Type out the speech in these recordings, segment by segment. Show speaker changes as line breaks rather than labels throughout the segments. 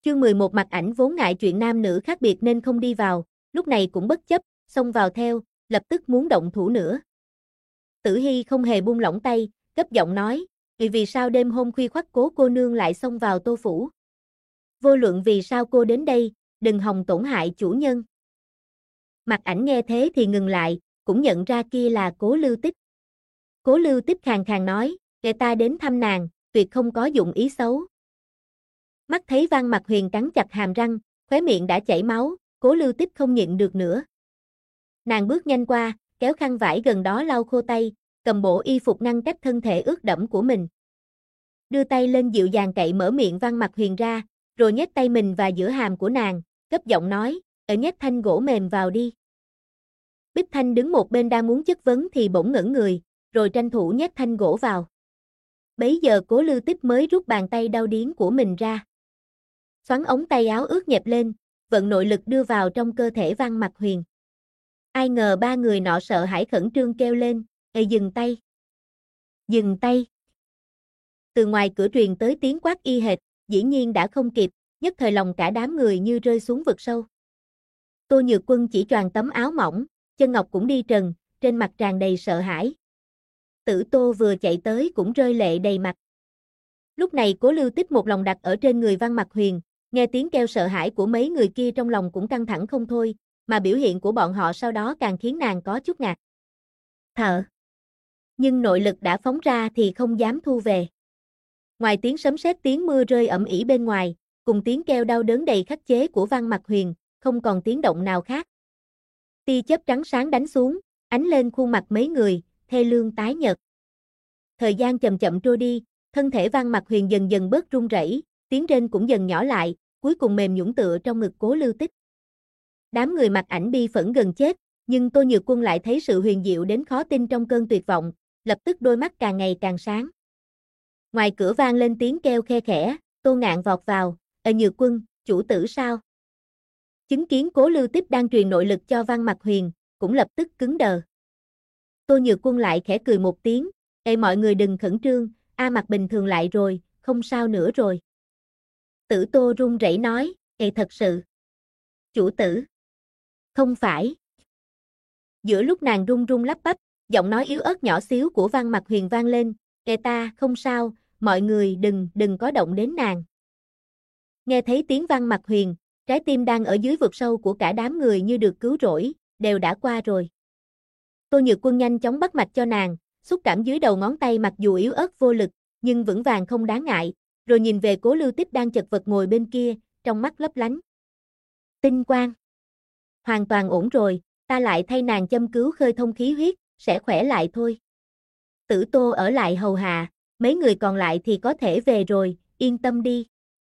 Chương 11 Mặc Ảnh vốn ngại chuyện nam nữ khác biệt nên không đi vào, lúc này cũng bất chấp, xông vào theo, lập tức muốn động thủ nữa. Tử Hy không hề buông lỏng tay, gấp giọng nói, vì sao đêm hôm khuya khoắt Cố cô nương lại xông vào Tô phủ? Vô luận vì sao cô đến đây, đừng hòng tổn hại chủ nhân. Mặc Ảnh nghe thế thì ngừng lại, cũng nhận ra kia là Cố Lưu Tích. Cố Lưu Tích khàn khàn nói, kẻ ta đến thăm nàng, tuyệt không có dụng ý xấu. Mắt thấy Văn Mặc Huyền cắn chặt hàm răng, khóe miệng đã chảy máu, Cố Lưu Tích không nhịn được nữa. Nàng bước nhanh qua, kéo khăn vải gần đó lau khô tay, cầm bộ y phục ngăn cách thân thể ướt đẫm của mình. Đưa tay lên dịu dàng cậy mở miệng Văn Mặc Huyền ra, rồi nhét tay mình vào giữa hàm của nàng, gấp giọng nói, nhét thanh gỗ mềm vào đi. Bích Thanh đứng một bên đang muốn chất vấn thì bỗng ngẩng người, rồi tranh thủ nhét thanh gỗ vào. Bấy giờ Cố Lưu Tích mới rút bàn tay đau điếng của mình ra. Xoắn ống tay áo ướt nhẹp lên, vận nội lực đưa vào trong cơ thể Văn Mặc Huyền. Ai ngờ ba người nọ sợ hãi khẩn trương kêu lên, dừng tay. Dừng tay. Từ ngoài cửa truyền tới tiếng quát y hệt, dĩ nhiên đã không kịp, nhất thời lòng cả đám người như rơi xuống vực sâu. Tô Nhược Quân chỉ choàng tấm áo mỏng, chân ngọc cũng đi trần, trên mặt tràn đầy sợ hãi. Tử Tô vừa chạy tới cũng rơi lệ đầy mặt. Lúc này Cố Lưu Tích một lòng đặt ở trên người Văn Mặc Huyền, nghe tiếng kêu sợ hãi của mấy người kia trong lòng cũng căng thẳng không thôi, mà biểu hiện của bọn họ sau đó càng khiến nàng có chút ngạc thở. Nhưng nội lực đã phóng ra thì không dám thu về. Ngoài tiếng sấm sét tiếng mưa rơi ầm ĩ bên ngoài, cùng tiếng kêu đau đớn đầy khắc chế của Văn Mặc Huyền, không còn tiếng động nào khác. Tia chớp trắng sáng đánh xuống, ánh lên khuôn mặt mấy người, thê lương tái nhợt. Thời gian chậm chậm trôi đi, thân thể Văn Mặc Huyền dần dần bớt run rẩy, tiếng rên cũng dần nhỏ lại, cuối cùng mềm nhũn tựa trong ngực Cố Lưu Tích. Đám người Mặc Ảnh bi phẫn gần chết, nhưng Tô Nhược Quân lại thấy sự huyền diệu đến khó tin trong cơn tuyệt vọng, lập tức đôi mắt càng ngày càng sáng. Ngoài cửa vang lên tiếng kêu khe khẽ, Tô Ngạn vọt vào, Nhược Quân, chủ tử sao? Chứng kiến Cố Lưu Tích đang truyền nội lực cho Văn Mặc Huyền, cũng lập tức cứng đờ. Tô Nhược Quân lại khẽ cười một tiếng, mọi người đừng khẩn trương, mặt bình thường lại rồi, không sao nữa rồi. Tử Tô run rẩy nói, thật sự. Chủ tử. Không phải. Giữa lúc nàng run run lắp bắp, giọng nói yếu ớt nhỏ xíu của Văn Mặc Huyền vang lên, ta không sao, mọi người đừng có động đến nàng. Nghe thấy tiếng Văn Mặc Huyền, trái tim đang ở dưới vực sâu của cả đám người như được cứu rỗi, đều đã qua rồi. Tô Nhược Quân nhanh chóng bắt mạch cho nàng, xúc cảm dưới đầu ngón tay mặc dù yếu ớt vô lực, nhưng vững vàng không đáng ngại, rồi nhìn về Cố Lưu Tích đang chật vật ngồi bên kia, trong mắt lấp lánh tinh quang. Hoàn toàn ổn rồi, ta lại thay nàng châm cứu khơi thông khí huyết, sẽ khỏe lại thôi. Tử Tô ở lại hầu hạ, mấy người còn lại thì có thể về rồi, yên tâm đi.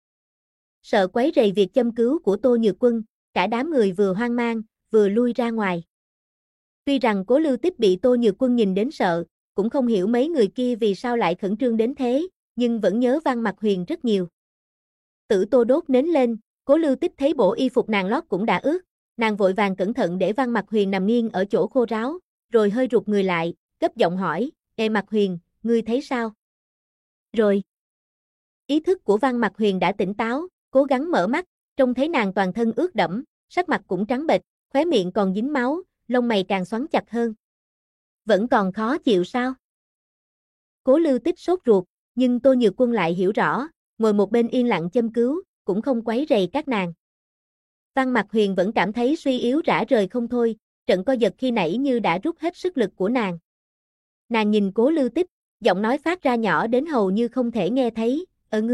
Sợ quấy rầy việc châm cứu của Tô Nhược Quân, cả đám người vừa hoang mang, vừa lui ra ngoài. Tuy rằng Cố Lưu Tích bị Tô Nhược Quân nhìn đến sợ, cũng không hiểu mấy người kia vì sao lại khẩn trương đến thế, nhưng vẫn nhớ Văn Mặc Huyền rất nhiều. Tử Tô đốt nến lên, Cố Lưu Tích thấy bộ y phục nàng lót cũng đã ướt, nàng vội vàng cẩn thận để Văn Mặc Huyền nằm nghiêng ở chỗ khô ráo, rồi hơi rụt người lại, gấp giọng hỏi, Mặc Huyền, ngươi thấy sao? Rồi. Ý thức của Văn Mặc Huyền đã tỉnh táo, cố gắng mở mắt, trông thấy nàng toàn thân ướt đẫm, sắc mặt cũng trắng bệch, khóe miệng còn dính máu, lông mày càng xoắn chặt hơn. Vẫn còn khó chịu sao? Cố Lưu Tích sốt ruột, nhưng Tô Nhược Quân lại hiểu rõ, ngồi một bên yên lặng châm cứu, cũng không quấy rầy các nàng. Văn Mặc Huyền vẫn cảm thấy suy yếu rã rời không thôi, trận co giật khi nãy như đã rút hết sức lực của nàng. Nàng nhìn Cố Lưu Tích, giọng nói phát ra nhỏ đến hầu như không thể nghe thấy,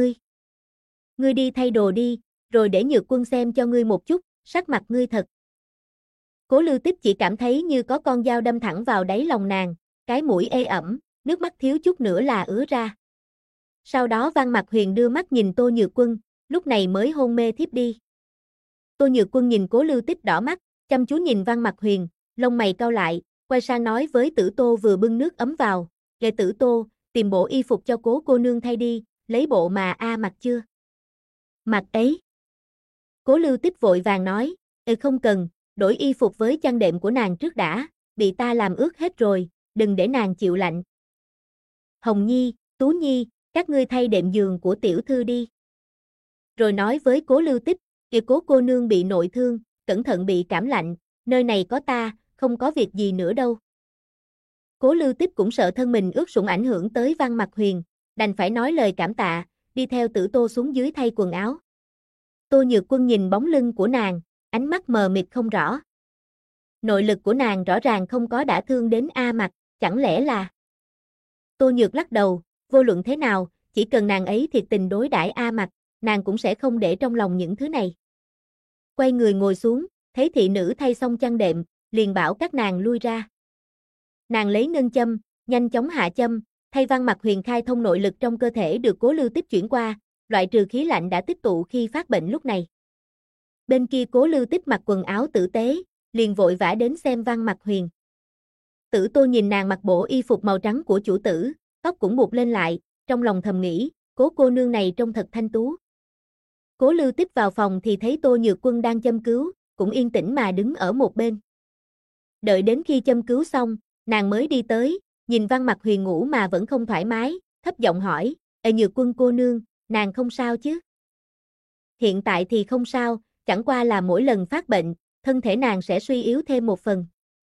ngươi đi thay đồ đi, rồi để Nhược Quân xem cho ngươi một chút, sắc mặt ngươi thật. Cố Lưu Tích chỉ cảm thấy như có con dao đâm thẳng vào đáy lòng nàng, cái mũi ê ẩm, nước mắt thiếu chút nữa là ứa ra. Sau đó Văn Mặc Huyền đưa mắt nhìn Tô Nhược Quân, lúc này mới hôn mê thiếp đi. Tô Nhược Quân nhìn Cố Lưu Tích đỏ mắt, chăm chú nhìn Văn Mặc Huyền, lông mày cau lại, quay sang nói với Tử Tô vừa bưng nước ấm vào, Tử Tô, tìm bộ y phục cho Cố cô nương thay đi, lấy bộ mà mặc chưa? Mặc ấy. Cố Lưu Tích vội vàng nói, không cần, đổi y phục với chăn đệm của nàng trước đã, bị ta làm ướt hết rồi, đừng để nàng chịu lạnh. Hồng Nhi, Tú Nhi, các ngươi thay đệm giường của tiểu thư đi. rồi nói với Cố Lưu Tích, kìa Cố cô nương bị nội thương, cẩn thận bị cảm lạnh, nơi này có ta, không có việc gì nữa đâu. Cố Lưu Tích cũng sợ thân mình ướt sũng ảnh hưởng tới Văn Mặc Huyền, đành phải nói lời cảm tạ, đi theo Tử Tô xuống dưới thay quần áo. Tô Nhược Quân nhìn bóng lưng của nàng, ánh mắt mờ mịt không rõ. Nội lực của nàng rõ ràng không có đả thương đến A Mặc, chẳng lẽ là... Tô Nhược lắc đầu, vô luận thế nào, chỉ cần nàng ấy thiệt tình đối đãi A Mặc, nàng cũng sẽ không để trong lòng những thứ này. Quay người ngồi xuống, thấy thị nữ thay xong chăn đệm, liền bảo các nàng lui ra. Nàng lấy ngân châm, nhanh chóng hạ châm, thay Văn Mặc Huyền khai thông nội lực trong cơ thể được Cố Lưu Tích chuyển qua, loại trừ khí lạnh đã tích tụ khi phát bệnh lúc này. Bên kia Cố Lưu Tích mặc quần áo tử tế, liền vội vã đến xem Văn Mặc Huyền. Tử Tô nhìn nàng mặc bộ y phục màu trắng của chủ tử, tóc cũng buộc lên lại, trong lòng thầm nghĩ, Cố cô nương này trông thật thanh tú. Cố Lưu Tích vào phòng thì thấy Tô Nhược Quân đang châm cứu, cũng yên tĩnh mà đứng ở một bên. Đợi đến khi châm cứu xong, nàng mới đi tới, nhìn Văn Mặc Huyền ngủ mà vẫn không thoải mái, thấp giọng hỏi, Nhược Quân cô nương, nàng không sao chứ? Hiện tại thì không sao, chẳng qua là mỗi lần phát bệnh, thân thể nàng sẽ suy yếu thêm một phần.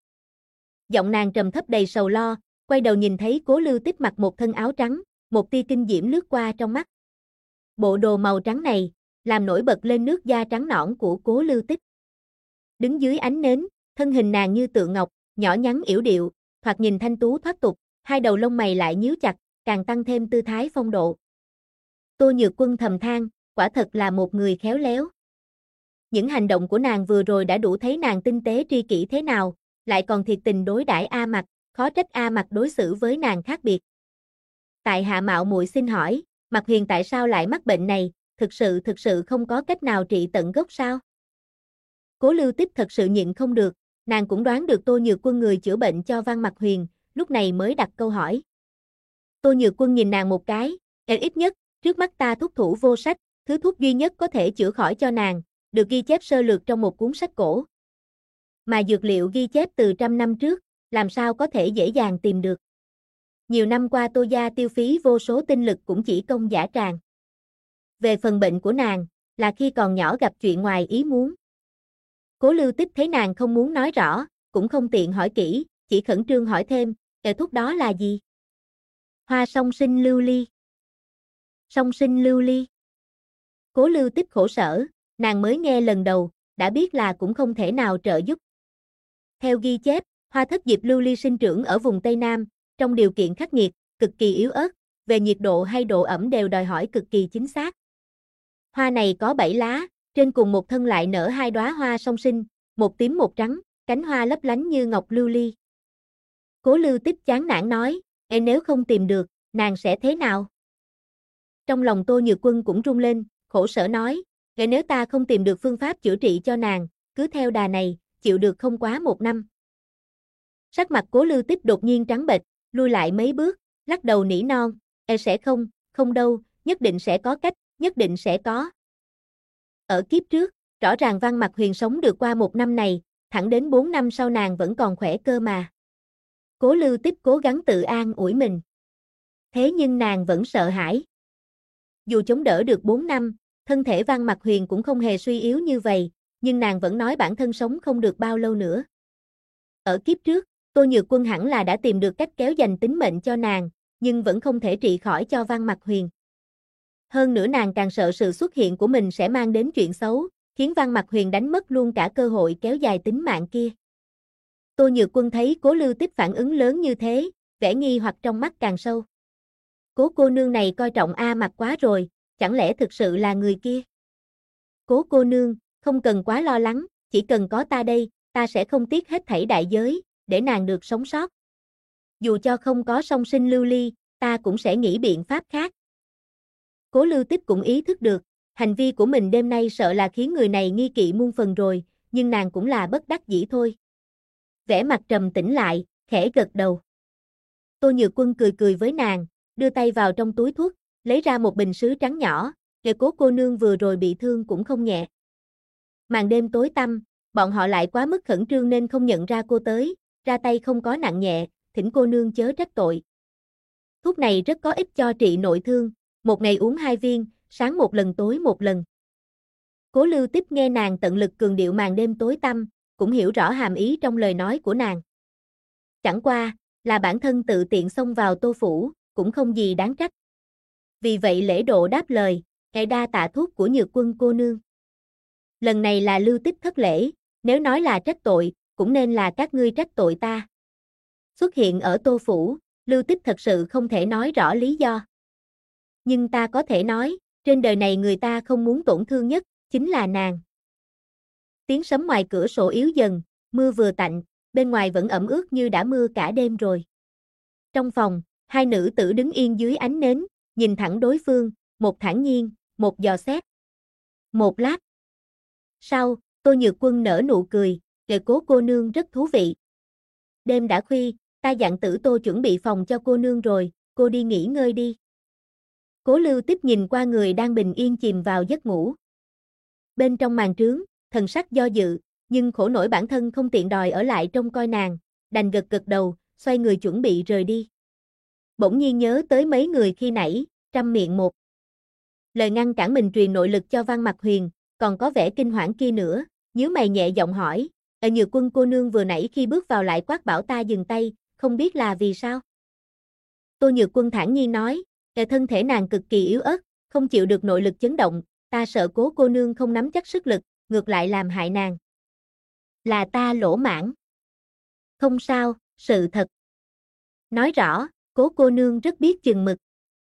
Giọng nàng trầm thấp đầy sầu lo, quay đầu nhìn thấy Cố Lưu Tích mặc một thân áo trắng, một tia kinh diễm lướt qua trong mắt. Bộ đồ màu trắng này, làm nổi bật lên nước da trắng nõn của Cố Lưu Tích. Đứng dưới ánh nến, thân hình nàng như tượng ngọc, nhỏ nhắn yểu điệu, thoạt nhìn thanh tú thoát tục, hai đầu lông mày lại nhíu chặt, càng tăng thêm tư thái phong độ. Tô Nhược Quân thầm than, quả thật là một người khéo léo. Những hành động của nàng vừa rồi đã đủ thấy nàng tinh tế tri kỷ thế nào, lại còn thiệt tình đối đãi A Mặc, khó trách A Mặc đối xử với nàng khác biệt. Tại hạ mạo muội xin hỏi, Mặc Huyền tại sao lại mắc bệnh này, thực sự không có cách nào trị tận gốc sao? Cố Lưu Tích thật sự nhịn không được, nàng cũng đoán được Tô Nhược Quân người chữa bệnh cho Văn Mặc Huyền, lúc này mới đặt câu hỏi. Tô Nhược Quân nhìn nàng một cái, ít nhất, trước mắt ta thúc thủ vô sách, thứ thuốc duy nhất có thể chữa khỏi cho nàng, được ghi chép sơ lược trong một cuốn sách cổ. Mà dược liệu ghi chép từ 100 năm trước, làm sao có thể dễ dàng tìm được. Nhiều năm qua Tô gia tiêu phí vô số tinh lực cũng chỉ công dã tràng. Về phần bệnh của nàng, là khi còn nhỏ gặp chuyện ngoài ý muốn. Cố Lưu Tích thấy nàng không muốn nói rõ, cũng không tiện hỏi kỹ, chỉ khẩn trương hỏi thêm, thuốc đó là gì? Hoa song sinh lưu ly. Song sinh lưu ly. Cố Lưu Tích khổ sở, nàng mới nghe lần đầu, đã biết là cũng không thể nào trợ giúp. Theo ghi chép, hoa thất diệp lưu ly sinh trưởng ở vùng Tây Nam, trong điều kiện khắc nghiệt, cực kỳ yếu ớt, về nhiệt độ hay độ ẩm đều đòi hỏi cực kỳ chính xác. Hoa này có 7 lá, trên cùng một thân lại nở 2 đóa hoa song sinh, một tím một trắng, cánh hoa lấp lánh như ngọc lưu ly. Cố Lưu Tích chán nản nói, nếu không tìm được, nàng sẽ thế nào? Trong lòng Tô Nhược Quân cũng rung lên, khổ sở nói, nếu ta không tìm được phương pháp chữa trị cho nàng, cứ theo đà này, chịu được không quá 1 năm. Sắc mặt Cố Lưu Tích đột nhiên trắng bệch, lui lại mấy bước, lắc đầu nỉ non, sẽ không đâu, nhất định sẽ có cách, nhất định sẽ có. Ở kiếp trước, rõ ràng Văn Mặc Huyền sống được qua 1 năm này, thẳng đến 4 năm sau nàng vẫn còn khỏe cơ mà. Cố Lưu Tích cố gắng tự an ủi mình. Thế nhưng nàng vẫn sợ hãi. Dù chống đỡ được 4 năm, thân thể Văn Mặc Huyền cũng không hề suy yếu như vậy, nhưng nàng vẫn nói bản thân sống không được bao lâu nữa. Ở kiếp trước, Tô Nhược Quân hẳn là đã tìm được cách kéo dành tính mệnh cho nàng, nhưng vẫn không thể trị khỏi cho Văn Mặc Huyền. Hơn nữa nàng càng sợ sự xuất hiện của mình sẽ mang đến chuyện xấu, khiến Văn Mặc Huyền đánh mất luôn cả cơ hội kéo dài tính mạng kia. Tô Nhược Quân thấy Cố Lưu Tích phản ứng lớn như thế, vẻ nghi hoặc trong mắt càng sâu. Cố cô nương này coi trọng A Mặc quá rồi, chẳng lẽ thực sự là người kia? Cố cô nương, không cần quá lo lắng, chỉ cần có ta đây, ta sẽ không tiếc hết thảy đại giới, để nàng được sống sót. Dù cho không có song sinh lưu ly, ta cũng sẽ nghĩ biện pháp khác. Cố Lưu Tích cũng ý thức được, hành vi của mình đêm nay sợ là khiến người này nghi kỵ muôn phần rồi, nhưng nàng cũng là bất đắc dĩ thôi. Vẻ mặt trầm tĩnh lại, khẽ gật đầu. Tô Nhược Quân cười cười với nàng, đưa tay vào trong túi thuốc, lấy ra một bình sứ trắng nhỏ, Cố cô nương vừa rồi bị thương cũng không nhẹ. Màn đêm tối tăm, bọn họ lại quá mức khẩn trương nên không nhận ra cô tới, ra tay không có nặng nhẹ, thỉnh cô nương chớ trách tội. Thuốc này rất có ích cho trị nội thương, một ngày uống 2 viên, sáng một lần tối một lần. Cố Lưu Tích nghe nàng tận lực cường điệu màn đêm tối tăm, cũng hiểu rõ hàm ý trong lời nói của nàng. Chẳng qua, là bản thân tự tiện xông vào Tô phủ, cũng không gì đáng trách. Vì vậy lễ độ đáp lời, "Ngài đa tạ thuốc của Nhược Quân cô nương. Lần này là Lưu Tích thất lễ, nếu nói là trách tội, cũng nên là các ngươi trách tội ta." Xuất hiện ở Tô phủ, Lưu Tích thật sự không thể nói rõ lý do. Nhưng ta có thể nói, trên đời này người ta không muốn tổn thương nhất, chính là nàng. Tiếng sấm ngoài cửa sổ yếu dần, mưa vừa tạnh, bên ngoài vẫn ẩm ướt như đã mưa cả đêm rồi. Trong phòng, hai nữ tử đứng yên dưới ánh nến, nhìn thẳng đối phương, một thản nhiên, một dò xét. Một lát sau, Tô Nhược Quân nở nụ cười, "Kệ Cố cô nương rất thú vị. Đêm đã khuya, ta dặn Tử Tô chuẩn bị phòng cho cô nương rồi, cô đi nghỉ ngơi đi." Cố Lưu Tích nhìn qua người đang bình yên chìm vào giấc ngủ. Bên trong màn trướng, thần sắc do dự, nhưng khổ nổi bản thân không tiện đòi ở lại trông coi nàng, đành gật gật đầu, xoay người chuẩn bị rời đi. Bỗng nhiên nhớ tới mấy người khi nãy, trăm miệng một lời ngăn cản mình truyền nội lực cho Văn Mặc Huyền, còn có vẻ kinh hoảng kia nữa, nhíu mày nhẹ giọng hỏi, Nhược Quân cô nương vừa nãy khi bước vào lại quát bảo ta dừng tay, không biết là vì sao?" Tô Nhược Quân thản nhiên nói, thân thể nàng cực kỳ yếu ớt, không chịu được nội lực chấn động, ta sợ Cố cô nương không nắm chắc sức lực, ngược lại làm hại nàng. Là ta lỗ mãng. Không sao, sự thật. Nói rõ, Cố cô nương rất biết chừng mực.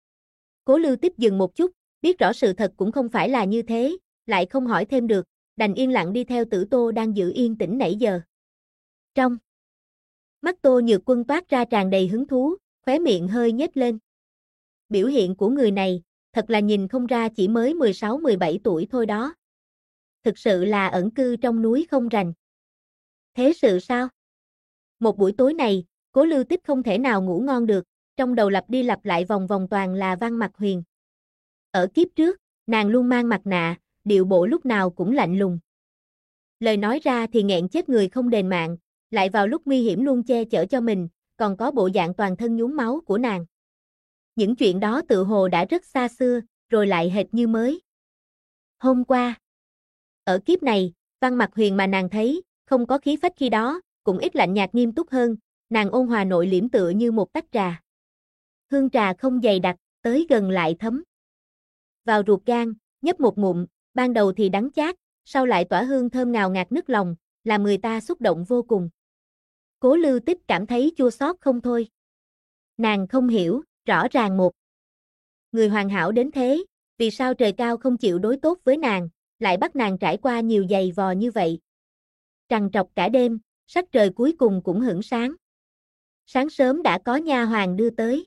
Cố Lưu Tích dừng một chút, biết rõ sự thật cũng không phải là như thế, lại không hỏi thêm được, đành yên lặng đi theo Tử Tô đang giữ yên tĩnh nãy giờ. Trong mắt Tô Nhược Quân toát ra tràn đầy hứng thú, khóe miệng hơi nhếch lên. Biểu hiện của người này, thật là nhìn không ra chỉ mới 16-17 tuổi thôi đó. Thực sự là ẩn cư trong núi không rành. Thế sự sao? Một buổi tối này, Cố Lưu Tích không thể nào ngủ ngon được, trong đầu lặp đi lặp lại vòng vòng toàn là Văn Mặc Huyền. Ở kiếp trước, nàng luôn mang mặt nạ, điệu bộ lúc nào cũng lạnh lùng. Lời nói ra thì nghẹn chết người không đền mạng, lại vào lúc nguy hiểm luôn che chở cho mình, còn có bộ dạng toàn thân nhuốm máu của nàng. Những chuyện đó tự hồ đã rất xa xưa, rồi lại hệt như mới. Hôm qua, ở kiếp này, Văn Mặc Huyền mà nàng thấy, không có khí phách khi đó, cũng ít lạnh nhạt nghiêm túc hơn, nàng ôn hòa nội liễm tựa như một tách trà. Hương trà không dày đặc, tới gần lại thấm vào ruột gan, nhấp một ngụm, ban đầu thì đắng chát, sau lại tỏa hương thơm ngào ngạt nức lòng, làm người ta xúc động vô cùng. Cố Lưu Tích cảm thấy chua xót không thôi. Nàng không hiểu, rõ ràng một người hoàn hảo đến thế, vì sao trời cao không chịu đối tốt với nàng, lại bắt nàng trải qua nhiều giày vò như vậy. Trằn trọc cả đêm, sắc trời cuối cùng cũng hửng sáng. Sáng sớm đã có nha hoàn đưa tới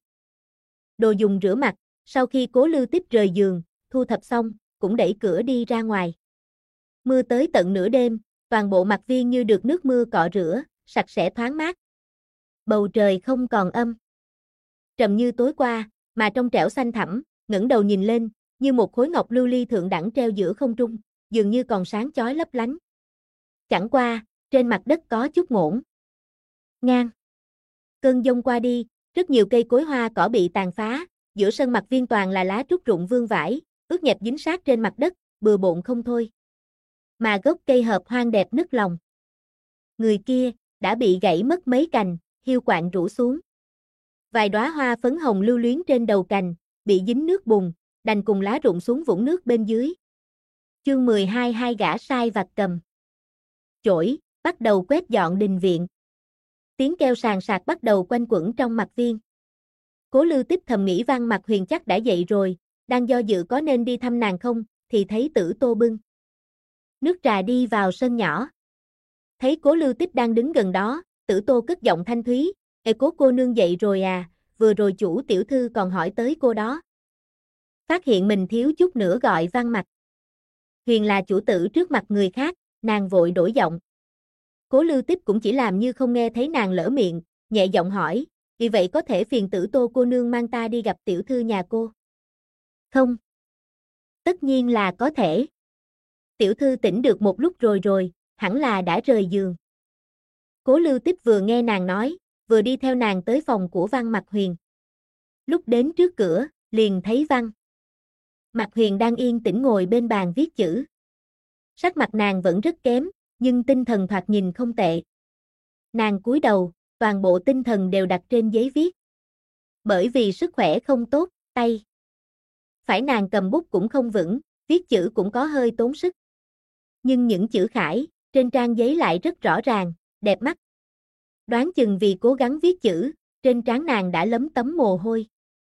đồ dùng rửa mặt, sau khi Cố Lưu Tích rời giường, thu thập xong, cũng đẩy cửa đi ra ngoài. Mưa tới tận nửa đêm, toàn bộ mặt viên như được nước mưa cọ rửa, sạch sẽ thoáng mát. Bầu trời không còn âm trầm như tối qua, mà trong trẻo xanh thẳm, ngẩng đầu nhìn lên, như một khối ngọc lưu ly thượng đẳng treo giữa không trung, dường như còn sáng chói lấp lánh. Chẳng qua, trên mặt đất có chút ngổn ngang. Cơn giông qua đi, rất nhiều cây cối hoa cỏ bị tàn phá, giữa sân mặt viên toàn là lá trúc rụng vương vãi, ướt nhẹp dính sát trên mặt đất, bừa bộn không thôi. Mà gốc cây hợp hoang đẹp nức lòng. Người kia, đã bị gãy mất mấy cành, hiu quạnh rủ xuống. Vài đóa hoa phấn hồng lưu luyến trên đầu cành, bị dính nước bùn, đành cùng lá rụng xuống vũng nước bên dưới. Chương 12 hai gã sai vặt cầm chổi, bắt đầu quét dọn đình viện. Tiếng kêu sàn sạc bắt đầu quanh quẩn trong mặt viên. Cố Lưu Tích thầm nghĩ Văn Mặc Huyền chắc đã dậy rồi, đang do dự có nên đi thăm nàng không, thì thấy Tử Tô bưng nước trà đi vào sân nhỏ. Thấy Cố Lưu Tích đang đứng gần đó, Tử Tô cất giọng thanh thúy, Cố cô nương dậy rồi à, vừa rồi chủ tiểu thư còn hỏi tới cô đó." Phát hiện mình thiếu chút nữa gọi Văn Mặc Huyền là chủ tử trước mặt người khác, nàng vội đổi giọng. Cố Lưu Tích cũng chỉ làm như không nghe thấy nàng lỡ miệng, nhẹ giọng hỏi, "Vì vậy có thể phiền Tử Tô cô nương mang ta đi gặp tiểu thư nhà cô?" "Không." "Tất nhiên là có thể. Tiểu thư tỉnh được một lúc rồi, hẳn là đã rời giường." Cố Lưu Tích vừa nghe nàng nói, vừa đi theo nàng tới phòng của Văn Mặc Huyền. Lúc đến trước cửa, liền thấy Văn Mặc Huyền đang yên tĩnh ngồi bên bàn viết chữ. Sắc mặt nàng vẫn rất kém, nhưng tinh thần thoạt nhìn không tệ. Nàng cúi đầu, toàn bộ tinh thần đều đặt trên giấy viết. Bởi vì sức khỏe không tốt, tay phải nàng cầm bút cũng không vững, viết chữ cũng có hơi tốn sức. Nhưng những chữ khải trên trang giấy lại rất rõ ràng, đẹp mắt. Đoán chừng vì cố gắng viết chữ, trên trán nàng đã lấm tấm mồ hôi.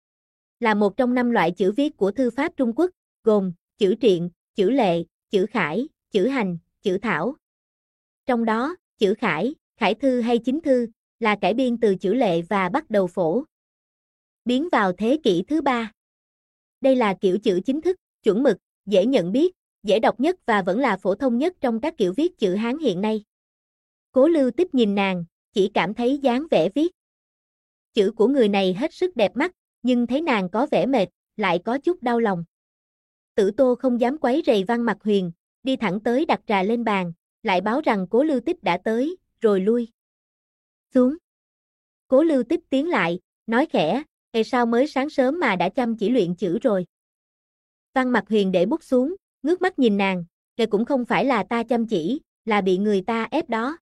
Là một trong 5 loại chữ viết của thư pháp Trung Quốc, gồm chữ triện, chữ lệ, chữ khải, chữ hành, chữ thảo. Trong đó, chữ khải, khải thư hay chính thư, là cải biên từ chữ lệ và bắt đầu phổ biến vào thế kỷ thứ 3. Đây là kiểu chữ chính thức, chuẩn mực, dễ nhận biết, dễ đọc nhất và vẫn là phổ thông nhất trong các kiểu viết chữ Hán hiện nay. Cố Lưu Tích nhìn nàng, chỉ cảm thấy dáng vẻ viết chữ của người này hết sức đẹp mắt, nhưng thấy nàng có vẻ mệt, lại có chút đau lòng. Tử Tô không dám quấy rầy Văn Mặc Huyền, đi thẳng tới đặt trà lên bàn, lại báo rằng Cố Lưu Tích đã tới, rồi lui xuống. Cố Lưu Tích tiến lại, nói khẽ, sao mới sáng sớm mà đã chăm chỉ luyện chữ rồi. Văn Mặc Huyền để bút xuống, ngước mắt nhìn nàng, cũng không phải là ta chăm chỉ, là bị người ta ép đó.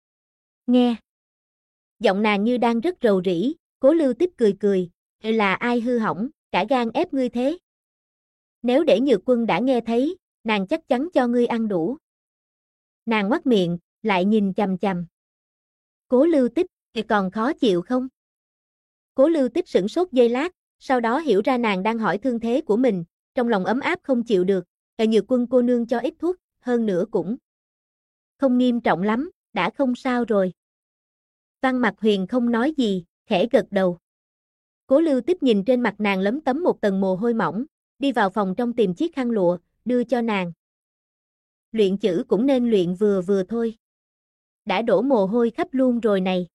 Nghe. Giọng nàng như đang rất rầu rĩ, Cố Lưu Tích cười cười, là ai hư hỏng, cả gan ép ngươi thế. Nếu để Nhược Quân đã nghe thấy, nàng chắc chắn cho ngươi ăn đủ. Nàng ngoác miệng, lại nhìn chằm chằm. Cố Lưu Tích, còn khó chịu không? Cố Lưu Tích sửng sốt giây lát, sau đó hiểu ra nàng đang hỏi thương thế của mình, trong lòng ấm áp không chịu được, Nhược Quân cô nương cho ít thuốc, hơn nữa cũng không nghiêm trọng lắm, đã không sao rồi. Văn Mặc Huyền không nói gì, khẽ gật đầu. Cố Lưu Tích nhìn trên mặt nàng lấm tấm một tầng mồ hôi mỏng, đi vào phòng trong tìm chiếc khăn lụa, đưa cho nàng. Luyện chữ cũng nên luyện vừa vừa thôi. Đã đổ mồ hôi khắp luôn rồi này.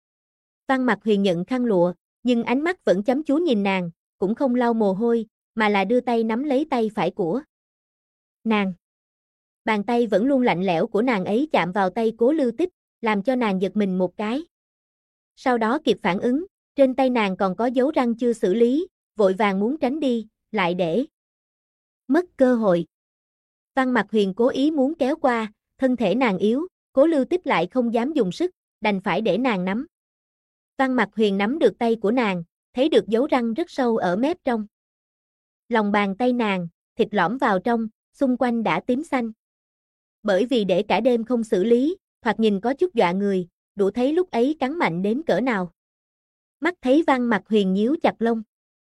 Văn Mặc Huyền nhận khăn lụa, nhưng ánh mắt vẫn chăm chú nhìn nàng, cũng không lau mồ hôi, mà là đưa tay nắm lấy tay phải của nàng. Bàn tay vẫn luôn lạnh lẽo của nàng ấy chạm vào tay Cố Lưu Tích, làm cho nàng giật mình một cái. Sau đó kịp phản ứng, trên tay nàng còn có dấu răng chưa xử lý, vội vàng muốn tránh đi, lại để mất cơ hội. Văn Mặc Huyền cố ý muốn kéo qua, thân thể nàng yếu, Cố Lưu Tích lại không dám dùng sức, đành phải để nàng nắm. Văn Mặc Huyền nắm được tay của nàng, thấy được dấu răng rất sâu ở mép trong. Lòng bàn tay nàng, thịt lõm vào trong, xung quanh đã tím xanh. Bởi vì để cả đêm không xử lý, thoạt nhìn có chút dọa người, đủ thấy lúc ấy cắn mạnh đến cỡ nào. Mắt thấy Văn Mặc Huyền nhíu chặt lông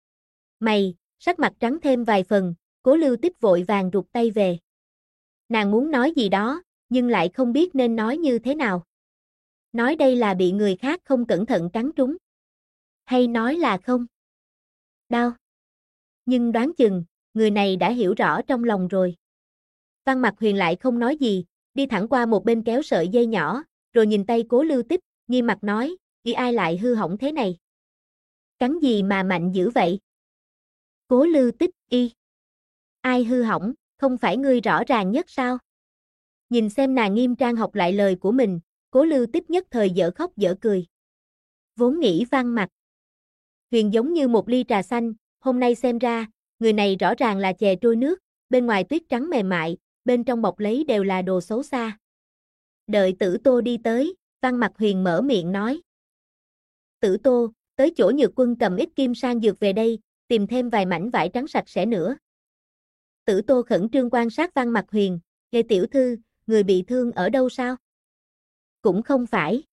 mày, sắc mặt trắng thêm vài phần, Cố Lưu Tích vội vàng rụt tay về. Nàng muốn nói gì đó, nhưng lại không biết nên nói như thế nào. Nói đây là bị người khác không cẩn thận cắn trúng. Hay nói là không đau. Nhưng đoán chừng, người này đã hiểu rõ trong lòng rồi. Văn Mặc Huyền lại không nói gì, đi thẳng qua một bên kéo sợi dây nhỏ, rồi nhìn tay Cố Lưu Tích, nghiêm mặt nói, ai lại hư hỏng thế này? Cắn gì mà mạnh dữ vậy? Cố Lưu Tích, ai hư hỏng, không phải ngươi rõ ràng nhất sao? Nhìn xem nàng nghiêm trang học lại lời của mình, Cố Lưu Tích nhất thời dở khóc dở cười. Vốn nghĩ Văn Mặc Huyền giống như một ly trà xanh, hôm nay xem ra, người này rõ ràng là chè trôi nước, bên ngoài tuyết trắng mềm mại, bên trong bọc lấy đều là đồ xấu xa. Đợi Tử Tô đi tới, Văn Mặc Huyền mở miệng nói. Tử Tô, tới chỗ Nhược Quân cầm ít kim sang dược về đây, tìm thêm vài mảnh vải trắng sạch sẽ nữa. Tử Tô khẩn trương quan sát Văn Mặc Huyền, nghe tiểu thư, người bị thương ở đâu sao? Cũng không phải.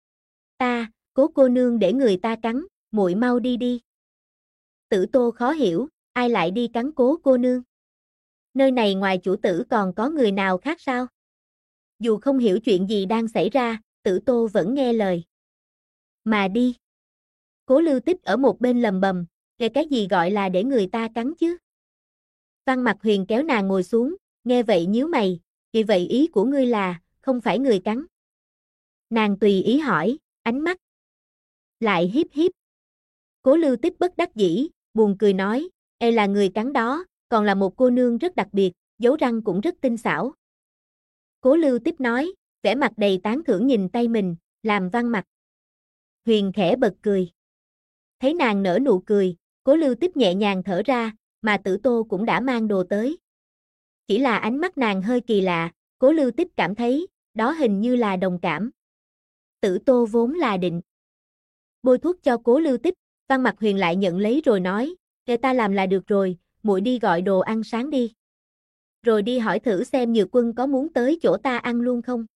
Cố cô nương để người ta cắn, muội mau đi đi. Tử Tô khó hiểu, ai lại đi cắn Cố cô nương? Nơi này ngoài chủ tử còn có người nào khác sao? Dù không hiểu chuyện gì đang xảy ra, Tử Tô vẫn nghe lời. Mà đi. Cố Lưu Tích ở một bên lầm bầm, nghe cái gì gọi là để người ta cắn chứ? Văn Mặc Huyền kéo nàng ngồi xuống, nghe vậy nhíu mày, vì vậy ý của ngươi là, không phải người cắn. Nàng tùy ý hỏi, ánh mắt lại hiếp hiếp. Cố Lưu Tích bất đắc dĩ, buồn cười nói, là người cắn đó, còn là một cô nương rất đặc biệt, dấu răng cũng rất tinh xảo. Cố Lưu Tích nói, vẻ mặt đầy tán thưởng nhìn tay mình, làm Văn Mặc Huyền khẽ bật cười. Thấy nàng nở nụ cười, Cố Lưu Tích nhẹ nhàng thở ra, mà Tử Tô cũng đã mang đồ tới. Chỉ là ánh mắt nàng hơi kỳ lạ, Cố Lưu Tích cảm thấy, đó hình như là đồng cảm. Tử Tô vốn là định bôi thuốc cho Cố Lưu Tích, Văn Mặc Huyền lại nhận lấy rồi nói, để ta làm là được rồi, muội đi gọi đồ ăn sáng đi. Rồi đi hỏi thử xem Nhược Quân có muốn tới chỗ ta ăn luôn không.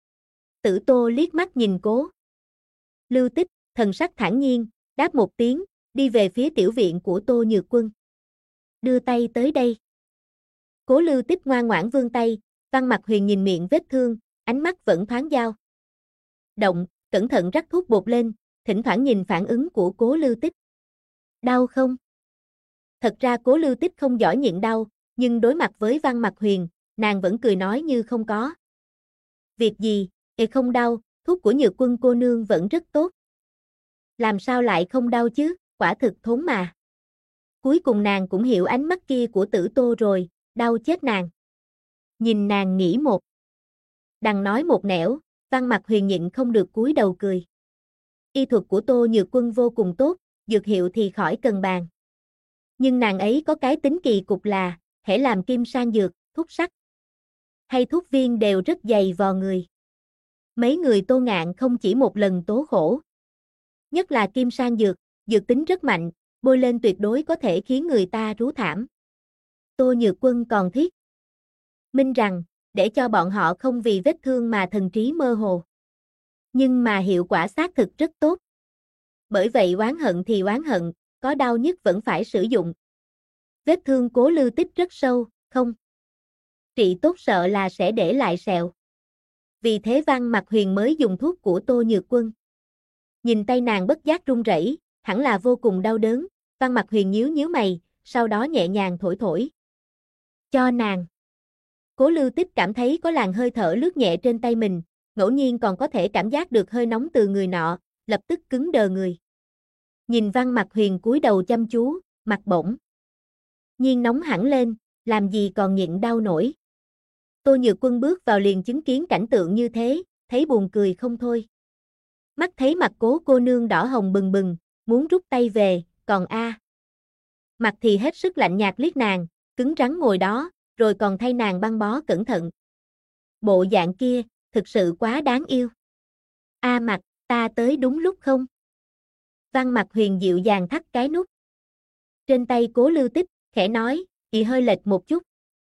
Tử Tô liếc mắt nhìn Cố Lưu Tích, thần sắc thản nhiên, đáp một tiếng, đi về phía tiểu viện của Tô Nhược Quân. Đưa tay tới đây. Cố Lưu Tích ngoan ngoãn vươn tay, Văn Mặc Huyền nhìn miệng vết thương, ánh mắt vẫn thoáng dao động, cẩn thận rắc thuốc bột lên, thỉnh thoảng nhìn phản ứng của Cố Lưu Tích. Đau không? Thật ra Cố Lưu Tích không giỏi nhịn đau, nhưng đối mặt với Văn Mặc Huyền, nàng vẫn cười nói như không có. Việc gì, không đau, thuốc của Nhược Quân cô nương vẫn rất tốt. Làm sao lại không đau chứ, quả thực thốn mà. Cuối cùng nàng cũng hiểu ánh mắt kia của Tử Tô rồi, đau chết nàng. Nhìn nàng nghĩ một đằng nói một nẻo, Văn Mặc Huyền nhịn không được cúi đầu cười. Y thuật của Tô Nhược Quân vô cùng tốt, dược hiệu thì khỏi cần bàn. Nhưng nàng ấy có cái tính kỳ cục là, hễ làm kim sang dược, thuốc sắc hay thuốc viên đều rất dày vò người. Mấy người Tô Ngạn không chỉ một lần tố khổ. Nhất là kim sang dược, dược tính rất mạnh, bôi lên tuyệt đối có thể khiến người ta rú thảm. Tô Nhược Quân còn thiết minh rằng, để cho bọn họ không vì vết thương mà thần trí mơ hồ. Nhưng mà hiệu quả xác thực rất tốt. Bởi vậy oán hận thì oán hận, có đau nhất vẫn phải sử dụng. Vết thương Cố Lưu Tích rất sâu, không trị tốt sợ là sẽ để lại sẹo. Vì thế Văn Mặc Huyền mới dùng thuốc của Tô Nhược Quân. Nhìn tay nàng bất giác run rẩy, hẳn là vô cùng đau đớn, Văn Mặc Huyền nhíu nhíu mày, sau đó nhẹ nhàng thổi thổi cho nàng. Cố Lưu Tích cảm thấy có làn hơi thở lướt nhẹ trên tay mình, ngẫu nhiên còn có thể cảm giác được hơi nóng từ người nọ, lập tức cứng đờ người. Nhìn Văn Mặc Huyền cúi đầu chăm chú, mặt bỗng nhiên nóng hẳn lên, làm gì còn nhịn đau nổi. Tô Nhược Quân bước vào liền chứng kiến cảnh tượng như thế, thấy buồn cười không thôi. Mắt thấy mặt Cố cô nương đỏ hồng bừng bừng, muốn rút tay về, còn mặt thì hết sức lạnh nhạt liếc nàng, cứng rắn ngồi đó, rồi còn thay nàng băng bó cẩn thận. Bộ dạng kia, thực sự quá đáng yêu. Mặt, ta tới đúng lúc không? Văn Mặc Huyền dịu dàng thắt cái nút trên tay Cố Lưu Tích, khẽ nói, hơi lệch một chút.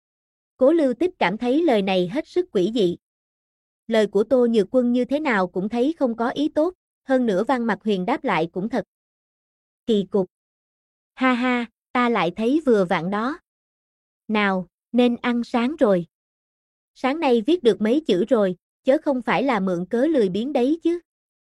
Cố Lưu Tích cảm thấy lời này hết sức quỷ dị. Lời của Tô Nhược Quân như thế nào cũng thấy không có ý tốt, hơn nữa Văn Mặc Huyền đáp lại cũng thật kỳ cục. Ha ha, ta lại thấy vừa vặn đó. Nào, nên ăn sáng rồi. Sáng nay viết được mấy chữ rồi, chớ không phải là mượn cớ lười biếng đấy chứ.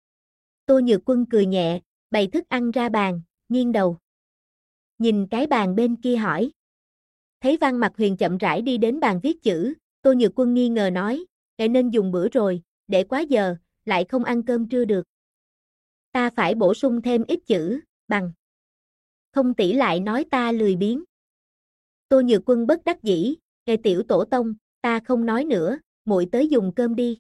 Tô Nhược Quân cười nhẹ, bày thức ăn ra bàn, nghiêng đầu. Nhìn cái bàn bên kia hỏi. Thấy Văn Mặc Huyền chậm rãi đi đến bàn viết chữ, Tô Nhược Quân nghi ngờ nói, nên dùng bữa rồi, để quá giờ, lại không ăn cơm trưa được. Ta phải bổ sung thêm ít chữ, bằng không tỷ lại nói ta lười biếng. Tô Nhược Quân bất đắc dĩ, tiểu tổ tông, ta không nói nữa, muội tới dùng cơm đi.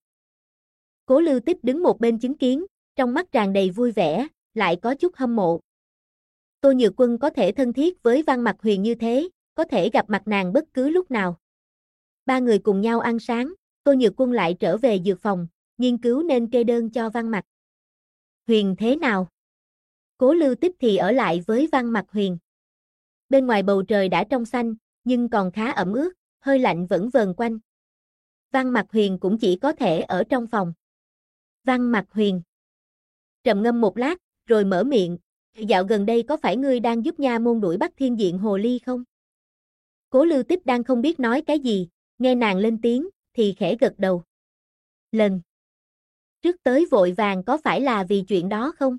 Cố Lưu Tích đứng một bên chứng kiến, trong mắt tràn đầy vui vẻ, lại có chút hâm mộ. Tô Nhược Quân có thể thân thiết với Văn Mặc Huyền như thế, có thể gặp mặt nàng bất cứ lúc nào. Ba người cùng nhau ăn sáng, Tô Nhược Quân lại trở về dược phòng, nghiên cứu nên kê đơn cho Văn Mặc Huyền thế nào. Cố Lưu Tích thì ở lại với Văn Mặc Huyền. Bên ngoài bầu trời đã trong xanh, nhưng còn khá ẩm ướt, hơi lạnh vẫn vờn quanh. Văn Mặc Huyền cũng chỉ có thể ở trong phòng. Văn Mặc Huyền trầm ngâm một lát, rồi mở miệng, dạo gần đây có phải ngươi đang giúp nha môn đuổi bắt thiên diện hồ ly không? Cố Lưu Tích đang không biết nói cái gì, nghe nàng lên tiếng, thì khẽ gật đầu. Lần trước tới vội vàng có phải là vì chuyện đó không?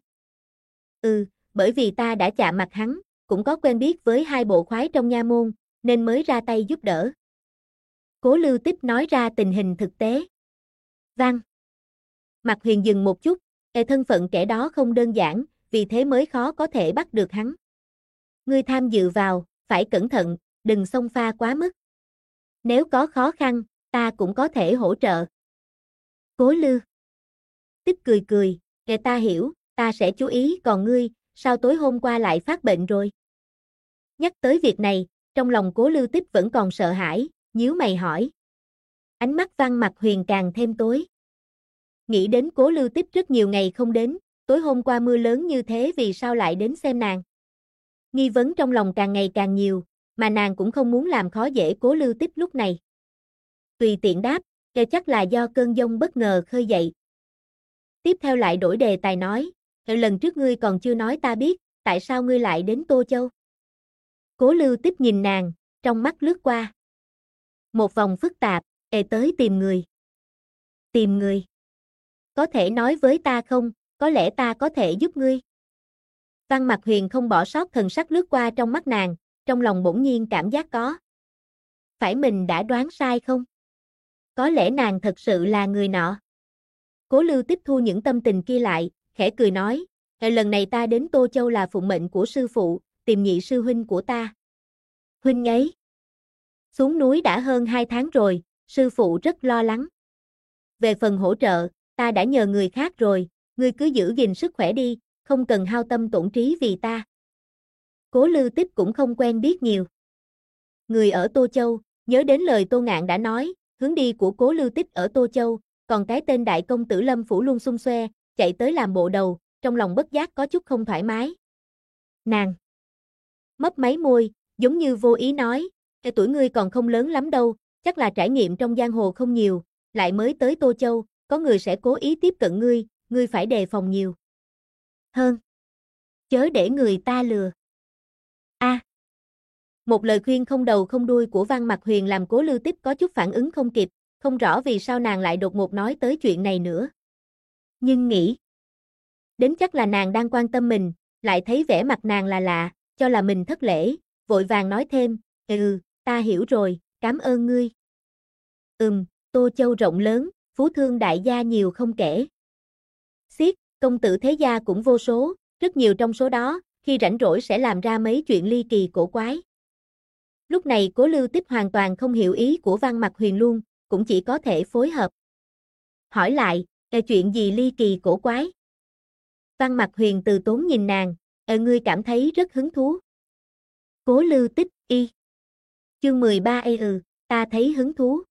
Bởi vì ta đã chạm mặt hắn, cũng có quen biết với hai bộ khoái trong nha môn, nên mới ra tay giúp đỡ. Cố Lưu Tích nói ra tình hình thực tế. Văn Mặc Huyền dừng một chút, thân phận kẻ đó không đơn giản, vì thế mới khó có thể bắt được hắn. Ngươi tham dự vào, phải cẩn thận, đừng xông pha quá mức. Nếu có khó khăn, ta cũng có thể hỗ trợ. Cố Lưu Tích cười cười, ta hiểu, ta sẽ chú ý, còn ngươi, sao tối hôm qua lại phát bệnh rồi? Nhắc tới việc này, trong lòng Cố Lưu Tích vẫn còn sợ hãi, nhíu mày hỏi. Ánh mắt Văn Mặc Huyền càng thêm tối. Nghĩ đến Cố Lưu Tích rất nhiều ngày không đến, tối hôm qua mưa lớn như thế vì sao lại đến xem nàng. Nghi vấn trong lòng càng ngày càng nhiều, mà nàng cũng không muốn làm khó dễ Cố Lưu Tích lúc này. Tùy tiện đáp, chắc là do cơn giông bất ngờ khơi dậy. Tiếp theo lại đổi đề tài nói, lần trước ngươi còn chưa nói ta biết, tại sao ngươi lại đến Tô Châu? Cố Lưu Tích nhìn nàng, trong mắt lướt qua. Một vòng phức tạp, tới tìm người. Tìm người? Có thể nói với ta không, có lẽ ta có thể giúp ngươi. Văn Mặc Huyền không bỏ sót thần sắc lướt qua trong mắt nàng, trong lòng bỗng nhiên cảm giác có. Phải mình đã đoán sai không? Có lẽ nàng thật sự là người nọ. Cố Lưu Tích thu những tâm tình kia lại, khẽ cười nói, lần này ta đến Tô Châu là phụng mệnh của sư phụ, tìm nhị sư huynh của ta. Huynh ấy? Xuống núi đã hơn 2 tháng rồi, sư phụ rất lo lắng. Về phần hỗ trợ, ta đã nhờ người khác rồi, ngươi cứ giữ gìn sức khỏe đi, không cần hao tâm tổn trí vì ta. Cố Lưu Tích cũng không quen biết nhiều. Người ở Tô Châu, nhớ đến lời Tô Ngạn đã nói, hướng đi của Cố Lưu Tích ở Tô Châu, còn cái tên đại công tử Lâm Phủ luôn xung xoe, chạy tới làm bộ đầu, trong lòng bất giác có chút không thoải mái. Nàng mấp máy môi, giống như vô ý nói, tuổi ngươi còn không lớn lắm đâu, chắc là trải nghiệm trong giang hồ không nhiều, lại mới tới Tô Châu, có người sẽ cố ý tiếp cận ngươi phải đề phòng nhiều. Hơn. Chớ để người ta lừa. Một lời khuyên không đầu không đuôi của Văn Mặc Huyền làm Cố Lưu Tích có chút phản ứng không kịp, không rõ vì sao nàng lại đột ngột nói tới chuyện này nữa. Nhưng nghĩ đến chắc là nàng đang quan tâm mình, lại thấy vẻ mặt nàng là lạ, cho là mình thất lễ, vội vàng nói thêm, ta hiểu rồi, cảm ơn ngươi. Tô Châu rộng lớn, phú thương đại gia nhiều không kể. Xiết, công tử thế gia cũng vô số, rất nhiều trong số đó, khi rảnh rỗi sẽ làm ra mấy chuyện ly kỳ cổ quái. Lúc này Cố Lưu Tích hoàn toàn không hiểu ý của Văn Mặc Huyền luôn, cũng chỉ có thể phối hợp. Hỏi lại, chuyện gì ly kỳ cổ quái? Văn Mặc Huyền từ tốn nhìn nàng, ngươi cảm thấy rất hứng thú. Cố Lưu Tích, Chương 13 ta thấy hứng thú.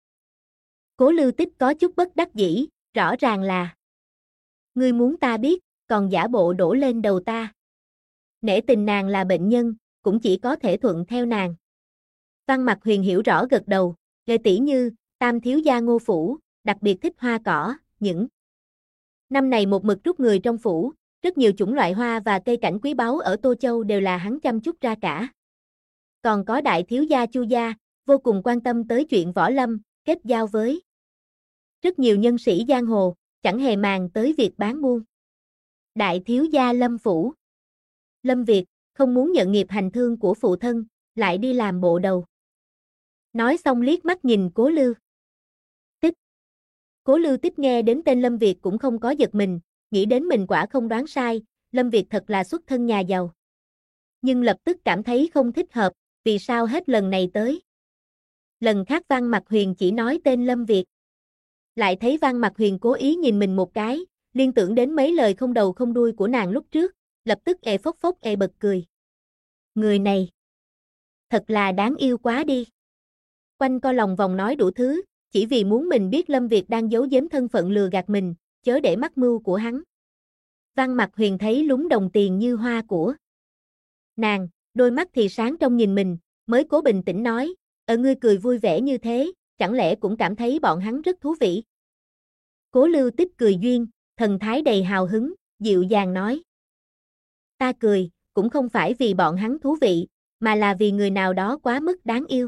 Cố Lưu Tích có chút bất đắc dĩ, rõ ràng là ngươi muốn ta biết, còn giả bộ đổ lên đầu ta. Nể tình nàng là bệnh nhân, cũng chỉ có thể thuận theo nàng. Văn Mặc Huyền hiểu rõ gật đầu, tỷ như, Tam thiếu gia Ngô phủ, đặc biệt thích hoa cỏ, những năm này một mực rút người trong phủ, rất nhiều chủng loại hoa và cây cảnh quý báu ở Tô Châu đều là hắn chăm chút ra cả. Còn có đại thiếu gia Chu gia, vô cùng quan tâm tới chuyện võ lâm, kết giao với rất nhiều nhân sĩ giang hồ, chẳng hề màng tới việc bán buôn. Đại thiếu gia Lâm phủ. Lâm Việt, không muốn nhận nghiệp hành thương của phụ thân, lại đi làm bộ đầu. Nói xong liếc mắt nhìn Cố Lưu Tích. Cố Lưu Tích nghe đến tên Lâm Việt cũng không có giật mình, nghĩ đến mình quả không đoán sai, Lâm Việt thật là xuất thân nhà giàu. Nhưng lập tức cảm thấy không thích hợp, vì sao hết lần này tới. Lần khác Văn Mặc Huyền chỉ nói tên Lâm Việt. Lại thấy Văn Mặc Huyền cố ý nhìn mình một cái, liên tưởng đến mấy lời không đầu không đuôi của nàng lúc trước, lập tức phốc phốc bật cười. Người này thật là đáng yêu quá đi. Quanh co lòng vòng nói đủ thứ, chỉ vì muốn mình biết Lâm Việt đang giấu giếm thân phận lừa gạt mình, chớ để mắc mưu của hắn. Văn Mặc Huyền thấy lúng đồng tiền như hoa của nàng, đôi mắt thì sáng trong nhìn mình, mới cố bình tĩnh nói, ngươi cười vui vẻ như thế, chẳng lẽ cũng cảm thấy bọn hắn rất thú vị. Cố Lưu Tích cười duyên, thần thái đầy hào hứng, dịu dàng nói. Ta cười, cũng không phải vì bọn hắn thú vị, mà là vì người nào đó quá mức đáng yêu.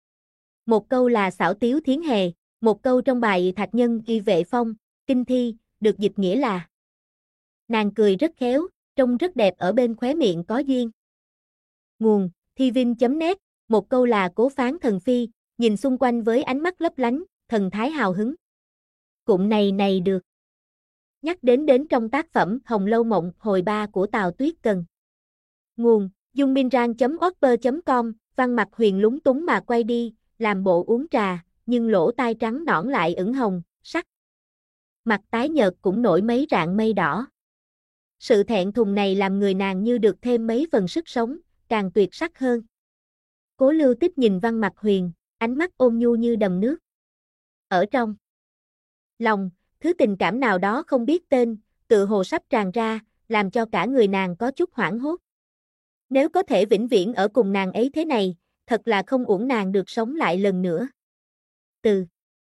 Một câu là xảo tiếu thiến hề, một câu trong bài Thạch Nhân Y Vệ Phong, kinh thi, được dịch nghĩa là nàng cười rất khéo, trông rất đẹp ở bên khóe miệng có duyên. Nguồn, thivin.net, một câu là Cố Phán Thần Phi, nhìn xung quanh với ánh mắt lấp lánh, thần thái hào hứng. Cụm này được nhắc đến trong tác phẩm Hồng Lâu Mộng hồi 3 của Tào Tuyết Cần. Nguồn, dungminrang.org.com, Văn Mặc Huyền lúng túng mà quay đi, làm bộ uống trà, nhưng lỗ tai trắng nõn lại ửng hồng, sắc. Mặt tái nhợt cũng nổi mấy rạng mây đỏ. Sự thẹn thùng này làm người nàng như được thêm mấy phần sức sống, càng tuyệt sắc hơn. Cố Lưu Tích nhìn Văn Mặc Huyền, ánh mắt ôn nhu như đầm nước. Ở trong lòng, thứ tình cảm nào đó không biết tên, tự hồ sắp tràn ra, làm cho cả người nàng có chút hoảng hốt. Nếu có thể vĩnh viễn ở cùng nàng ấy thế này, thật là không uổng nàng được sống lại lần nữa. Từ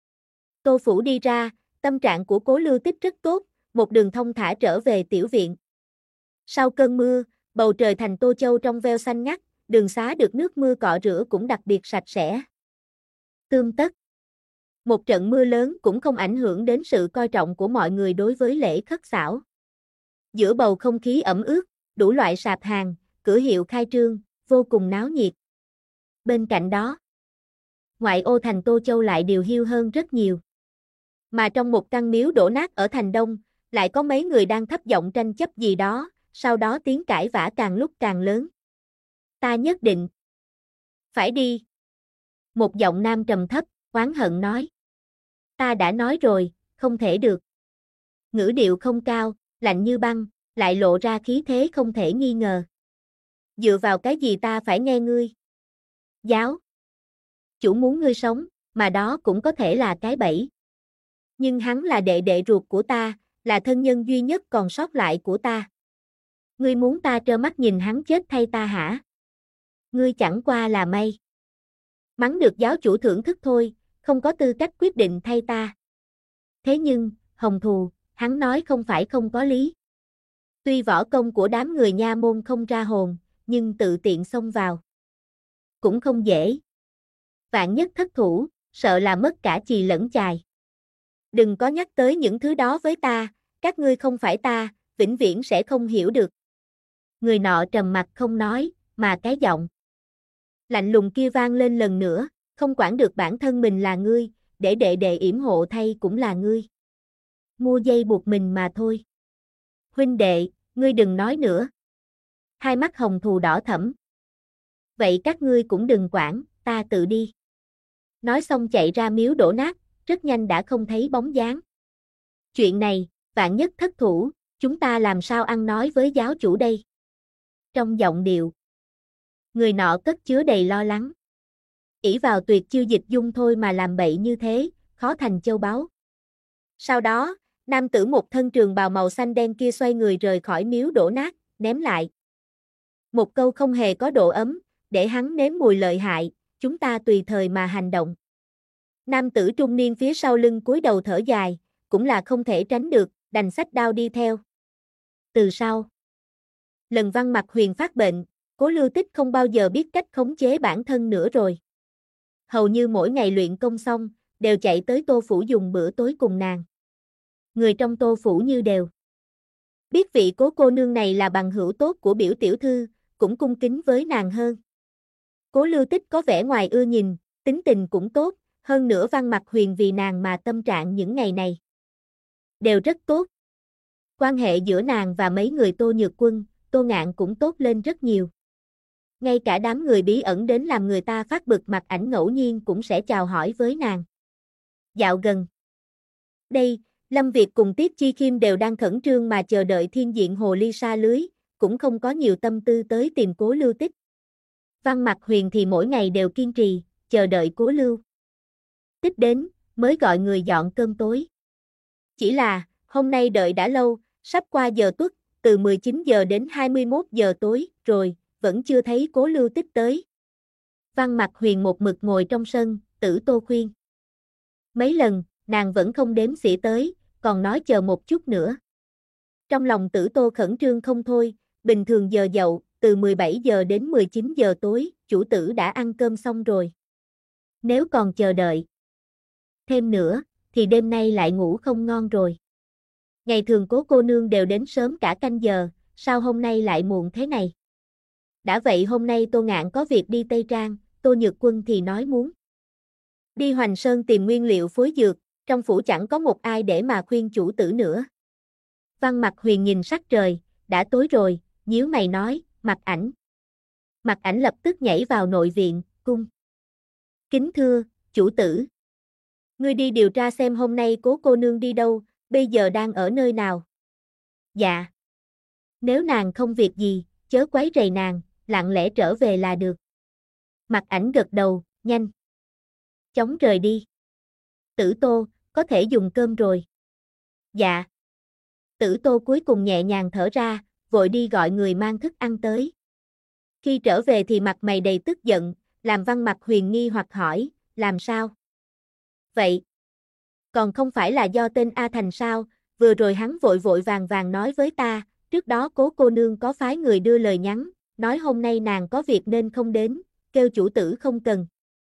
Tô Phủ đi ra, tâm trạng của Cố Lưu Tích rất tốt, một đường thông thả trở về tiểu viện. Sau cơn mưa, bầu trời thành Tô Châu trong veo xanh ngắt, đường xá được nước mưa cọ rửa cũng đặc biệt sạch sẽ. Tươm tất. Một trận mưa lớn cũng không ảnh hưởng đến sự coi trọng của mọi người đối với lễ khất xảo. Giữa bầu không khí ẩm ướt, đủ loại sạp hàng, cửa hiệu khai trương, vô cùng náo nhiệt. Bên cạnh đó, ngoại ô thành Tô Châu lại điều hiu hơn rất nhiều. Mà trong một căn miếu đổ nát ở thành Đông, lại có mấy người đang thấp giọng tranh chấp gì đó, sau đó tiếng cãi vã càng lúc càng lớn. Ta nhất định phải đi. Một giọng nam trầm thấp, oán hận nói. Ta đã nói rồi, không thể được. Ngữ điệu không cao, lạnh như băng, lại lộ ra khí thế không thể nghi ngờ. Dựa vào cái gì ta phải nghe ngươi? Giáo chủ muốn ngươi sống, mà đó cũng có thể là cái bẫy. Nhưng hắn là đệ đệ ruột của ta, là thân nhân duy nhất còn sót lại của ta. Ngươi muốn ta trơ mắt nhìn hắn chết thay ta hả? Ngươi chẳng qua là may mắn được giáo chủ thưởng thức thôi, không có tư cách quyết định thay ta. Thế nhưng, Hồng Thù, hắn nói không phải không có lý. Tuy võ công của đám người nha môn không ra hồn, nhưng tự tiện xông vào cũng không dễ. Vạn nhất thất thủ, sợ là mất cả chì lẫn chài. Đừng có nhắc tới những thứ đó với ta, các ngươi không phải ta, vĩnh viễn sẽ không hiểu được. Người nọ trầm mặt không nói, mà cái giọng lạnh lùng kia vang lên lần nữa, không quản được bản thân mình là ngươi, để đệ đệ yểm hộ thay cũng là ngươi. Mua dây buộc mình mà thôi. Huynh đệ, ngươi đừng nói nữa. Hai mắt Hồng Thù đỏ thẫm. Vậy các ngươi cũng đừng quản, ta tự đi. Nói xong chạy ra miếu đổ nát, rất nhanh đã không thấy bóng dáng. Chuyện này, vạn nhất thất thủ, chúng ta làm sao ăn nói với giáo chủ đây? Trong giọng điệu, người nọ cất chứa đầy lo lắng. Ỷ vào tuyệt chiêu dịch dung thôi mà làm bậy như thế, khó thành châu báu. Sau đó, nam tử một thân trường bào màu xanh đen kia xoay người rời khỏi miếu đổ nát, ném lại một câu không hề có độ ấm, để hắn nếm mùi lợi hại, chúng ta tùy thời mà hành động. Nam tử trung niên phía sau lưng cúi đầu thở dài, cũng là không thể tránh được, đành xách đao đi theo. Từ sau, lần Văn Mặc Huyền phát bệnh, Cố Lưu Tích không bao giờ biết cách khống chế bản thân nữa rồi. Hầu như mỗi ngày luyện công xong, đều chạy tới Tô Phủ dùng bữa tối cùng nàng. Người trong Tô Phủ như đều biết vị Cố cô nương này là bằng hữu tốt của biểu tiểu thư, cũng cung kính với nàng hơn. Cố Lưu Tích có vẻ ngoài ưa nhìn, tính tình cũng tốt, hơn nữa Văn Mặc Huyền vì nàng mà tâm trạng những ngày này đều rất tốt. Quan hệ giữa nàng và mấy người Tô Nhược Quân, Tô Ngạn cũng tốt lên rất nhiều. Ngay cả đám người bí ẩn đến làm người ta phát bực Mặc Ảnh ngẫu nhiên cũng sẽ chào hỏi với nàng. Dạo gần đây, Lâm Việt cùng Tiết Chi Khiêm đều đang khẩn trương mà chờ đợi thiên diện hồ ly sa lưới, cũng không có nhiều tâm tư tới tìm Cố Lưu Tích. Văn Mặc Huyền thì mỗi ngày đều kiên trì, chờ đợi Cố Lưu Tích đến, mới gọi người dọn cơm tối. Chỉ là, hôm nay đợi đã lâu, sắp qua giờ tuất, từ 19 giờ đến 21 giờ tối, rồi, vẫn chưa thấy Cố Lưu Tích tới. Văn Mặc Huyền một mực ngồi trong sân, Tử Tô khuyên. Mấy lần, nàng vẫn không đếm xỉa tới, còn nói chờ một chút nữa. Trong lòng Tử Tô khẩn trương không thôi, bình thường giờ dậu, từ 17 giờ đến 19 giờ tối, chủ tử đã ăn cơm xong rồi. Nếu còn chờ đợi thêm nữa, thì đêm nay lại ngủ không ngon rồi. Ngày thường Cố cô nương đều đến sớm cả canh giờ, sao hôm nay lại muộn thế này? Đã vậy hôm nay Tô Ngạn có việc đi Tây Trang, Tô Nhược Quân thì nói muốn đi Hoành Sơn tìm nguyên liệu phối dược, trong phủ chẳng có một ai để mà khuyên chủ tử nữa. Văn Mặc Huyền nhìn sắc trời, đã tối rồi, nhíu mày nói, Mặc Ảnh. Mặc Ảnh lập tức nhảy vào nội viện, cung kính thưa, chủ tử. Ngươi đi điều tra xem hôm nay Cố cô nương đi đâu, bây giờ đang ở nơi nào. Dạ. Nếu nàng không việc gì, chớ quấy rầy nàng, lặng lẽ trở về là được. Mặc Ảnh gật đầu, nhanh chóng rời đi. Tử Tô, có thể dùng cơm rồi. Dạ. Tử Tô cuối cùng nhẹ nhàng thở ra, vội đi gọi người mang thức ăn tới. Khi trở về thì mặt mày đầy tức giận, làm Văn Mặc Huyền nghi hoặc hỏi, làm sao? Vậy, còn không phải là do tên A Thành sao, vừa rồi hắn vội vội vàng vàng nói với ta, trước đó Cố cô nương có phái người đưa lời nhắn, nói hôm nay nàng có việc nên không đến, kêu chủ tử không cần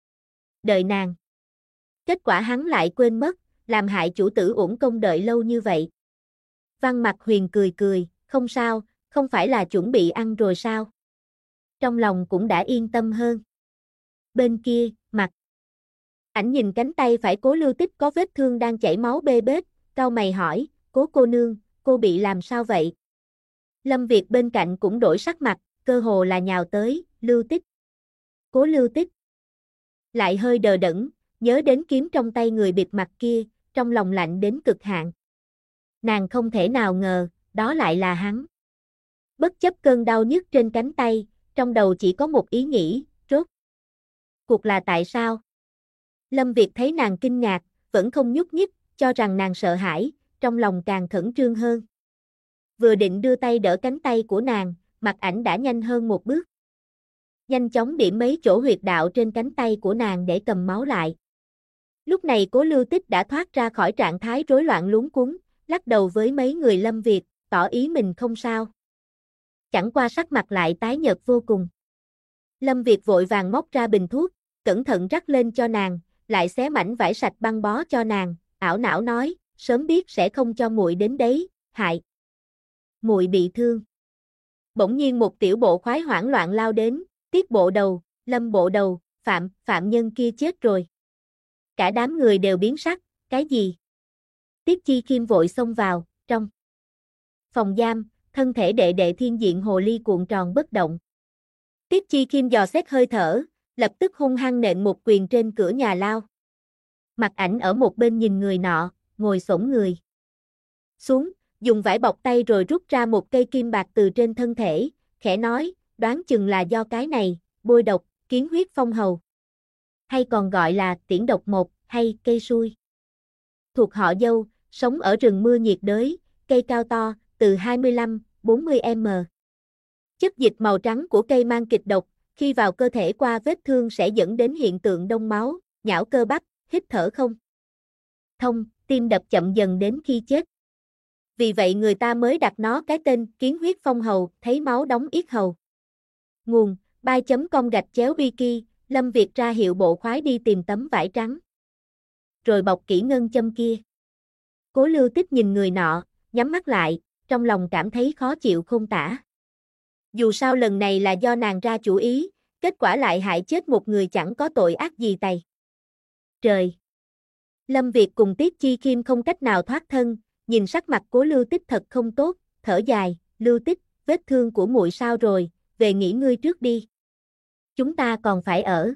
đợi nàng. Kết quả hắn lại quên mất, làm hại chủ tử uổng công đợi lâu như vậy. Văn Mặc Huyền cười cười, không sao, không phải là chuẩn bị ăn rồi sao? Trong lòng cũng đã yên tâm hơn. Bên kia, Mặc Ảnh nhìn cánh tay phải Cố Lưu Tích có vết thương đang chảy máu bê bết, cau mày hỏi, Cố cô nương, cô bị làm sao vậy? Lâm Việt bên cạnh cũng đổi sắc mặt, cơ hồ là nhào tới, Lưu Tích. Cố Lưu Tích lại hơi đờ đẫn, nhớ đến kiếm trong tay người bịt mặt kia, trong lòng lạnh đến cực hạn. Nàng không thể nào ngờ, đó lại là hắn. Bất chấp cơn đau nhức trên cánh tay, trong đầu chỉ có một ý nghĩ, rốt cuộc là tại sao? Lâm Việt thấy nàng kinh ngạc, vẫn không nhúc nhích, cho rằng nàng sợ hãi, trong lòng càng khẩn trương hơn. Vừa định đưa tay đỡ cánh tay của nàng, Mặc Ảnh đã nhanh hơn một bước. Nhanh chóng điểm mấy chỗ huyệt đạo trên cánh tay của nàng để cầm máu lại. Lúc này Cố Lưu Tích đã thoát ra khỏi trạng thái rối loạn luống cuống, lắc đầu với mấy người Lâm Việt, tỏ ý mình không sao. Chẳng qua sắc mặt lại tái nhợt vô cùng. Lâm Việt vội vàng móc ra bình thuốc, cẩn thận rắc lên cho nàng, lại xé mảnh vải sạch băng bó cho nàng, ảo não nói, sớm biết sẽ không cho muội đến đấy, hại muội bị thương. Bỗng nhiên một tiểu bộ khoái hoảng loạn lao đến, Tiết bộ đầu, Lâm bộ đầu, phạm nhân kia chết rồi. Cả đám người đều biến sắc, cái gì? Tiết Chi Kim vội xông vào, trong phòng giam, thân thể đệ đệ thiên diện hồ ly cuộn tròn bất động. Tiết Chi Kim dò xét hơi thở, lập tức hung hăng nện một quyền trên cửa nhà lao. Mặc Ảnh ở một bên nhìn người nọ, ngồi xổm người xuống, dùng vải bọc tay rồi rút ra một cây kim bạc từ trên thân thể, khẽ nói, đoán chừng là do cái này, bôi độc, kiến huyết phong hầu. Hay còn gọi là tiễn độc một, hay cây sui. Thuộc họ Dâu, sống ở rừng mưa nhiệt đới, cây cao to, từ 25-40 m. Chất dịch màu trắng của cây mang kịch độc, khi vào cơ thể qua vết thương sẽ dẫn đến hiện tượng đông máu, nhão cơ bắp, hít thở không thông, tim đập chậm dần đến khi chết. Vì vậy người ta mới đặt nó cái tên kiến huyết phong hầu, thấy máu đóng yết hầu. Nguồn, bai.com/wiki, Lâm Việt ra hiệu bộ khoái đi tìm tấm vải trắng. Rồi bọc kỹ ngân châm kia. Cố Lưu Tích nhìn người nọ, nhắm mắt lại, trong lòng cảm thấy khó chịu không tả. Dù sao lần này là do nàng ra chủ ý, kết quả lại hại chết một người chẳng có tội ác gì tày. Trời! Lâm Việt cùng Tiết Chi Kim không cách nào thoát thân, nhìn sắc mặt Cố Lưu Tích thật không tốt, thở dài, Lưu Tích, vết thương của muội sao rồi, về nghỉ ngơi trước đi. Chúng ta còn phải ở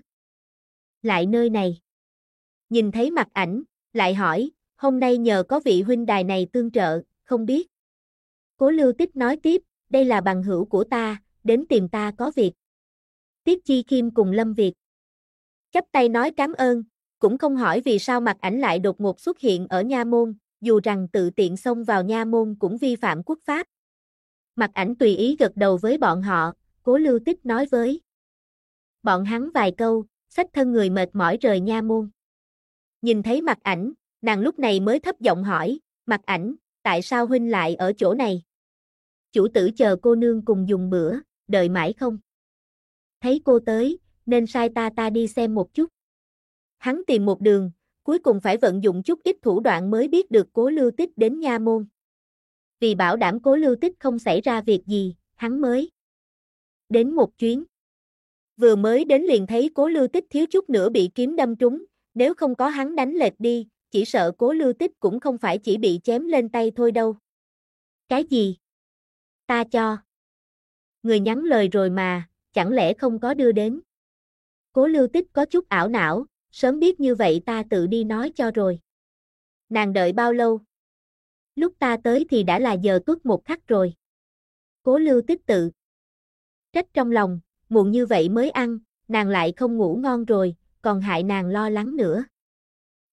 lại nơi này. Nhìn thấy Mặc Ảnh, lại hỏi, hôm nay nhờ có vị huynh đài này tương trợ, không biết. Cố Lưu Tích nói tiếp, đây là bằng hữu của ta, đến tìm ta có việc. Tiết Chi Kim cùng Lâm Việt chắp tay nói cảm ơn, cũng không hỏi vì sao Mặc Ảnh lại đột ngột xuất hiện ở nha môn, dù rằng tự tiện xông vào nha môn cũng vi phạm quốc pháp. Mặc Ảnh tùy ý gật đầu với bọn họ, Cố Lưu Tích nói với bọn hắn vài câu, xách thân người mệt mỏi rời nha môn. Nhìn thấy Mặc Ảnh, nàng lúc này mới thấp giọng hỏi, Mặc Ảnh, tại sao huynh lại ở chỗ này? Chủ tử chờ cô nương cùng dùng bữa, đợi mãi không? Thấy cô tới, nên sai ta đi xem một chút. Hắn tìm một đường, cuối cùng phải vận dụng chút ít thủ đoạn mới biết được Cố Lưu Tích đến nha môn. Vì bảo đảm Cố Lưu Tích không xảy ra việc gì, hắn mới đến một chuyến. Vừa mới đến liền thấy Cố Lưu Tích thiếu chút nữa bị kiếm đâm trúng, nếu không có hắn đánh lệch đi, chỉ sợ Cố Lưu Tích cũng không phải chỉ bị chém lên tay thôi đâu. Cái gì? Ta cho. Người nhắn lời rồi mà, chẳng lẽ không có đưa đến? Cố Lưu Tích có chút ảo não, sớm biết như vậy ta tự đi nói cho rồi. Nàng đợi bao lâu? Lúc ta tới thì đã là giờ tuất một khắc rồi. Cố Lưu Tích tự trách trong lòng, muộn như vậy mới ăn, nàng lại không ngủ ngon rồi, còn hại nàng lo lắng nữa.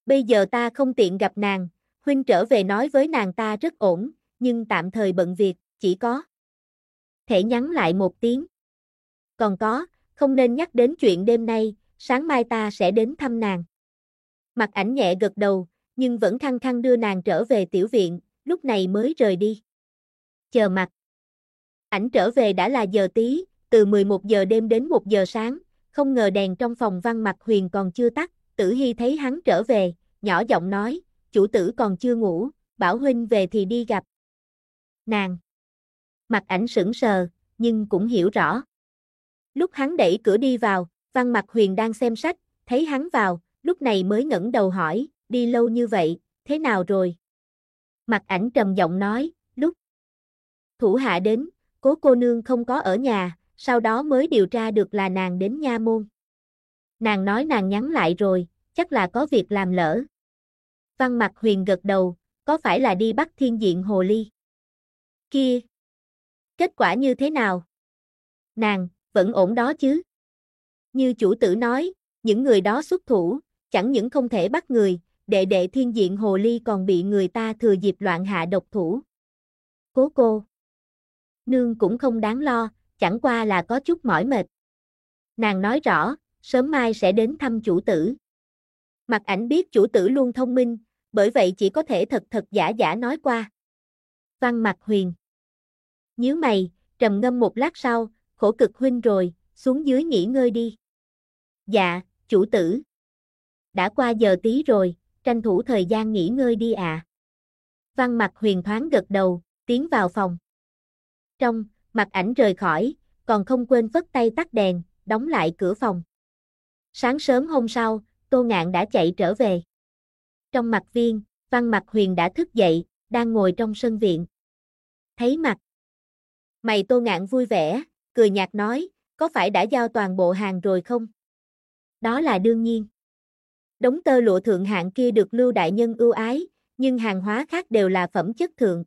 Bây giờ ta không tiện gặp nàng, huynh trở về nói với nàng ta rất ổn, nhưng tạm thời bận việc, chỉ có thể nhắn lại một tiếng. Còn có, không nên nhắc đến chuyện đêm nay, sáng mai ta sẽ đến thăm nàng. Mặt Ảnh nhẹ gật đầu, nhưng vẫn khăng khăng đưa nàng trở về tiểu viện, lúc này mới rời đi. Chờ Mặt Ảnh trở về đã là giờ tí, từ 11 giờ đêm đến 1 giờ sáng, không ngờ đèn trong phòng Văn Mặc Huyền còn chưa tắt, Tử Hi thấy hắn trở về, nhỏ giọng nói, chủ tử còn chưa ngủ, bảo huynh về thì đi gặp nàng. Mặt Ảnh sững sờ, nhưng cũng hiểu rõ. Lúc hắn đẩy cửa đi vào, Văn Mặc Huyền đang xem sách, thấy hắn vào, lúc này mới ngẩng đầu hỏi, đi lâu như vậy, thế nào rồi? Mặt Ảnh trầm giọng nói, lúc thủ hạ đến, Cố cô nương không có ở nhà, sau đó mới điều tra được là nàng đến nha môn. Nàng nói nàng nhắn lại rồi, chắc là có việc làm lỡ. Văn Mặc Huyền gật đầu, có phải là đi bắt thiên diện hồ ly kia? Kết quả như thế nào? Nàng, vẫn ổn đó chứ? Như chủ tử nói, những người đó xuất thủ, chẳng những không thể bắt người, đệ đệ thiên diện hồ ly còn bị người ta thừa dịp loạn hạ độc thủ. Cố cô nương cũng không đáng lo, chẳng qua là có chút mỏi mệt. Nàng nói rõ, sớm mai sẽ đến thăm chủ tử. Mặt Ảnh biết chủ tử luôn thông minh, bởi vậy chỉ có thể thật thật giả giả nói qua. Văn Mặc Huyền nhíu mày, trầm ngâm một lát sau, khổ cực huynh rồi, xuống dưới nghỉ ngơi đi. Dạ, chủ tử. Đã qua giờ tí rồi, tranh thủ thời gian nghỉ ngơi đi ạ. Văn Mặc Huyền thoáng gật đầu, tiến vào phòng. Trong, Mặt Ảnh rời khỏi, còn không quên phất tay tắt đèn, đóng lại cửa phòng. Sáng sớm hôm sau, Tô Ngạn đã chạy trở về. Trong Mặc Viên, Văn Mặc Huyền đã thức dậy, đang ngồi trong sân viện. Thấy mặt mày Tô Ngạn vui vẻ, cười nhạt nói, có phải đã giao toàn bộ hàng rồi không? Đó là đương nhiên. Đống tơ lụa thượng hạng kia được Lưu đại nhân ưu ái, nhưng hàng hóa khác đều là phẩm chất thượng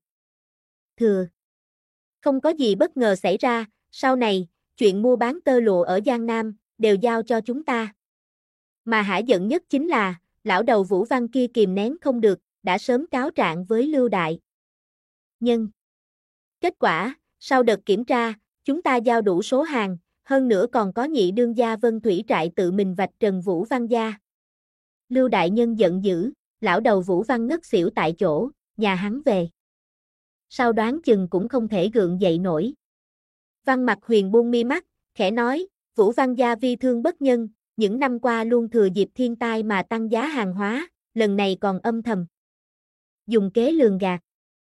thừa. Không có gì bất ngờ xảy ra, sau này, chuyện mua bán tơ lụa ở Giang Nam, đều giao cho chúng ta. Mà hả giận nhất chính là, lão đầu Vũ Văn kia kìm nén không được, đã sớm cáo trạng với Lưu đại nhân. Kết quả, sau đợt kiểm tra, chúng ta giao đủ số hàng, hơn nữa còn có nhị đương gia Vân Thủy Trại tự mình vạch trần Vũ Văn gia. Lưu đại nhân giận dữ, lão đầu Vũ Văn ngất xỉu tại chỗ, nhà hắn về. Sau đoán chừng cũng không thể gượng dậy nổi. Văn Mặc Huyền buông mi mắt, khẽ nói, Vũ Văn gia vi thương bất nhân, những năm qua luôn thừa dịp thiên tai mà tăng giá hàng hóa, lần này còn âm thầm dùng kế lường gạt.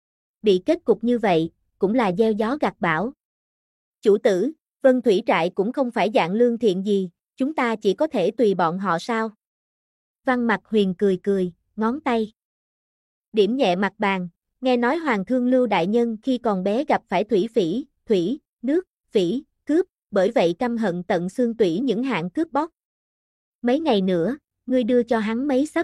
Bị kết cục như vậy, cũng là gieo gió gặt bão. Chủ tử, Vân Thủy Trại cũng không phải dạng lương thiện gì, chúng ta chỉ có thể tùy bọn họ sao? Văn Mặc Huyền cười cười, ngón tay điểm nhẹ mặt bàn, nghe nói Hoàng thương Lưu đại nhân khi còn bé gặp phải thủy phỉ, thủy, nước, phỉ, cướp, bởi vậy căm hận tận xương tủy những hạng cướp bóc. Mấy ngày nữa, ngươi đưa cho hắn mấy xấp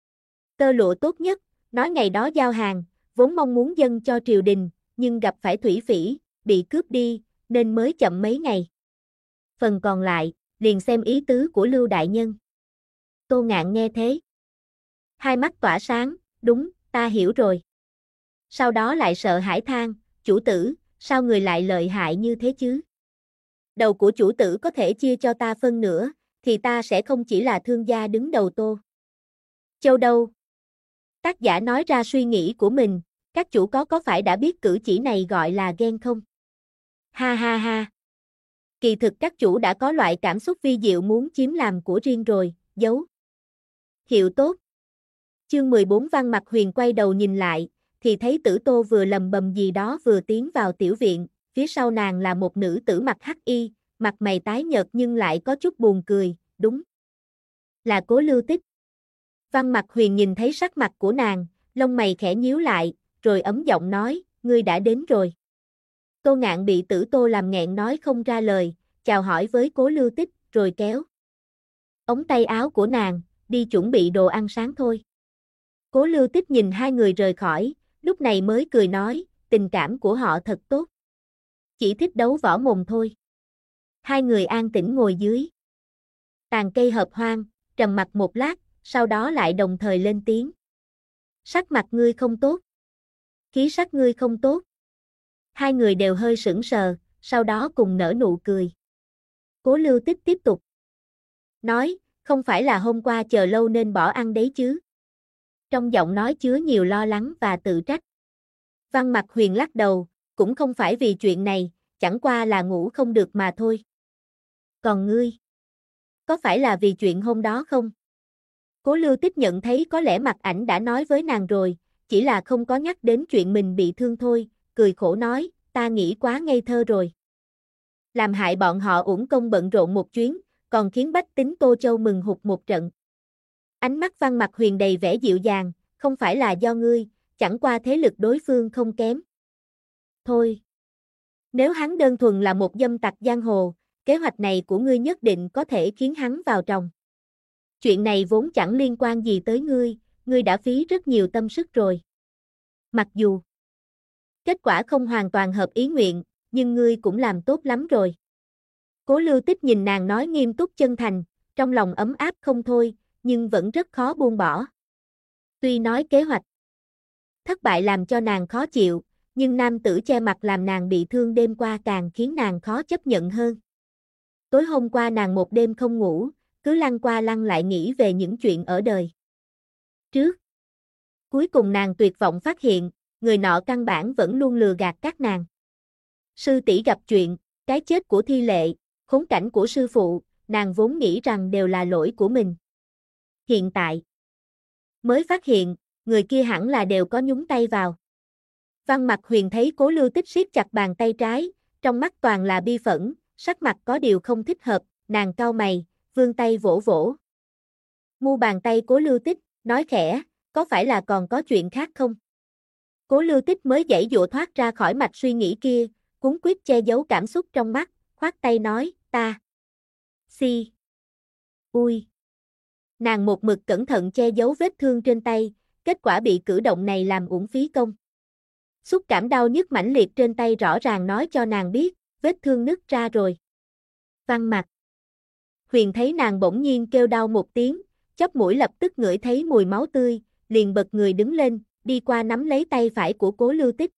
tơ lụa tốt nhất, nói ngày đó giao hàng, vốn mong muốn dâng cho triều đình, nhưng gặp phải thủy phỉ, bị cướp đi, nên mới chậm mấy ngày. Phần còn lại, liền xem ý tứ của Lưu đại nhân. Tô Ngạn nghe thế, hai mắt tỏa sáng, đúng, ta hiểu rồi. Sau đó lại sợ hãi than, chủ tử, sao người lại lợi hại như thế chứ? Đầu của chủ tử có thể chia cho ta phân nửa, thì ta sẽ không chỉ là thương gia đứng đầu Tô Châu đâu. Tác giả nói ra suy nghĩ của mình, các chủ có phải đã biết cử chỉ này gọi là ghen không? Ha ha ha. Kỳ thực các chủ đã có loại cảm xúc vi diệu muốn chiếm làm của riêng rồi, dấu hiệu tốt. Chương 14 Văn Mặc Huyền quay đầu nhìn lại, thì thấy Tử Tô vừa lầm bầm gì đó vừa tiến vào tiểu viện, phía sau nàng là một nữ tử mặc hắc y, mặt mày tái nhợt nhưng lại có chút buồn cười, đúng là Cố Lưu Tích. Văn Mặc Huyền nhìn thấy sắc mặt của nàng, lông mày khẽ nhíu lại, rồi ấm giọng nói, ngươi đã đến rồi. Tô Ngạn bị Tử Tô làm nghẹn nói không ra lời, chào hỏi với Cố Lưu Tích, rồi kéo ống tay áo của nàng, đi chuẩn bị đồ ăn sáng thôi. Cố Lưu Tích nhìn hai người rời khỏi, lúc này mới cười nói, tình cảm của họ thật tốt. Chỉ thích đấu võ mồm thôi. Hai người an tĩnh ngồi dưới tàn cây hợp hoang, trầm mặc một lát, sau đó lại đồng thời lên tiếng. Sắc mặt ngươi không tốt. Khí sắc ngươi không tốt. Hai người đều hơi sững sờ, sau đó cùng nở nụ cười. Cố Lưu Tích tiếp tục. Nói, không phải là hôm qua chờ lâu nên bỏ ăn đấy chứ. Trong giọng nói chứa nhiều lo lắng và tự trách. Văn Mặc Huyền lắc đầu, cũng không phải vì chuyện này, chẳng qua là ngủ không được mà thôi. Còn ngươi? Có phải là vì chuyện hôm đó không? Cố Lưu Tích nhận thấy có lẽ Mặc Ảnh đã nói với nàng rồi, chỉ là không có nhắc đến chuyện mình bị thương thôi, cười khổ nói, ta nghĩ quá ngây thơ rồi. Làm hại bọn họ uổng công bận rộn một chuyến, còn khiến bách tính Tô Châu mừng hụt một trận. Ánh mắt Văn Mặc Huyền đầy vẻ dịu dàng, không phải là do ngươi, chẳng qua thế lực đối phương không kém. Thôi. Nếu hắn đơn thuần là một dâm tặc giang hồ, kế hoạch này của ngươi nhất định có thể khiến hắn vào tròng. Chuyện này vốn chẳng liên quan gì tới ngươi đã phí rất nhiều tâm sức rồi. Mặc dù kết quả không hoàn toàn hợp ý nguyện, nhưng ngươi cũng làm tốt lắm rồi. Cố Lưu Tích nhìn nàng nói nghiêm túc chân thành, trong lòng ấm áp không thôi, nhưng vẫn rất khó buông bỏ. Tuy nói kế hoạch thất bại làm cho nàng khó chịu, nhưng nam tử che mặt làm nàng bị thương đêm qua càng khiến nàng khó chấp nhận hơn. Tối hôm qua nàng một đêm không ngủ, cứ lăn qua lăn lại nghĩ về những chuyện ở đời trước. Cuối cùng nàng tuyệt vọng phát hiện, người nọ căn bản vẫn luôn lừa gạt các nàng. Sư tỷ gặp chuyện, cái chết của Thi Lệ, khốn cảnh của sư phụ, nàng vốn nghĩ rằng đều là lỗi của mình. Hiện tại, mới phát hiện, người kia hẳn là đều có nhúng tay vào. Văn Mặc Huyền thấy Cố Lưu Tích siết chặt bàn tay trái, trong mắt toàn là bi phẫn, sắc mặt có điều không thích hợp, nàng cau mày, vươn tay vỗ vỗ. Mu bàn tay Cố Lưu Tích, nói khẽ, có phải là còn có chuyện khác không? Cố Lưu Tích mới giãy giụa thoát ra khỏi mạch suy nghĩ kia, cuống quýt che giấu cảm xúc trong mắt, khoát tay nói, ta. Si. Ui. Nàng một mực cẩn thận che giấu vết thương trên tay, kết quả bị cử động này làm uổng phí công. Xúc cảm đau nhức mãnh liệt trên tay rõ ràng nói cho nàng biết, vết thương nứt ra rồi. Văn Mặc Huyền thấy nàng bỗng nhiên kêu đau một tiếng, chóp mũi lập tức ngửi thấy mùi máu tươi, liền bật người đứng lên, đi qua nắm lấy tay phải của Cố Lưu Tích.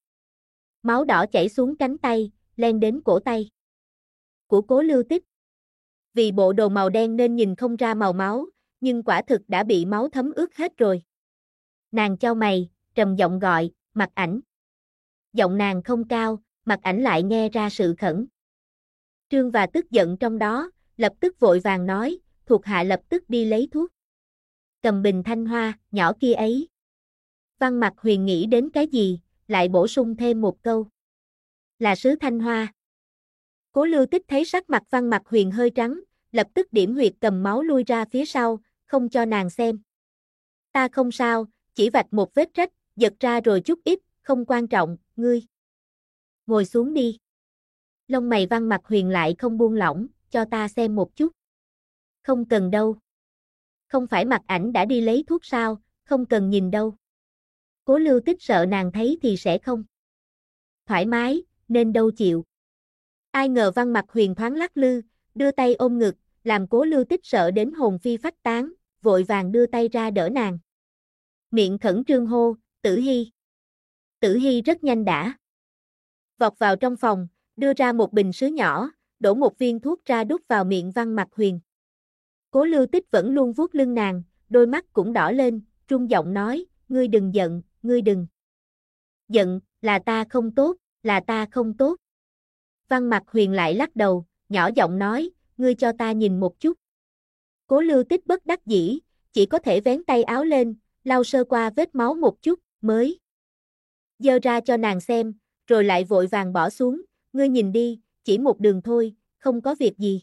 Máu đỏ chảy xuống cánh tay, len đến cổ tay của Cố Lưu Tích. Vì bộ đồ màu đen nên nhìn không ra màu máu, nhưng quả thực đã bị máu thấm ướt hết rồi. Nàng chau mày, trầm giọng gọi, Mặc Ảnh. Giọng nàng không cao, Mặc Ảnh lại nghe ra sự khẩn trương và tức giận trong đó, lập tức vội vàng nói, thuộc hạ lập tức đi lấy thuốc. Cầm bình thanh hoa, nhỏ kia ấy. Văn Mặc Huyền nghĩ đến cái gì, lại bổ sung thêm một câu. Là sứ thanh hoa. Cố Lưu Tích thấy sắc mặt Văn Mặc Huyền hơi trắng, lập tức điểm huyệt cầm máu lui ra phía sau, không cho nàng xem. Ta không sao, chỉ vạch một vết rách, giật ra rồi chút ít, không quan trọng, ngươi. Ngồi xuống đi. Lông mày Văn Mặc Huyền lại không buông lỏng, cho ta xem một chút. Không cần đâu. Không phải Mặc Ảnh đã đi lấy thuốc sao, không cần nhìn đâu. Cố Lưu Tích sợ nàng thấy thì sẽ không thoải mái, nên đâu chịu. Ai ngờ Văn Mặc Huyền thoáng lắc lư, đưa tay ôm ngực, làm Cố Lưu Tích sợ đến hồn phi phách tán, vội vàng đưa tay ra đỡ nàng. Miệng khẩn trương hô, Tử Hi. Tử Hi rất nhanh đã vọt vào trong phòng, đưa ra một bình sứ nhỏ, đổ một viên thuốc ra đút vào miệng Văn Mặc Huyền. Cố Lưu Tích vẫn luôn vuốt lưng nàng, đôi mắt cũng đỏ lên, run giọng nói, ngươi đừng giận, ngươi đừng giận, là ta không tốt, là ta không tốt. Văn Mặc Huyền lại lắc đầu, nhỏ giọng nói, ngươi cho ta nhìn một chút. Cố Lưu Tích bất đắc dĩ, chỉ có thể vén tay áo lên, lau sơ qua vết máu một chút, mới giơ ra cho nàng xem, rồi lại vội vàng bỏ xuống, ngươi nhìn đi, chỉ một đường thôi, không có việc gì.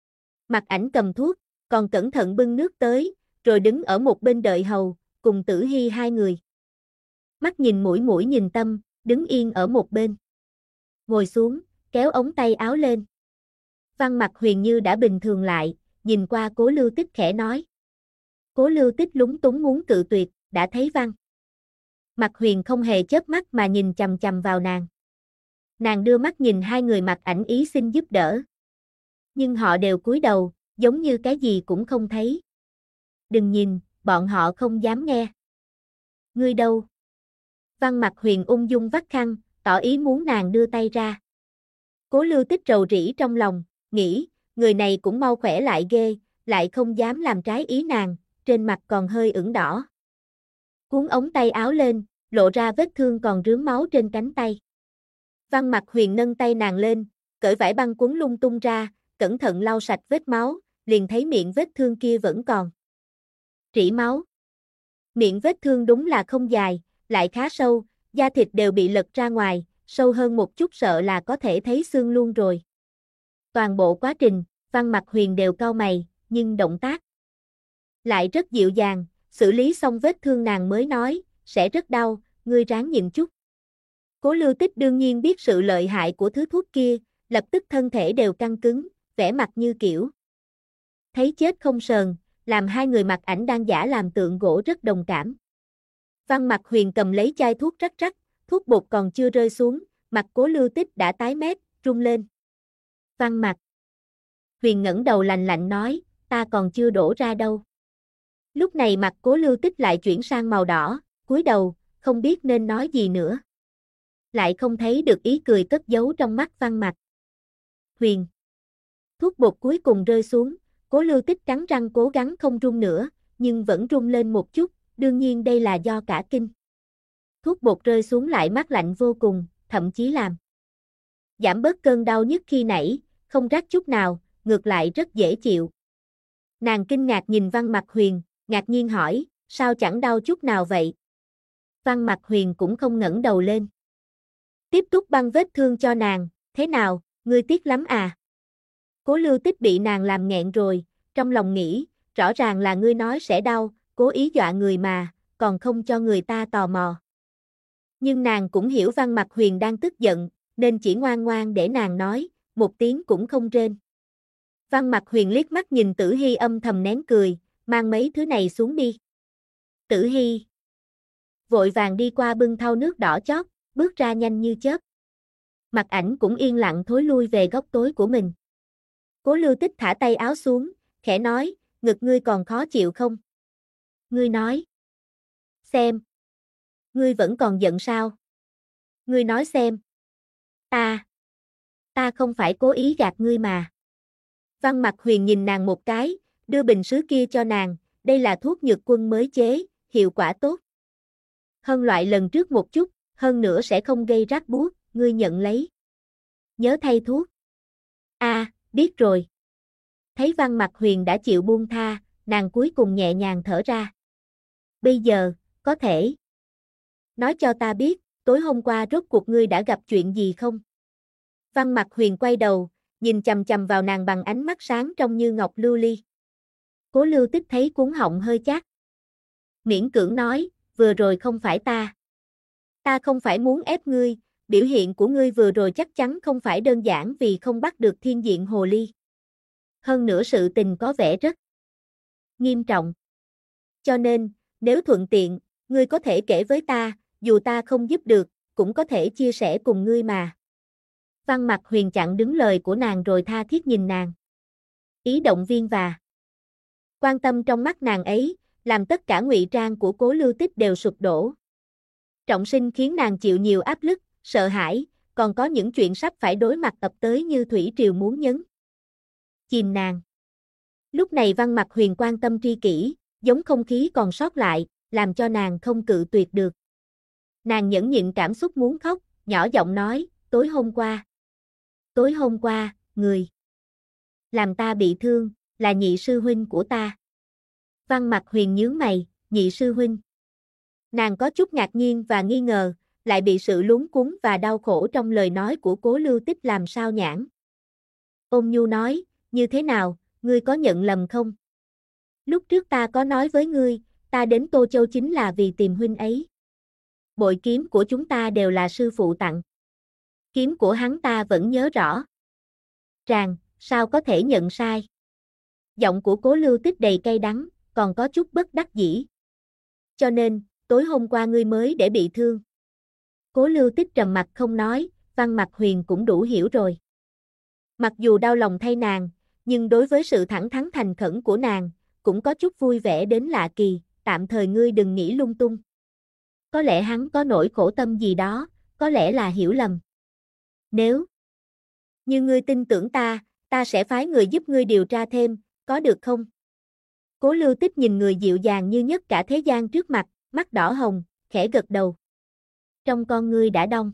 Mặc Ảnh cầm thuốc, còn cẩn thận bưng nước tới, rồi đứng ở một bên đợi hầu, cùng Tử Hi hai người. Mắt nhìn mũi mũi nhìn tâm, đứng yên ở một bên. Ngồi xuống, kéo ống tay áo lên. Văn Mặc Huyền như đã bình thường lại, nhìn qua Cố Lưu Tích khẽ nói. Cố Lưu Tích lúng túng muốn cự tuyệt, đã thấy Văn Mặc Huyền không hề chớp mắt mà nhìn chằm chằm vào nàng. Nàng đưa mắt nhìn hai người Mặc Ảnh ý xin giúp đỡ. Nhưng họ đều cúi đầu, giống như cái gì cũng không thấy. Đừng nhìn, bọn họ không dám nghe. Ngươi đâu? Văn Mặc Huyền ung dung vắt khăn, tỏ ý muốn nàng đưa tay ra. Cố Lưu Tích rầu rĩ trong lòng, nghĩ, người này cũng mau khỏe lại ghê, lại không dám làm trái ý nàng, trên mặt còn hơi ửng đỏ. Cuốn ống tay áo lên, lộ ra vết thương còn rướm máu trên cánh tay. Văn Mặc Huyền nâng tay nàng lên, cởi vải băng quấn lung tung ra, cẩn thận lau sạch vết máu, liền thấy miệng vết thương kia vẫn còn rỉ máu. Miệng vết thương đúng là không dài, lại khá sâu, da thịt đều bị lật ra ngoài, sâu hơn một chút sợ là có thể thấy xương luôn rồi. Toàn bộ quá trình, Văn Mặc Huyền đều cau mày, nhưng động tác lại rất dịu dàng, xử lý xong vết thương nàng mới nói, sẽ rất đau, ngươi ráng nhịn chút. Cố Lưu Tích đương nhiên biết sự lợi hại của thứ thuốc kia, lập tức thân thể đều căng cứng, vẻ mặt như kiểu thấy chết không sờn, làm hai người mặc ảnh đang giả làm tượng gỗ rất đồng cảm. Văn Mặc Huyền cầm lấy chai thuốc rắc rắc, thuốc bột còn chưa rơi xuống, mặt Cố Lưu Tích đã tái mét, run lên. Văn Mặc Huyền ngẩng đầu lạnh lạnh nói, ta còn chưa đổ ra đâu. Lúc này mặt Cố Lưu Tích lại chuyển sang màu đỏ, cúi đầu, không biết nên nói gì nữa. Lại không thấy được ý cười cất giấu trong mắt Văn Mặc Huyền. Thuốc bột cuối cùng rơi xuống, Cố Lưu Tích cắn răng cố gắng không run nữa, nhưng vẫn run lên một chút, đương nhiên đây là do cả kinh. Thuốc bột rơi xuống lại mát lạnh vô cùng, thậm chí làm giảm bớt cơn đau nhức khi nãy, không rát chút nào, ngược lại rất dễ chịu. Nàng kinh ngạc nhìn Văn Mặc Huyền, ngạc nhiên hỏi, sao chẳng đau chút nào vậy? Văn Mặc Huyền cũng không ngẩng đầu lên. Tiếp tục băng vết thương cho nàng, thế nào, ngươi tiếc lắm à? Cố Lưu Tích bị nàng làm nghẹn rồi, trong lòng nghĩ, rõ ràng là ngươi nói sẽ đau, cố ý dọa người mà, còn không cho người ta tò mò. Nhưng nàng cũng hiểu Văn Mặc Huyền đang tức giận, nên chỉ ngoan ngoan để nàng nói, một tiếng cũng không rên. Văn Mặc Huyền liếc mắt nhìn Tử Hi âm thầm nén cười, mang mấy thứ này xuống đi. Tử Hi vội vàng đi qua bưng thau nước đỏ chót, bước ra nhanh như chớp. Mặc Ảnh cũng yên lặng thối lui về góc tối của mình. Cố Lưu Tích thả tay áo xuống, khẽ nói, ngực ngươi còn khó chịu không? Ngươi nói xem. Ngươi vẫn còn giận sao? Ngươi nói xem. Ta không phải cố ý gạt ngươi mà. Văn Mặc Huyền nhìn nàng một cái, đưa bình sứ kia cho nàng, đây là thuốc nhược quân mới chế, hiệu quả tốt hơn loại lần trước một chút, hơn nữa sẽ không gây rát buốt, ngươi nhận lấy. Nhớ thay thuốc. Biết rồi. Thấy Văn Mặc Huyền đã chịu buông tha, nàng cuối cùng nhẹ nhàng thở ra. Bây giờ, có thể nói cho ta biết, tối hôm qua rốt cuộc ngươi đã gặp chuyện gì không? Văn Mặc Huyền quay đầu, nhìn chằm chằm vào nàng bằng ánh mắt sáng trong như ngọc lưu ly. Cố Lưu Tích thấy cuống họng hơi chát. Miễn cưỡng nói, vừa rồi không phải ta. Ta không phải muốn ép ngươi, biểu hiện của ngươi vừa rồi chắc chắn không phải đơn giản vì không bắt được thiên diện hồ ly. Hơn nữa sự tình có vẻ rất nghiêm trọng. Cho nên, nếu thuận tiện, ngươi có thể kể với ta, dù ta không giúp được, cũng có thể chia sẻ cùng ngươi mà. Văn Mặc Huyền chặn đứng lời của nàng rồi tha thiết nhìn nàng. Ý động viên và quan tâm trong mắt nàng ấy, làm tất cả ngụy trang của Cố Lưu Tích đều sụp đổ. Trọng sinh khiến nàng chịu nhiều áp lực, sợ hãi, còn có những chuyện sắp phải đối mặt ập tới như thủy triều muốn nhấn chìm nàng. Lúc này Văn Mặc Huyền quan tâm tri kỷ, giống không khí còn sót lại, làm cho nàng không cự tuyệt được. Nàng nhẫn nhịn cảm xúc muốn khóc, nhỏ giọng nói, tối hôm qua, người làm ta bị thương, là nhị sư huynh của ta. Văn Mặc Huyền nhướng mày, nhị sư huynh. Nàng có chút ngạc nhiên và nghi ngờ, lại bị sự luống cuống và đau khổ trong lời nói của Cố Lưu Tích làm sao nhãn. Ôn nhu nói, như thế nào, ngươi có nhận lầm không? Lúc trước ta có nói với ngươi, ta đến Tô Châu chính là vì tìm huynh ấy. Bội kiếm của chúng ta đều là sư phụ tặng. Kiếm của hắn ta vẫn nhớ rõ. Ràng, sao có thể nhận sai? Giọng của Cố Lưu Tích đầy cay đắng, còn có chút bất đắc dĩ. Cho nên, tối hôm qua ngươi mới để bị thương. Cố Lưu Tích trầm mặt không nói, Văn Mặc Huyền cũng đủ hiểu rồi. Mặc dù đau lòng thay nàng, nhưng đối với sự thẳng thắn thành khẩn của nàng, cũng có chút vui vẻ đến lạ kỳ, tạm thời ngươi đừng nghĩ lung tung. Có lẽ hắn có nỗi khổ tâm gì đó, có lẽ là hiểu lầm. Nếu như ngươi tin tưởng ta sẽ phái người giúp ngươi điều tra thêm, có được không? Cố Lưu Tích nhìn người dịu dàng như nhất cả thế gian trước mặt, mắt đỏ hồng, khẽ gật đầu. Trong con ngươi đã đông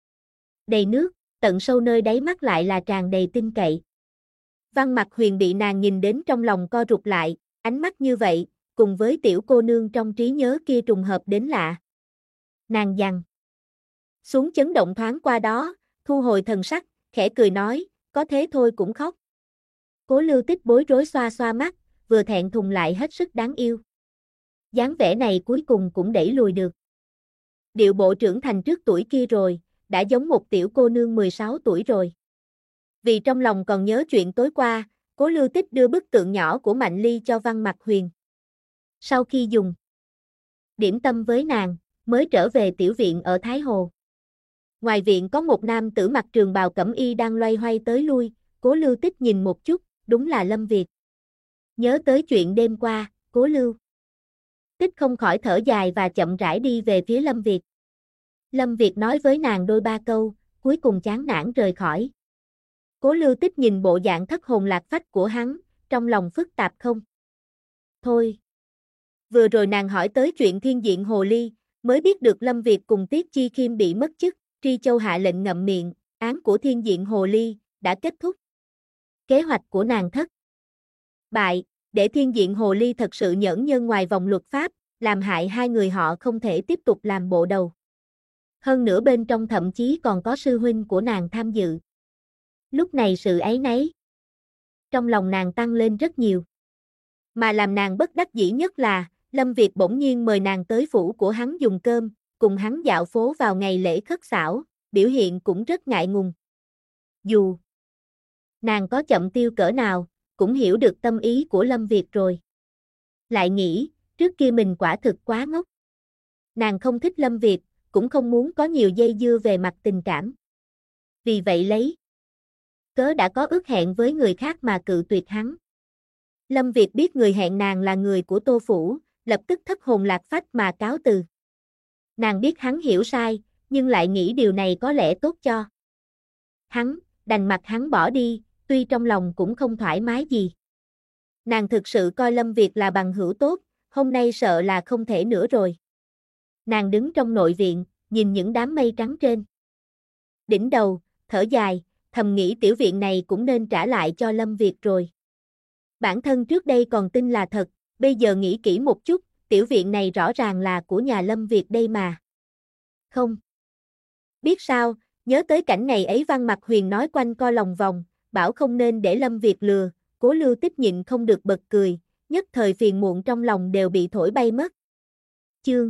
đầy nước, tận sâu nơi đáy mắt lại là tràn đầy tin cậy. Văn Mặc Huyền bị nàng nhìn đến trong lòng co rụt lại, ánh mắt như vậy, cùng với tiểu cô nương trong trí nhớ kia trùng hợp đến lạ. Nàng giằng xuống chấn động thoáng qua đó, thu hồi thần sắc, khẽ cười nói, có thế thôi cũng khóc. Cố Lưu Tích bối rối xoa xoa mắt, vừa thẹn thùng lại hết sức đáng yêu. Dáng vẻ này cuối cùng cũng đẩy lùi được. Điệu bộ trưởng thành trước tuổi kia rồi, đã giống một tiểu cô nương 16 tuổi rồi. Vì trong lòng còn nhớ chuyện tối qua, Cố Lưu Tích đưa bức tượng nhỏ của Mạnh Ly cho Văn Mặc Huyền. Sau khi dùng điểm tâm với nàng, mới trở về tiểu viện ở Thái Hồ. Ngoài viện có một nam tử mặc trường bào cẩm y đang loay hoay tới lui, Cố Lưu Tích nhìn một chút, đúng là Lâm Việt. Nhớ tới chuyện đêm qua, Cố Lưu Tích không khỏi thở dài và chậm rãi đi về phía Lâm Việt. Lâm Việt nói với nàng đôi ba câu, cuối cùng chán nản rời khỏi. Cố Lưu Tích nhìn bộ dạng thất hồn lạc phách của hắn, trong lòng phức tạp không thôi. Vừa rồi nàng hỏi tới chuyện thiên diện hồ ly, mới biết được Lâm Việt cùng Tiết Chi Khiêm bị mất chức, Tri Châu hạ lệnh ngậm miệng, án của thiên diện hồ ly đã kết thúc. Kế hoạch của nàng thất bại, để thiên diện hồ ly thật sự nhẫn nhơ ngoài vòng luật pháp, làm hại hai người họ không thể tiếp tục làm bộ đầu. Hơn nữa bên trong thậm chí còn có sư huynh của nàng tham dự. Lúc này sự áy náy trong lòng nàng tăng lên rất nhiều. Mà làm nàng bất đắc dĩ nhất là, Lâm Việt bỗng nhiên mời nàng tới phủ của hắn dùng cơm, cùng hắn dạo phố vào ngày lễ Khất Xảo, biểu hiện cũng rất ngại ngùng. Dù nàng có chậm tiêu cỡ nào, cũng hiểu được tâm ý của Lâm Việt rồi. Lại nghĩ, trước kia mình quả thực quá ngốc. Nàng không thích Lâm Việt, cũng không muốn có nhiều dây dưa về mặt tình cảm. Vì vậy lấy cớ đã có ước hẹn với người khác mà cự tuyệt hắn. Lâm Việt biết người hẹn nàng là người của Tô Phủ, lập tức thất hồn lạc phách mà cáo từ. Nàng biết hắn hiểu sai, nhưng lại nghĩ điều này có lẽ tốt cho hắn, đành mặc hắn bỏ đi, tuy trong lòng cũng không thoải mái gì. Nàng thực sự coi Lâm Việt là bằng hữu tốt, hôm nay sợ là không thể nữa rồi. Nàng đứng trong nội viện, nhìn những đám mây trắng trên đỉnh đầu, thở dài, thầm nghĩ tiểu viện này cũng nên trả lại cho Lâm Việt rồi. Bản thân trước đây còn tin là thật, bây giờ nghĩ kỹ một chút, tiểu viện này rõ ràng là của nhà Lâm Việt đây mà. Không biết sao, nhớ tới cảnh ngày ấy Văn Mặc Huyền nói quanh co lòng vòng, bảo không nên để Lâm Việt lừa, Cố Lưu Tích nhịn không được bật cười, nhất thời phiền muộn trong lòng đều bị thổi bay mất. Chương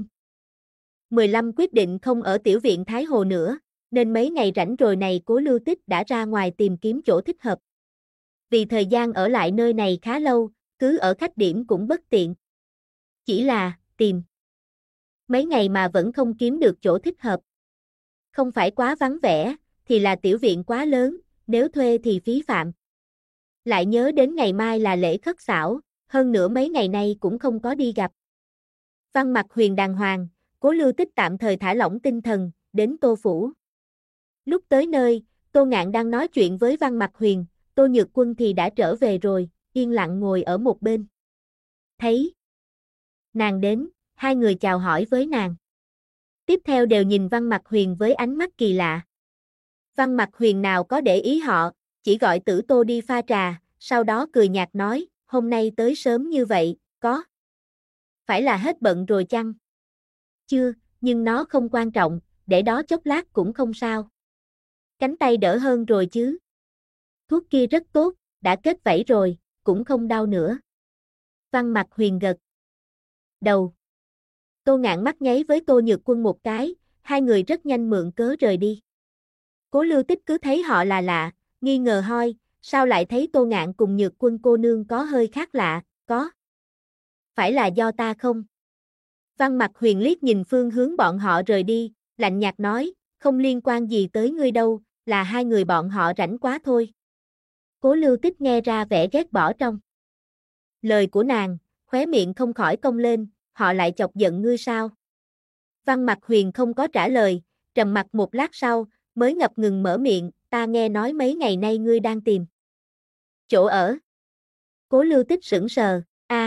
15 quyết định không ở tiểu viện Thái Hồ nữa, nên mấy ngày rảnh rỗi này Cố Lưu Tích đã ra ngoài tìm kiếm chỗ thích hợp. Vì thời gian ở lại nơi này khá lâu, cứ ở khách điểm cũng bất tiện. Chỉ là, tìm mấy ngày mà vẫn không kiếm được chỗ thích hợp. Không phải quá vắng vẻ, thì là tiểu viện quá lớn, nếu thuê thì phí phạm. Lại nhớ đến ngày mai là lễ Khất Xảo, hơn nữa mấy ngày nay cũng không có đi gặp Văn Mặc Huyền đàng hoàng, Cố Lưu Tích tạm thời thả lỏng tinh thần, đến Tô Phủ. Lúc tới nơi, Tô Ngạn đang nói chuyện với Văn Mặc Huyền, Tô Nhược Quân thì đã trở về rồi, yên lặng ngồi ở một bên. Thấy nàng đến, hai người chào hỏi với nàng. Tiếp theo đều nhìn Văn Mặc Huyền với ánh mắt kỳ lạ. Văn Mặc Huyền nào có để ý họ, chỉ gọi Tử Tô đi pha trà, sau đó cười nhạt nói, hôm nay tới sớm như vậy, có phải là hết bận rồi chăng? Chưa, nhưng nó không quan trọng, để đó chốc lát cũng không sao. Cánh tay đỡ hơn rồi chứ? Thuốc kia rất tốt, đã kết vảy rồi, cũng không đau nữa. Văn Mặc Huyền gật đầu. Tô Ngạn mắt nháy với Tô Nhược Quân một cái, hai người rất nhanh mượn cớ rời đi. Cố Lưu Tích cứ thấy họ là lạ, nghi ngờ hoi, sao lại thấy Tô Ngạn cùng Nhược Quân cô nương có hơi khác lạ, có phải là do ta không? Văn Mặc Huyền liếc nhìn phương hướng bọn họ rời đi, lạnh nhạt nói, không liên quan gì tới ngươi đâu, là hai người bọn họ rảnh quá thôi. Cố Lưu Tích nghe ra vẻ ghét bỏ trong lời của nàng, khóe miệng không khỏi cong lên, họ lại chọc giận ngươi sao? Văn Mặc Huyền không có trả lời, trầm mặc một lát sau, mới ngập ngừng mở miệng, ta nghe nói mấy ngày nay ngươi đang tìm chỗ ở. Cố Lưu Tích sững sờ,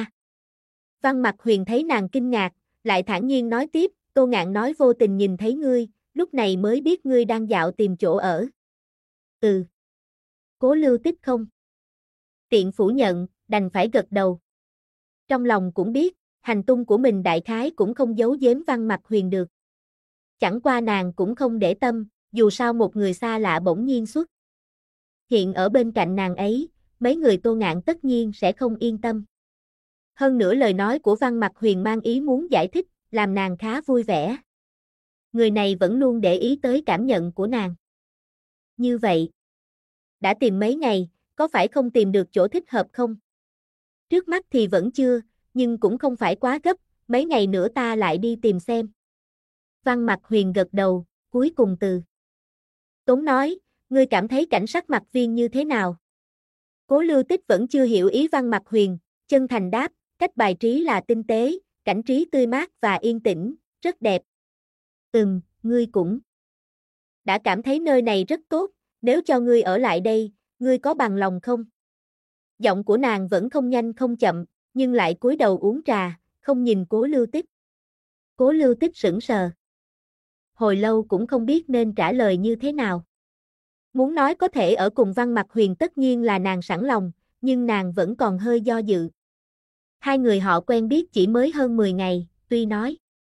Văn Mặc Huyền thấy nàng kinh ngạc, lại thản nhiên nói tiếp, Tô Ngạn nói vô tình nhìn thấy ngươi, lúc này mới biết ngươi đang dạo tìm chỗ ở. Ừ. Cố Lưu Tích không tiện phủ nhận, đành phải gật đầu. Trong lòng cũng biết, hành tung của mình đại khái cũng không giấu giếm Văn Mặc Huyền được. Chẳng qua nàng cũng không để tâm, dù sao một người xa lạ bỗng nhiên xuất hiện ở bên cạnh nàng ấy, mấy người Tô Ngạn tất nhiên sẽ không yên tâm. Hơn nữa lời nói của Văn Mặc Huyền mang ý muốn giải thích, làm nàng khá vui vẻ. Người này vẫn luôn để ý tới cảm nhận của nàng. Như vậy, đã tìm mấy ngày, có phải không tìm được chỗ thích hợp không? Trước mắt thì vẫn chưa, nhưng cũng không phải quá gấp, mấy ngày nữa ta lại đi tìm xem. Văn Mặc Huyền gật đầu, cuối cùng từ tốn nói, ngươi cảm thấy cảnh sắc Mặc Viên như thế nào? Cố Lưu Tích vẫn chưa hiểu ý Văn Mặc Huyền, chân thành đáp, cách bài trí là tinh tế, cảnh trí tươi mát và yên tĩnh, rất đẹp. Ngươi cũng đã cảm thấy nơi này rất tốt, nếu cho ngươi ở lại đây, ngươi có bằng lòng không? Giọng của nàng vẫn không nhanh không chậm, nhưng lại cúi đầu uống trà, không nhìn Cố Lưu Tích. Cố Lưu Tích sững sờ. Hồi lâu cũng không biết nên trả lời như thế nào. Muốn nói có thể ở cùng Văn Mặc Huyền tất nhiên là nàng sẵn lòng, nhưng nàng vẫn còn hơi do dự. Hai người họ quen biết chỉ mới hơn 10 ngày, tuy nói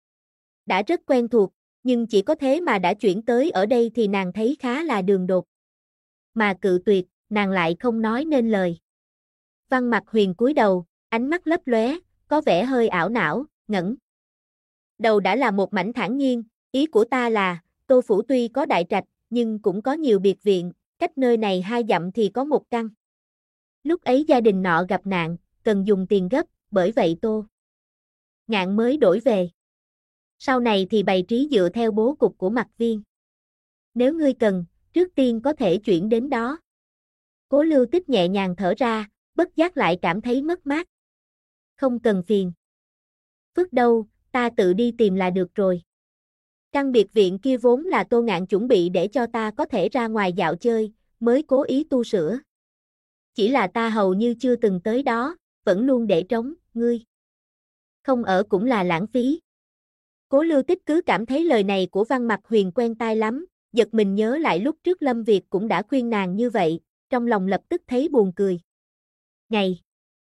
đã rất quen thuộc, nhưng chỉ có thế mà đã chuyển tới ở đây thì nàng thấy khá là đường đột. Mà cự tuyệt, nàng lại không nói nên lời. Văn Mặc Huyền cúi đầu, ánh mắt lấp lóe, có vẻ hơi ảo não, ngẩng đầu đã là một mảnh thản nhiên, ý của ta là, Tô Phủ tuy có đại trạch, nhưng cũng có nhiều biệt viện, cách nơi này 2 dặm thì có một căn. Lúc ấy gia đình nọ gặp nạn, cần dùng tiền gấp, bởi vậy Tô Ngạn mới đổi về. Sau này thì bày trí dựa theo bố cục của Mặc Viên. Nếu ngươi cần, trước tiên có thể chuyển đến đó. Cố Lưu Tích nhẹ nhàng thở ra, bất giác lại cảm thấy mất mát. Không cần phiền phức đâu, ta tự đi tìm là được rồi. Căn biệt viện kia vốn là Tô Ngạn chuẩn bị để cho ta có thể ra ngoài dạo chơi, mới cố ý tu sửa. Chỉ là ta hầu như chưa từng tới đó, vẫn luôn để trống, ngươi không ở cũng là lãng phí. Cố Lưu Tích cứ cảm thấy lời này của Văn Mặc Huyền quen tai lắm, giật mình nhớ lại lúc trước Lâm Việt cũng đã khuyên nàng như vậy, trong lòng lập tức thấy buồn cười. Ngày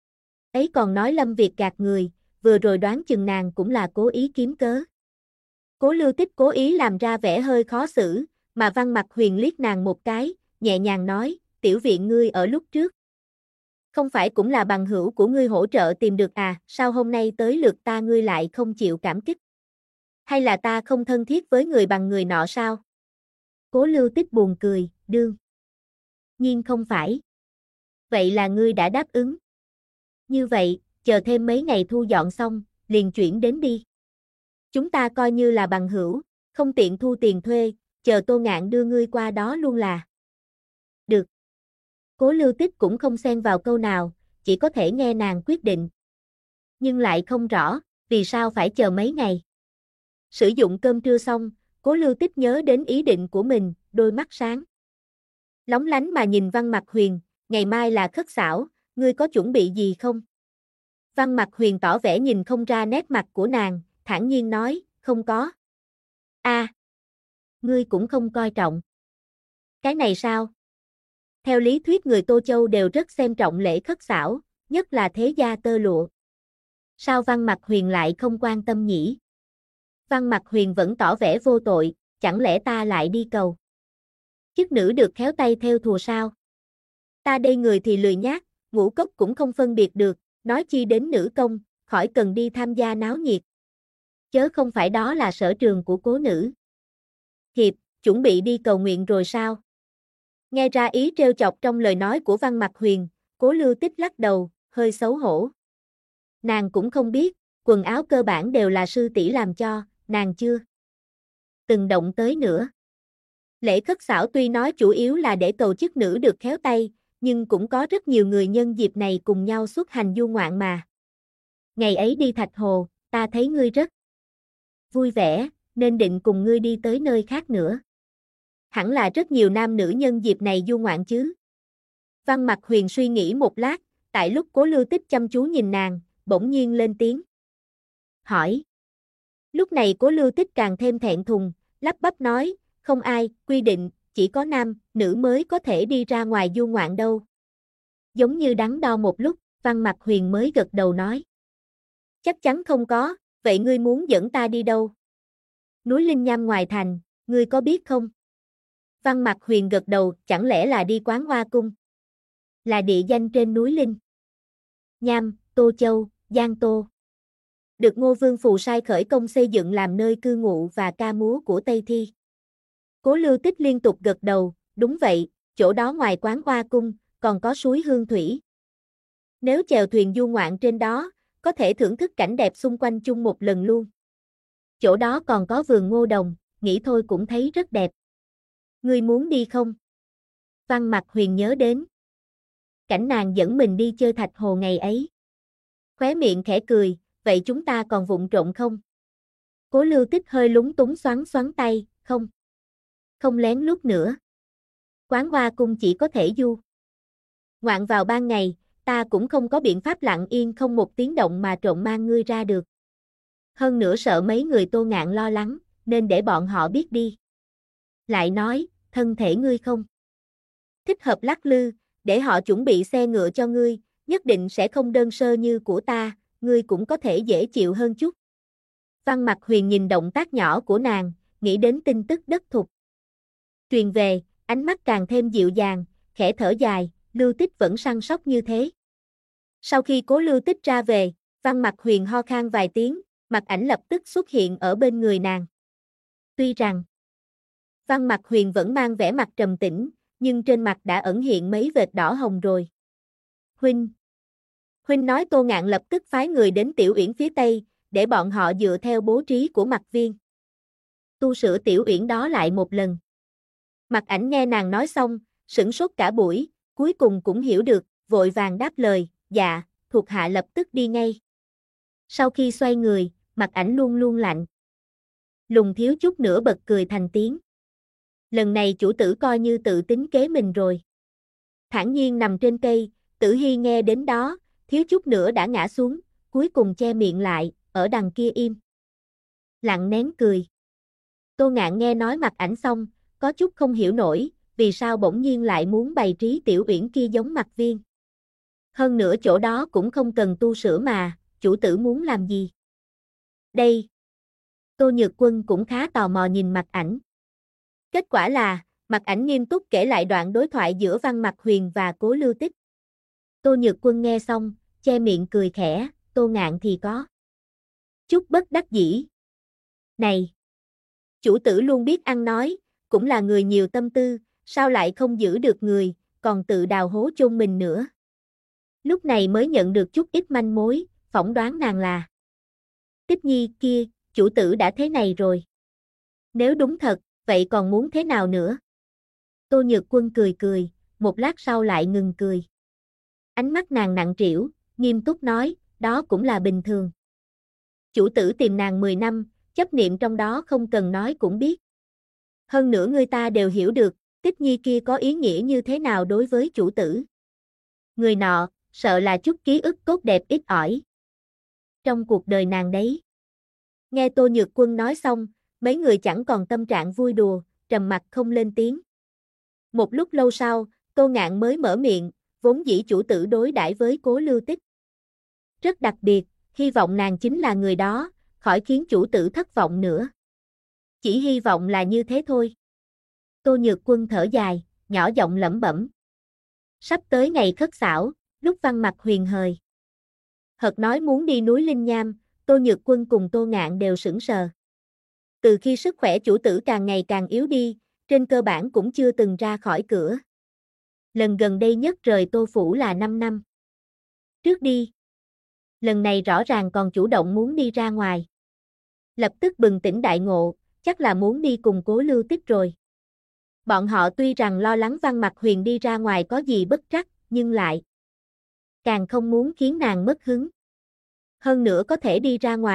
ấy còn nói Lâm Việt gạt người, vừa rồi đoán chừng nàng cũng là cố ý kiếm cớ. Cố Lưu Tích cố ý làm ra vẻ hơi khó xử, mà Văn Mặc Huyền liếc nàng một cái, nhẹ nhàng nói, tiểu viện ngươi ở lúc trước. Không phải cũng là bằng hữu của ngươi hỗ trợ tìm được à, sao hôm nay tới lượt ta ngươi lại không chịu cảm kích? Hay là ta không thân thiết với người bằng người nọ sao? Cố Lưu Tích buồn cười, đương nhiên không phải. Vậy là ngươi đã đáp ứng. Như vậy, chờ thêm mấy ngày thu dọn xong, liền chuyển đến đi. Chúng ta coi như là bằng hữu, không tiện thu tiền thuê, chờ Tô Ngạn đưa ngươi qua đó luôn là. Được. Cố Lưu Tích cũng không xen vào câu nào, chỉ có thể nghe nàng quyết định. Nhưng lại không rõ, vì sao phải chờ mấy ngày. Sử dụng cơm trưa xong, Cố Lưu Tích nhớ đến ý định của mình, đôi mắt sáng lóng lánh mà nhìn Văn Mặc Huyền, ngày mai là khất xảo, ngươi có chuẩn bị gì không? Văn Mặc Huyền tỏ vẻ nhìn không ra nét mặt của nàng, thản nhiên nói, không có. Ngươi cũng không coi trọng. Cái này sao? Theo lý thuyết người Tô Châu đều rất xem trọng lễ khất xảo, nhất là thế gia tơ lụa. Sao Văn Mặc Huyền lại không quan tâm nhỉ? Văn Mặc Huyền vẫn tỏ vẻ vô tội, chẳng lẽ ta lại đi cầu chức nữ được khéo tay theo thùa sao? Ta đây người thì lười nhác, ngũ cốc cũng không phân biệt được, nói chi đến nữ công, khỏi cần đi tham gia náo nhiệt. Chớ không phải đó là sở trường của Cố nữ hiệp, chuẩn bị đi cầu nguyện rồi sao? Nghe ra ý trêu chọc trong lời nói của Văn Mặc Huyền, Cố Lưu Tích lắc đầu, hơi xấu hổ. Nàng cũng không biết, quần áo cơ bản đều là sư tỷ làm cho, nàng chưa từng động tới nữa. Lễ khất xảo tuy nói chủ yếu là để cầu chức nữ được khéo tay, nhưng cũng có rất nhiều người nhân dịp này cùng nhau xuất hành du ngoạn mà. Ngày ấy đi Thạch Hồ, ta thấy ngươi rất vui vẻ, nên định cùng ngươi đi tới nơi khác nữa. Hẳn là rất nhiều nam nữ nhân dịp này du ngoạn chứ. Văn Mặc Huyền suy nghĩ một lát, tại lúc Cố Lưu Tích chăm chú nhìn nàng, bỗng nhiên lên tiếng. Hỏi. Lúc này Cố Lưu Tích càng thêm thẹn thùng, lắp bắp nói, không ai, quy định, chỉ có nam, nữ mới có thể đi ra ngoài du ngoạn đâu. Giống như đắn đo một lúc, Văn Mặc Huyền mới gật đầu nói. Chắc chắn không có, vậy ngươi muốn dẫn ta đi đâu? Núi Linh Nham ngoài thành, ngươi có biết không? Văn Mặc Huyền gật đầu, chẳng lẽ là đi Quán Hoa Cung? Là địa danh trên núi Linh Nham, Tô Châu, Giang Tô. Được Ngô Vương Phù sai khởi công xây dựng làm nơi cư ngụ và ca múa của Tây Thi. Cố Lưu Tích liên tục gật đầu, đúng vậy, chỗ đó ngoài Quán Hoa Cung, còn có suối Hương Thủy. Nếu chèo thuyền du ngoạn trên đó, có thể thưởng thức cảnh đẹp xung quanh chung một lần luôn. Chỗ đó còn có vườn ngô đồng, nghĩ thôi cũng thấy rất đẹp. Ngươi muốn đi không? Văn Mặc Huyền nhớ đến cảnh nàng dẫn mình đi chơi Thạch Hồ ngày ấy. Khóe miệng khẽ cười, vậy chúng ta còn vụng trộm không? Cố Lưu Tích hơi lúng túng xoắn xoắn tay, không. Không lén lút nữa. Quán Hoa Cung chỉ có thể du ngoạn vào ban ngày, ta cũng không có biện pháp lặng yên không một tiếng động mà trộm mang ngươi ra được. Hơn nữa sợ mấy người Tô Ngạn lo lắng, nên để bọn họ biết đi. Lại nói, thân thể ngươi không thích hợp lắc lư, để họ chuẩn bị xe ngựa cho ngươi, nhất định sẽ không đơn sơ như của ta, ngươi cũng có thể dễ chịu hơn chút. Văn Mặc Huyền nhìn động tác nhỏ của nàng, nghĩ đến tin tức đất thục truyền về, ánh mắt càng thêm dịu dàng, khẽ thở dài, Lưu Tích vẫn săn sóc như thế. Sau khi Cố Lưu Tích ra về, Văn Mặc Huyền ho khan vài tiếng, Mặc Ảnh lập tức xuất hiện ở bên người nàng. Tuy rằng Văn Mặc Huyền vẫn mang vẻ mặt trầm tĩnh, nhưng trên mặt đã ẩn hiện mấy vệt đỏ hồng rồi. Huynh nói Tô Ngạn lập tức phái người đến Tiểu Uyển phía Tây, để bọn họ dựa theo bố trí của Mặc Viên tu sửa Tiểu Uyển đó lại một lần. Mặc Ảnh nghe nàng nói xong, sửng sốt cả buổi, cuối cùng cũng hiểu được, vội vàng đáp lời, dạ, thuộc hạ lập tức đi ngay. Sau khi xoay người, Mặc Ảnh luôn luôn lạnh lùng thiếu chút nữa bật cười thành tiếng. Lần này chủ tử coi như tự tính kế mình rồi. Thản nhiên nằm trên cây, Tử Hi nghe đến đó, thiếu chút nữa đã ngã xuống, cuối cùng che miệng lại, ở đằng kia im lặng nén cười. Tô Ngạn nghe nói Mặc Ảnh xong, có chút không hiểu nổi, vì sao bỗng nhiên lại muốn bày trí Tiểu Uyển kia giống Mặc Viên. Hơn nữa chỗ đó cũng không cần tu sửa mà, chủ tử muốn làm gì? Đây. Tô Nhược Quân cũng khá tò mò nhìn Mặc Ảnh. Kết quả là, Mặc Ảnh nghiêm túc kể lại đoạn đối thoại giữa Văn Mặc Huyền và Cố Lưu Tích. Tô Nhược Quân nghe xong, che miệng cười khẽ, Tô Ngạn thì có chút bất đắc dĩ. Này! Chủ tử luôn biết ăn nói, cũng là người nhiều tâm tư, sao lại không giữ được người, còn tự đào hố chôn mình nữa. Lúc này mới nhận được chút ít manh mối, phỏng đoán nàng là Tích Nhi kia, chủ tử đã thế này rồi. Nếu đúng thật, vậy còn muốn thế nào nữa? Tô Nhược Quân cười cười, một lát sau lại ngừng cười. Ánh mắt nàng nặng trĩu, nghiêm túc nói, đó cũng là bình thường. Chủ tử tìm nàng 10 năm, chấp niệm trong đó không cần nói cũng biết. Hơn nữa người ta đều hiểu được, Tích Nhi kia có ý nghĩa như thế nào đối với chủ tử. Người nọ, sợ là chút ký ức tốt đẹp ít ỏi trong cuộc đời nàng đấy. Nghe Tô Nhược Quân nói xong, mấy người chẳng còn tâm trạng vui đùa, trầm mặc không lên tiếng. Một lúc lâu sau, Tô Ngạn mới mở miệng, vốn dĩ chủ tử đối đãi với Cố Lưu Tích rất đặc biệt, hy vọng nàng chính là người đó, khỏi khiến chủ tử thất vọng nữa. Chỉ hy vọng là như thế thôi. Tô Nhược Quân thở dài, nhỏ giọng lẩm bẩm. Sắp tới ngày khất xảo, lúc Văn Mặc Huyền hời hợt nói muốn đi núi Linh Nham, Tô Nhược Quân cùng Tô Ngạn đều sững sờ. Từ khi sức khỏe chủ tử càng ngày càng yếu đi, trên cơ bản cũng chưa từng ra khỏi cửa. Lần gần đây nhất rời Tô Phủ là 5 năm trước đi. Lần này rõ ràng còn chủ động muốn đi ra ngoài. Lập tức bừng tỉnh đại ngộ, chắc là muốn đi cùng Cố Lưu Tích rồi. Bọn họ tuy rằng lo lắng Văn Mặc Huyền đi ra ngoài có gì bất trắc, nhưng lại càng không muốn khiến nàng mất hứng. Hơn nữa có thể đi ra ngoài,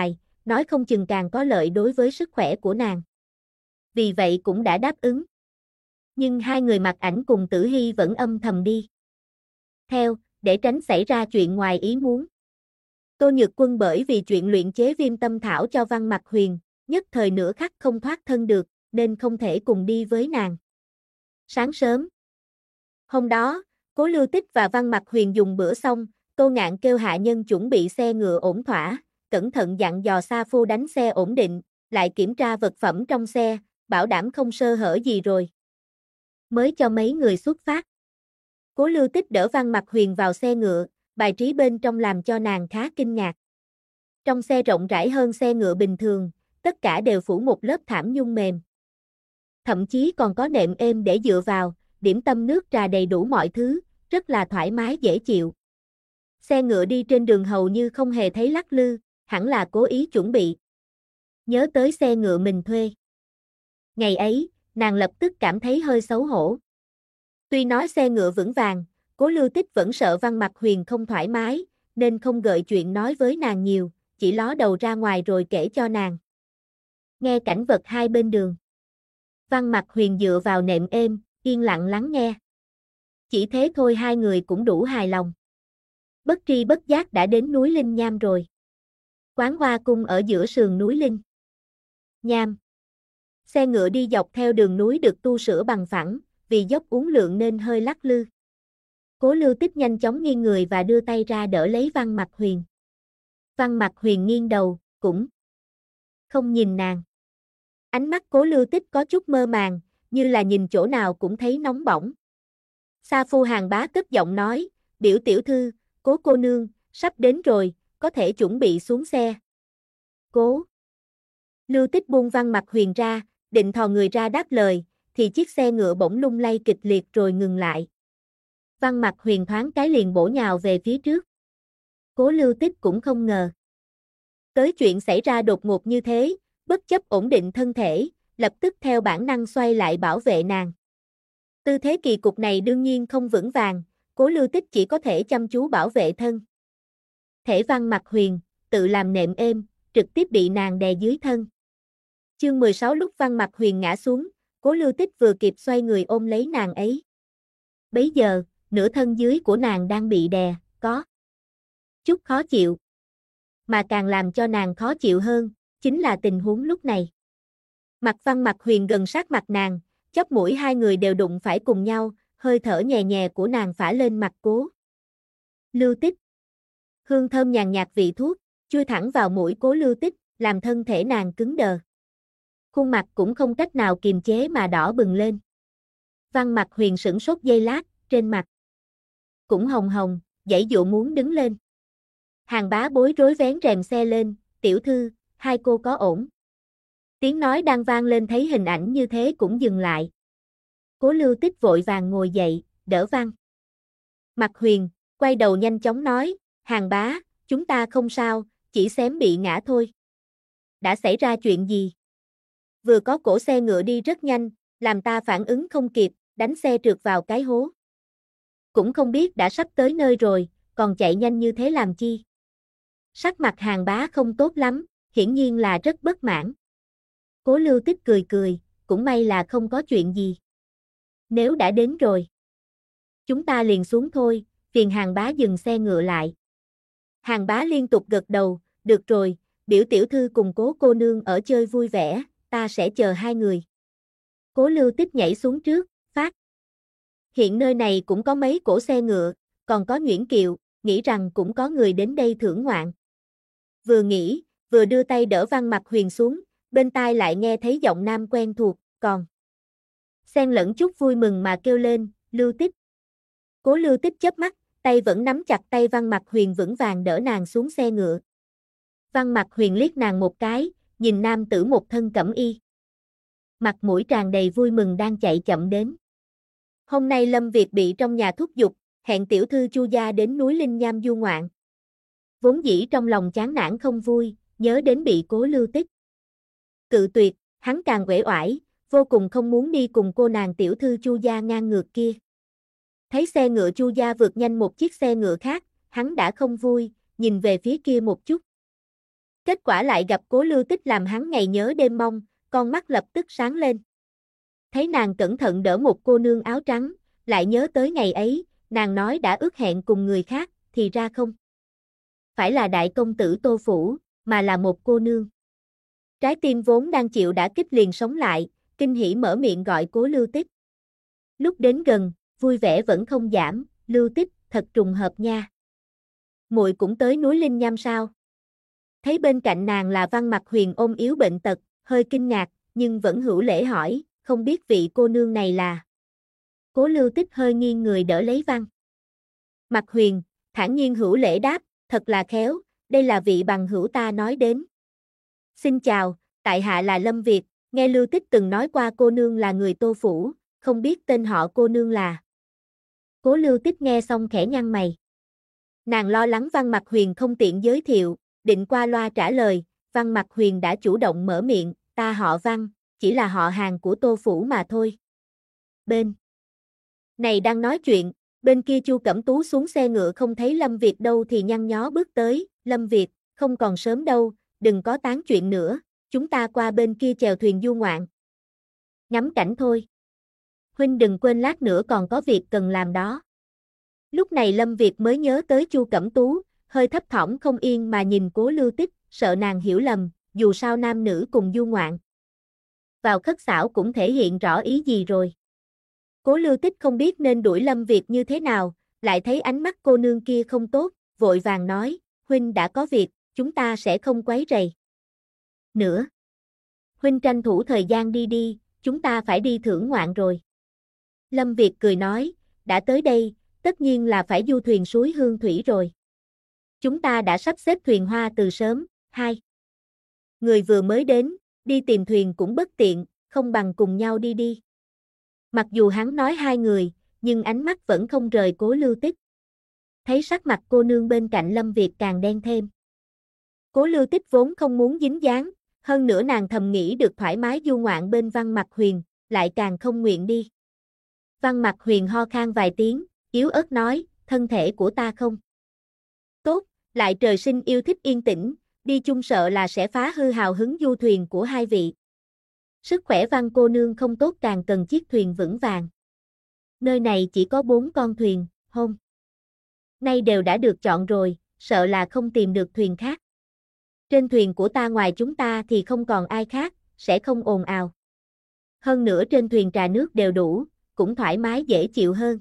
nói không chừng càng có lợi đối với sức khỏe của nàng. Vì vậy cũng đã đáp ứng. Nhưng hai người Mặc Ảnh cùng Tử Hy vẫn âm thầm đi theo, để tránh xảy ra chuyện ngoài ý muốn. Tô Nhược Quân bởi vì chuyện luyện chế viêm tâm thảo cho Văn Mặc Huyền, nhất thời nửa khắc không thoát thân được, nên không thể cùng đi với nàng. Sáng sớm hôm đó, Cố Lưu Tích và Văn Mặc Huyền dùng bữa xong, Tô Ngạn kêu hạ nhân chuẩn bị xe ngựa ổn thỏa, cẩn thận dặn dò Sa Phu đánh xe ổn định, lại kiểm tra vật phẩm trong xe, bảo đảm không sơ hở gì rồi mới cho mấy người xuất phát. Cố Lưu Tích đỡ Văn Mặc Huyền vào xe ngựa, bài trí bên trong làm cho nàng khá kinh ngạc. Trong xe rộng rãi hơn xe ngựa bình thường, tất cả đều phủ một lớp thảm nhung mềm. Thậm chí còn có nệm êm để dựa vào, điểm tâm nước trà đầy đủ mọi thứ, rất là thoải mái dễ chịu. Xe ngựa đi trên đường hầu như không hề thấy lắc lư, hẳn là cố ý chuẩn bị. Nhớ tới xe ngựa mình thuê. Ngày ấy, nàng lập tức cảm thấy hơi xấu hổ. Tuy nói xe ngựa vững vàng, Cố Lưu Tích vẫn sợ Văn Mặc Huyền không thoải mái, nên không gợi chuyện nói với nàng nhiều, chỉ ló đầu ra ngoài rồi kể cho nàng nghe cảnh vật hai bên đường. Văn Mặc Huyền dựa vào nệm êm, yên lặng lắng nghe. Chỉ thế thôi hai người cũng đủ hài lòng. Bất tri bất giác đã đến núi Linh Nham rồi. Quán Hoa Cung ở giữa sườn núi Linh Nham. Xe ngựa đi dọc theo đường núi được tu sửa bằng phẳng, vì dốc uốn lượn nên hơi lắc lư. Cố Lưu Tích nhanh chóng nghiêng người và đưa tay ra đỡ lấy Văn Mặc Huyền. Văn Mặc Huyền nghiêng đầu, cũng không nhìn nàng. Ánh mắt Cố Lưu Tích có chút mơ màng, như là nhìn chỗ nào cũng thấy nóng bỏng. Sa Phu Hàng Bá cất giọng nói, biểu tiểu thư, Cố cô nương, sắp đến rồi, có thể chuẩn bị xuống xe. Cố Lưu Tích buông Văn Mặc Huyền ra, định thò người ra đáp lời, thì chiếc xe ngựa bỗng lung lay kịch liệt rồi ngừng lại. Văn Mặc Huyền thoáng cái liền bổ nhào về phía trước. Cố Lưu Tích cũng không ngờ tới chuyện xảy ra đột ngột như thế, bất chấp ổn định thân thể, lập tức theo bản năng xoay lại bảo vệ nàng. Tư thế kỳ cục này đương nhiên không vững vàng, Cố Lưu Tích chỉ có thể chăm chú bảo vệ thân thể Văn Mặc Huyền, tự làm nệm êm, trực tiếp bị nàng đè dưới thân. Chương 16 lúc Văn Mặc Huyền ngã xuống, Cố Lưu Tích vừa kịp xoay người ôm lấy nàng ấy. Bấy giờ, nửa thân dưới của nàng đang bị đè, có chút khó chịu. Mà càng làm cho nàng khó chịu hơn, chính là tình huống lúc này. Mặt Văn Mặc Huyền gần sát mặt nàng, chóp mũi hai người đều đụng phải cùng nhau, hơi thở nhẹ nhẹ của nàng phả lên mặt Cố Lưu Tích. Hương thơm nhàn nhạt vị thuốc, chui thẳng vào mũi Cố Lưu Tích, làm thân thể nàng cứng đờ. Khuôn mặt cũng không cách nào kiềm chế mà đỏ bừng lên. Văn Mặc Huyền sửng sốt giây lát, trên mặt cũng hồng hồng, giãy giụa muốn đứng lên. Hàng Bá bối rối vén rèm xe lên, tiểu thư, hai cô có ổn. Tiếng nói đang vang lên thấy hình ảnh như thế cũng dừng lại. Cố Lưu Tích vội vàng ngồi dậy, đỡ Văn Mặc Huyền, quay đầu nhanh chóng nói, Hàng Bá, chúng ta không sao, chỉ xém bị ngã thôi. Đã xảy ra chuyện gì? Vừa có cổ xe ngựa đi rất nhanh, làm ta phản ứng không kịp, đánh xe trượt vào cái hố. Cũng không biết đã sắp tới nơi rồi, còn chạy nhanh như thế làm chi? Sắc mặt Hàng Bá không tốt lắm, hiển nhiên là rất bất mãn. Cố Lưu Tích cười cười, cũng may là không có chuyện gì. Nếu đã đến rồi, chúng ta liền xuống thôi, phiền Hàng Bá dừng xe ngựa lại. Hàng Bá liên tục gật đầu, được rồi, biểu tiểu thư cùng Cố cô nương ở chơi vui vẻ, ta sẽ chờ hai người. Cố Lưu Tích nhảy xuống trước, phát hiện nơi này cũng có mấy cổ xe ngựa, còn có nhuyễn kiệu, nghĩ rằng cũng có người đến đây thưởng ngoạn. Vừa nghĩ, vừa đưa tay đỡ Văn Mặc Huyền xuống, bên tai lại nghe thấy giọng nam quen thuộc, còn xen lẫn chút vui mừng mà kêu lên, Lưu Tích. Cố Lưu Tích chớp mắt, tay vẫn nắm chặt tay Văn Mặc Huyền vững vàng đỡ nàng xuống xe ngựa. Văn Mặc Huyền liếc nàng một cái, nhìn nam tử một thân cẩm y. Mặt mũi tràn đầy vui mừng đang chạy chậm đến. Hôm nay Lâm Việt bị trong nhà thúc giục, hẹn tiểu thư Chu gia đến núi Linh Nham du ngoạn. Vốn dĩ trong lòng chán nản không vui, nhớ đến bị Cố Lưu Tích cự tuyệt, hắn càng uể oải, vô cùng không muốn đi cùng cô nàng tiểu thư Chu gia ngang ngược kia. Thấy xe ngựa Chu gia vượt nhanh một chiếc xe ngựa khác, hắn đã không vui, nhìn về phía kia một chút. Kết quả lại gặp Cố Lưu Tích làm hắn ngày nhớ đêm mong, con mắt lập tức sáng lên. Thấy nàng cẩn thận đỡ một cô nương áo trắng, lại nhớ tới ngày ấy, nàng nói đã ước hẹn cùng người khác, thì ra không phải là đại công tử Tô Phủ, mà là một cô nương. Trái tim vốn đang chịu đả kích liền sống lại, kinh hỉ mở miệng gọi Cố Lưu Tích. Lúc đến gần, vui vẻ vẫn không giảm, Lưu Tích, thật trùng hợp nha. Muội cũng tới núi Linh Nham sao? Thấy bên cạnh nàng là Văn Mặc Huyền ôm yếu bệnh tật, hơi kinh ngạc, nhưng vẫn hữu lễ hỏi, không biết vị cô nương này là. Cố Lưu Tích hơi nghiêng người đỡ lấy Văn Mặc Huyền, thản nhiên hữu lễ đáp, thật là khéo, đây là vị bằng hữu ta nói đến. Xin chào, tại hạ là Lâm Việt, nghe Lưu Tích từng nói qua cô nương là người Tô Phủ, không biết tên họ cô nương là. Cố Lưu Tích nghe xong khẽ nhăn mày. Nàng lo lắng Văn Mặc Huyền không tiện giới thiệu, định qua loa trả lời, Văn Mặc Huyền đã chủ động mở miệng, ta họ Văn, chỉ là họ hàng của Tô Phủ mà thôi. Bên này đang nói chuyện, bên kia Chu Cẩm Tú xuống xe ngựa không thấy Lâm Việt đâu thì nhăn nhó bước tới, Lâm Việt, không còn sớm đâu, đừng có tán chuyện nữa, chúng ta qua bên kia chèo thuyền du ngoạn. Ngắm cảnh thôi. Huynh đừng quên lát nữa còn có việc cần làm đó. Lúc này Lâm Việt mới nhớ tới Chu Cẩm Tú, hơi thấp thỏm không yên mà nhìn Cố Lưu Tích, sợ nàng hiểu lầm, dù sao nam nữ cùng du ngoạn. Vào khất xảo cũng thể hiện rõ ý gì rồi. Cố Lưu Tích không biết nên đuổi Lâm Việt như thế nào, lại thấy ánh mắt cô nương kia không tốt, vội vàng nói, Huynh đã có việc, chúng ta sẽ không quấy rầy nữa. Huynh tranh thủ thời gian đi đi, chúng ta phải đi thưởng ngoạn rồi. Lâm Việt cười nói, đã tới đây, tất nhiên là phải du thuyền suối hương thủy rồi. Chúng ta đã sắp xếp thuyền hoa từ sớm, hai người vừa mới đến, đi tìm thuyền cũng bất tiện, không bằng cùng nhau đi đi. Mặc dù hắn nói hai người, nhưng ánh mắt vẫn không rời Cố Lưu Tích. Thấy sắc mặt cô nương bên cạnh Lâm Việt càng đen thêm. Cố Lưu Tích vốn không muốn dính dáng, hơn nữa nàng thầm nghĩ được thoải mái du ngoạn bên Văn Mặc Huyền, lại càng không nguyện đi. Văn Mặc Huyền ho khan vài tiếng, yếu ớt nói, thân thể của ta không tốt, lại trời sinh yêu thích yên tĩnh, đi chung sợ là sẽ phá hư hào hứng du thuyền của hai vị. Sức khỏe Văn cô nương không tốt càng cần chiếc thuyền vững vàng. Nơi này chỉ có 4 con thuyền, hôm nay đều đã được chọn rồi, sợ là không tìm được thuyền khác. Trên thuyền của ta ngoài chúng ta thì không còn ai khác, sẽ không ồn ào. Hơn nữa trên thuyền trà nước đều đủ, cũng thoải mái dễ chịu hơn.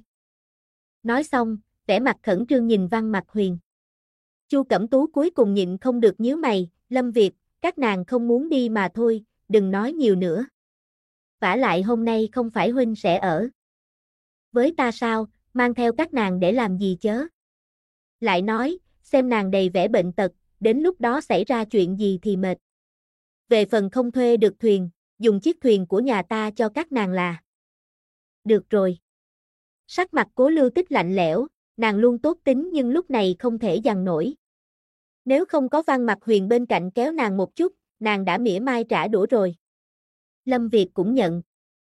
Nói xong, vẻ mặt khẩn trương nhìn Văn Mặc Huyền. Chu Cẩm Tú cuối cùng nhịn không được nhíu mày, Lâm Việt, các nàng không muốn đi mà thôi, đừng nói nhiều nữa. Vả lại hôm nay không phải huynh sẽ ở với ta sao, mang theo các nàng để làm gì chớ. Lại nói, xem nàng đầy vẻ bệnh tật, đến lúc đó xảy ra chuyện gì thì mệt. Về phần không thuê được thuyền, dùng chiếc thuyền của nhà ta cho các nàng là được rồi. Sắc mặt Cố Lưu Tích lạnh lẽo, nàng luôn tốt tính nhưng lúc này không thể dằn nổi. Nếu không có Văn Mặc Huyền bên cạnh kéo nàng một chút, nàng đã mỉa mai trả đũa rồi. Lâm Việt cũng nhận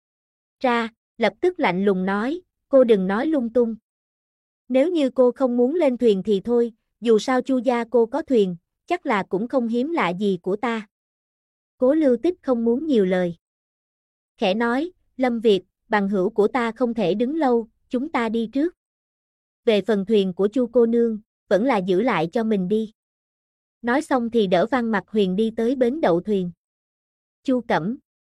ra, lập tức lạnh lùng nói, cô đừng nói lung tung. Nếu như cô không muốn lên thuyền thì thôi, dù sao Chu gia cô có thuyền, chắc là cũng không hiếm lạ gì của ta. Cố Lưu Tích không muốn nhiều lời. Khẽ nói, Lâm Việt, bằng hữu của ta không thể đứng lâu, chúng ta đi trước. Về phần thuyền của Chu cô nương, vẫn là giữ lại cho mình đi. Nói xong thì đỡ Văn Mặc Huyền đi tới bến đậu thuyền. Chu Cẩm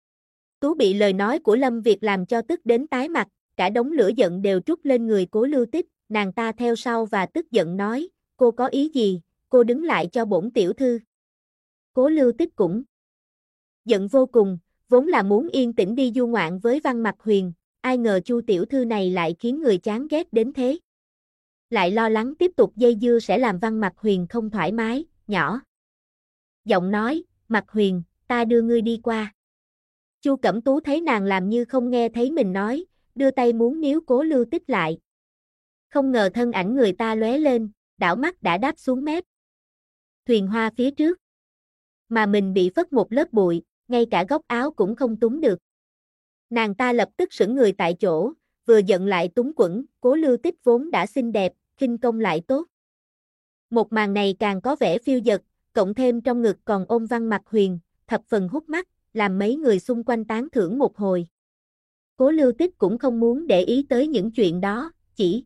Tú bị lời nói của Lâm Việt làm cho tức đến tái mặt, cả đống lửa giận đều trút lên người Cố Lưu Tích, nàng ta theo sau và tức giận nói, cô có ý gì, cô đứng lại cho bổn tiểu thư. Cố Lưu Tích cũng giận vô cùng, vốn là muốn yên tĩnh đi du ngoạn với Văn Mặc Huyền, ai ngờ Chu tiểu thư này lại khiến người chán ghét đến thế. Lại lo lắng tiếp tục dây dưa sẽ làm Văn Mặc Huyền không thoải mái, nhỏ giọng nói, Mặc Huyền, ta đưa ngươi đi qua. Chu Cẩm Tú thấy nàng làm như không nghe thấy mình nói, đưa tay muốn níu Cố Lưu Tích lại. Không ngờ thân ảnh người ta lóe lên, đảo mắt đã đáp xuống mép thuyền hoa phía trước. Mà mình bị phất một lớp bụi, ngay cả góc áo cũng không túm được. Nàng ta lập tức sững người tại chỗ, vừa giận lại túng quẫn, Cố Lưu Tích vốn đã xinh đẹp, khinh công lại tốt. Một màn này càng có vẻ phiêu dật, cộng thêm trong ngực còn ôm Văn Mặc Huyền, thập phần hút mắt, làm mấy người xung quanh tán thưởng một hồi. Cố Lưu Tích cũng không muốn để ý tới những chuyện đó, chỉ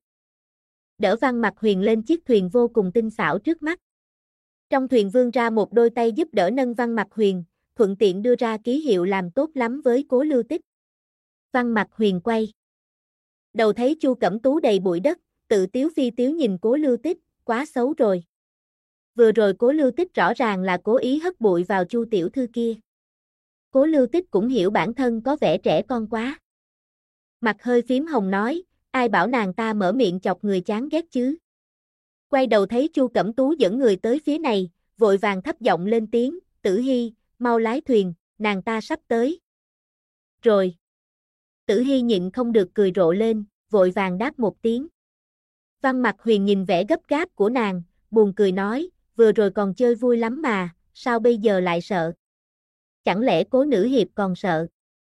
đỡ Văn Mặc Huyền lên chiếc thuyền vô cùng tinh xảo trước mắt. Trong thuyền vươn ra một đôi tay giúp đỡ nâng Văn Mặc Huyền, thuận tiện đưa ra ký hiệu làm tốt lắm với Cố Lưu Tích. Văn Mặc Huyền quay đầu thấy Chu Cẩm Tú đầy bụi đất, tự tiếu phi tiếu nhìn Cố Lưu Tích, quá xấu rồi. Vừa rồi Cố Lưu Tích rõ ràng là cố ý hất bụi vào Chu tiểu thư kia. Cố Lưu Tích cũng hiểu bản thân có vẻ trẻ con quá. Mặt hơi phím hồng nói, ai bảo nàng ta mở miệng chọc người chán ghét chứ. Quay đầu thấy Chu Cẩm Tú dẫn người tới phía này, vội vàng thấp giọng lên tiếng, Tử Hy, mau lái thuyền, nàng ta sắp tới. Rồi. Tử Hy nhịn không được cười rộ lên, vội vàng đáp một tiếng. Văn Mặc Huyền nhìn vẻ gấp gáp của nàng, buồn cười nói, vừa rồi còn chơi vui lắm mà, sao bây giờ lại sợ? Chẳng lẽ Cố nữ hiệp còn sợ?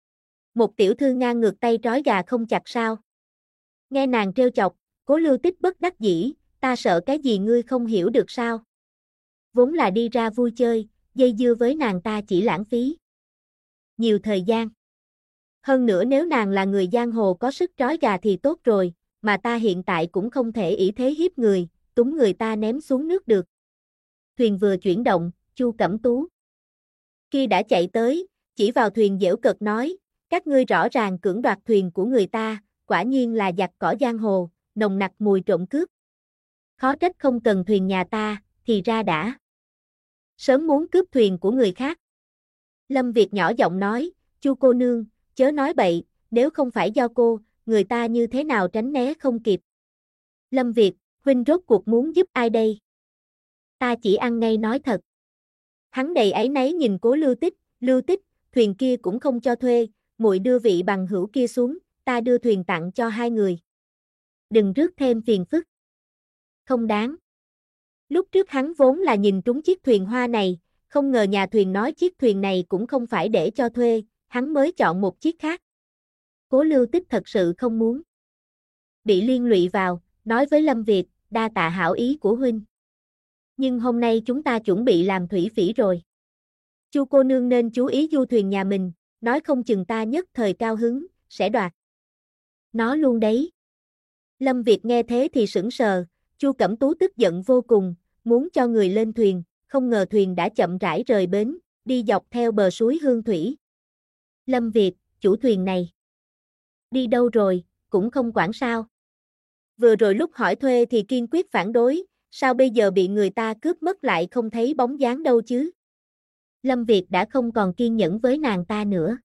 Một tiểu thư ngang ngược tay trói gà không chặt sao? Nghe nàng trêu chọc, Cố Lưu Tích bất đắc dĩ, ta sợ cái gì ngươi không hiểu được sao? Vốn là đi ra vui chơi, dây dưa với nàng ta chỉ lãng phí nhiều thời gian. Hơn nữa nếu nàng là người giang hồ có sức trói gà thì tốt rồi, mà ta hiện tại cũng không thể ỷ thế hiếp người, túng người ta ném xuống nước được. Thuyền vừa chuyển động, Chu Cẩm Tú kia đã chạy tới, chỉ vào thuyền giễu cợt nói, các ngươi rõ ràng cưỡng đoạt thuyền của người ta, quả nhiên là giặc cỏ giang hồ, nồng nặc mùi trộm cướp. Khó trách không cần thuyền nhà ta, thì ra đã sớm muốn cướp thuyền của người khác. Lâm Việt nhỏ giọng nói, Chu cô nương, chớ nói bậy, nếu không phải do cô, người ta như thế nào tránh né không kịp. Lâm Việt, huynh rốt cuộc muốn giúp ai đây? Ta chỉ ăn ngay nói thật. Hắn đầy áy náy nhìn Cố Lưu Tích, thuyền kia cũng không cho thuê, muội đưa vị bằng hữu kia xuống, ta đưa thuyền tặng cho hai người. Đừng rước thêm phiền phức. Không đáng. Lúc trước hắn vốn là nhìn trúng chiếc thuyền hoa này, không ngờ nhà thuyền nói chiếc thuyền này cũng không phải để cho thuê, hắn mới chọn một chiếc khác. Cố Lưu Tích thật sự không muốn bị liên lụy vào, nói với Lâm Việt, đa tạ hảo ý của huynh. Nhưng hôm nay chúng ta chuẩn bị làm thủy phỉ rồi. Chu cô nương nên chú ý du thuyền nhà mình, nói không chừng ta nhất thời cao hứng, sẽ đoạt nó luôn đấy. Lâm Việt nghe thế thì sững sờ, Chu Cẩm Tú tức giận vô cùng, muốn cho người lên thuyền, không ngờ thuyền đã chậm rãi rời bến, đi dọc theo bờ suối Hương Thủy. Lâm Việt, chủ thuyền này đi đâu rồi, cũng không quản sao. Vừa rồi lúc hỏi thuê thì kiên quyết phản đối, sao bây giờ bị người ta cướp mất lại không thấy bóng dáng đâu chứ? Lâm Việt đã không còn kiên nhẫn với nàng ta nữa.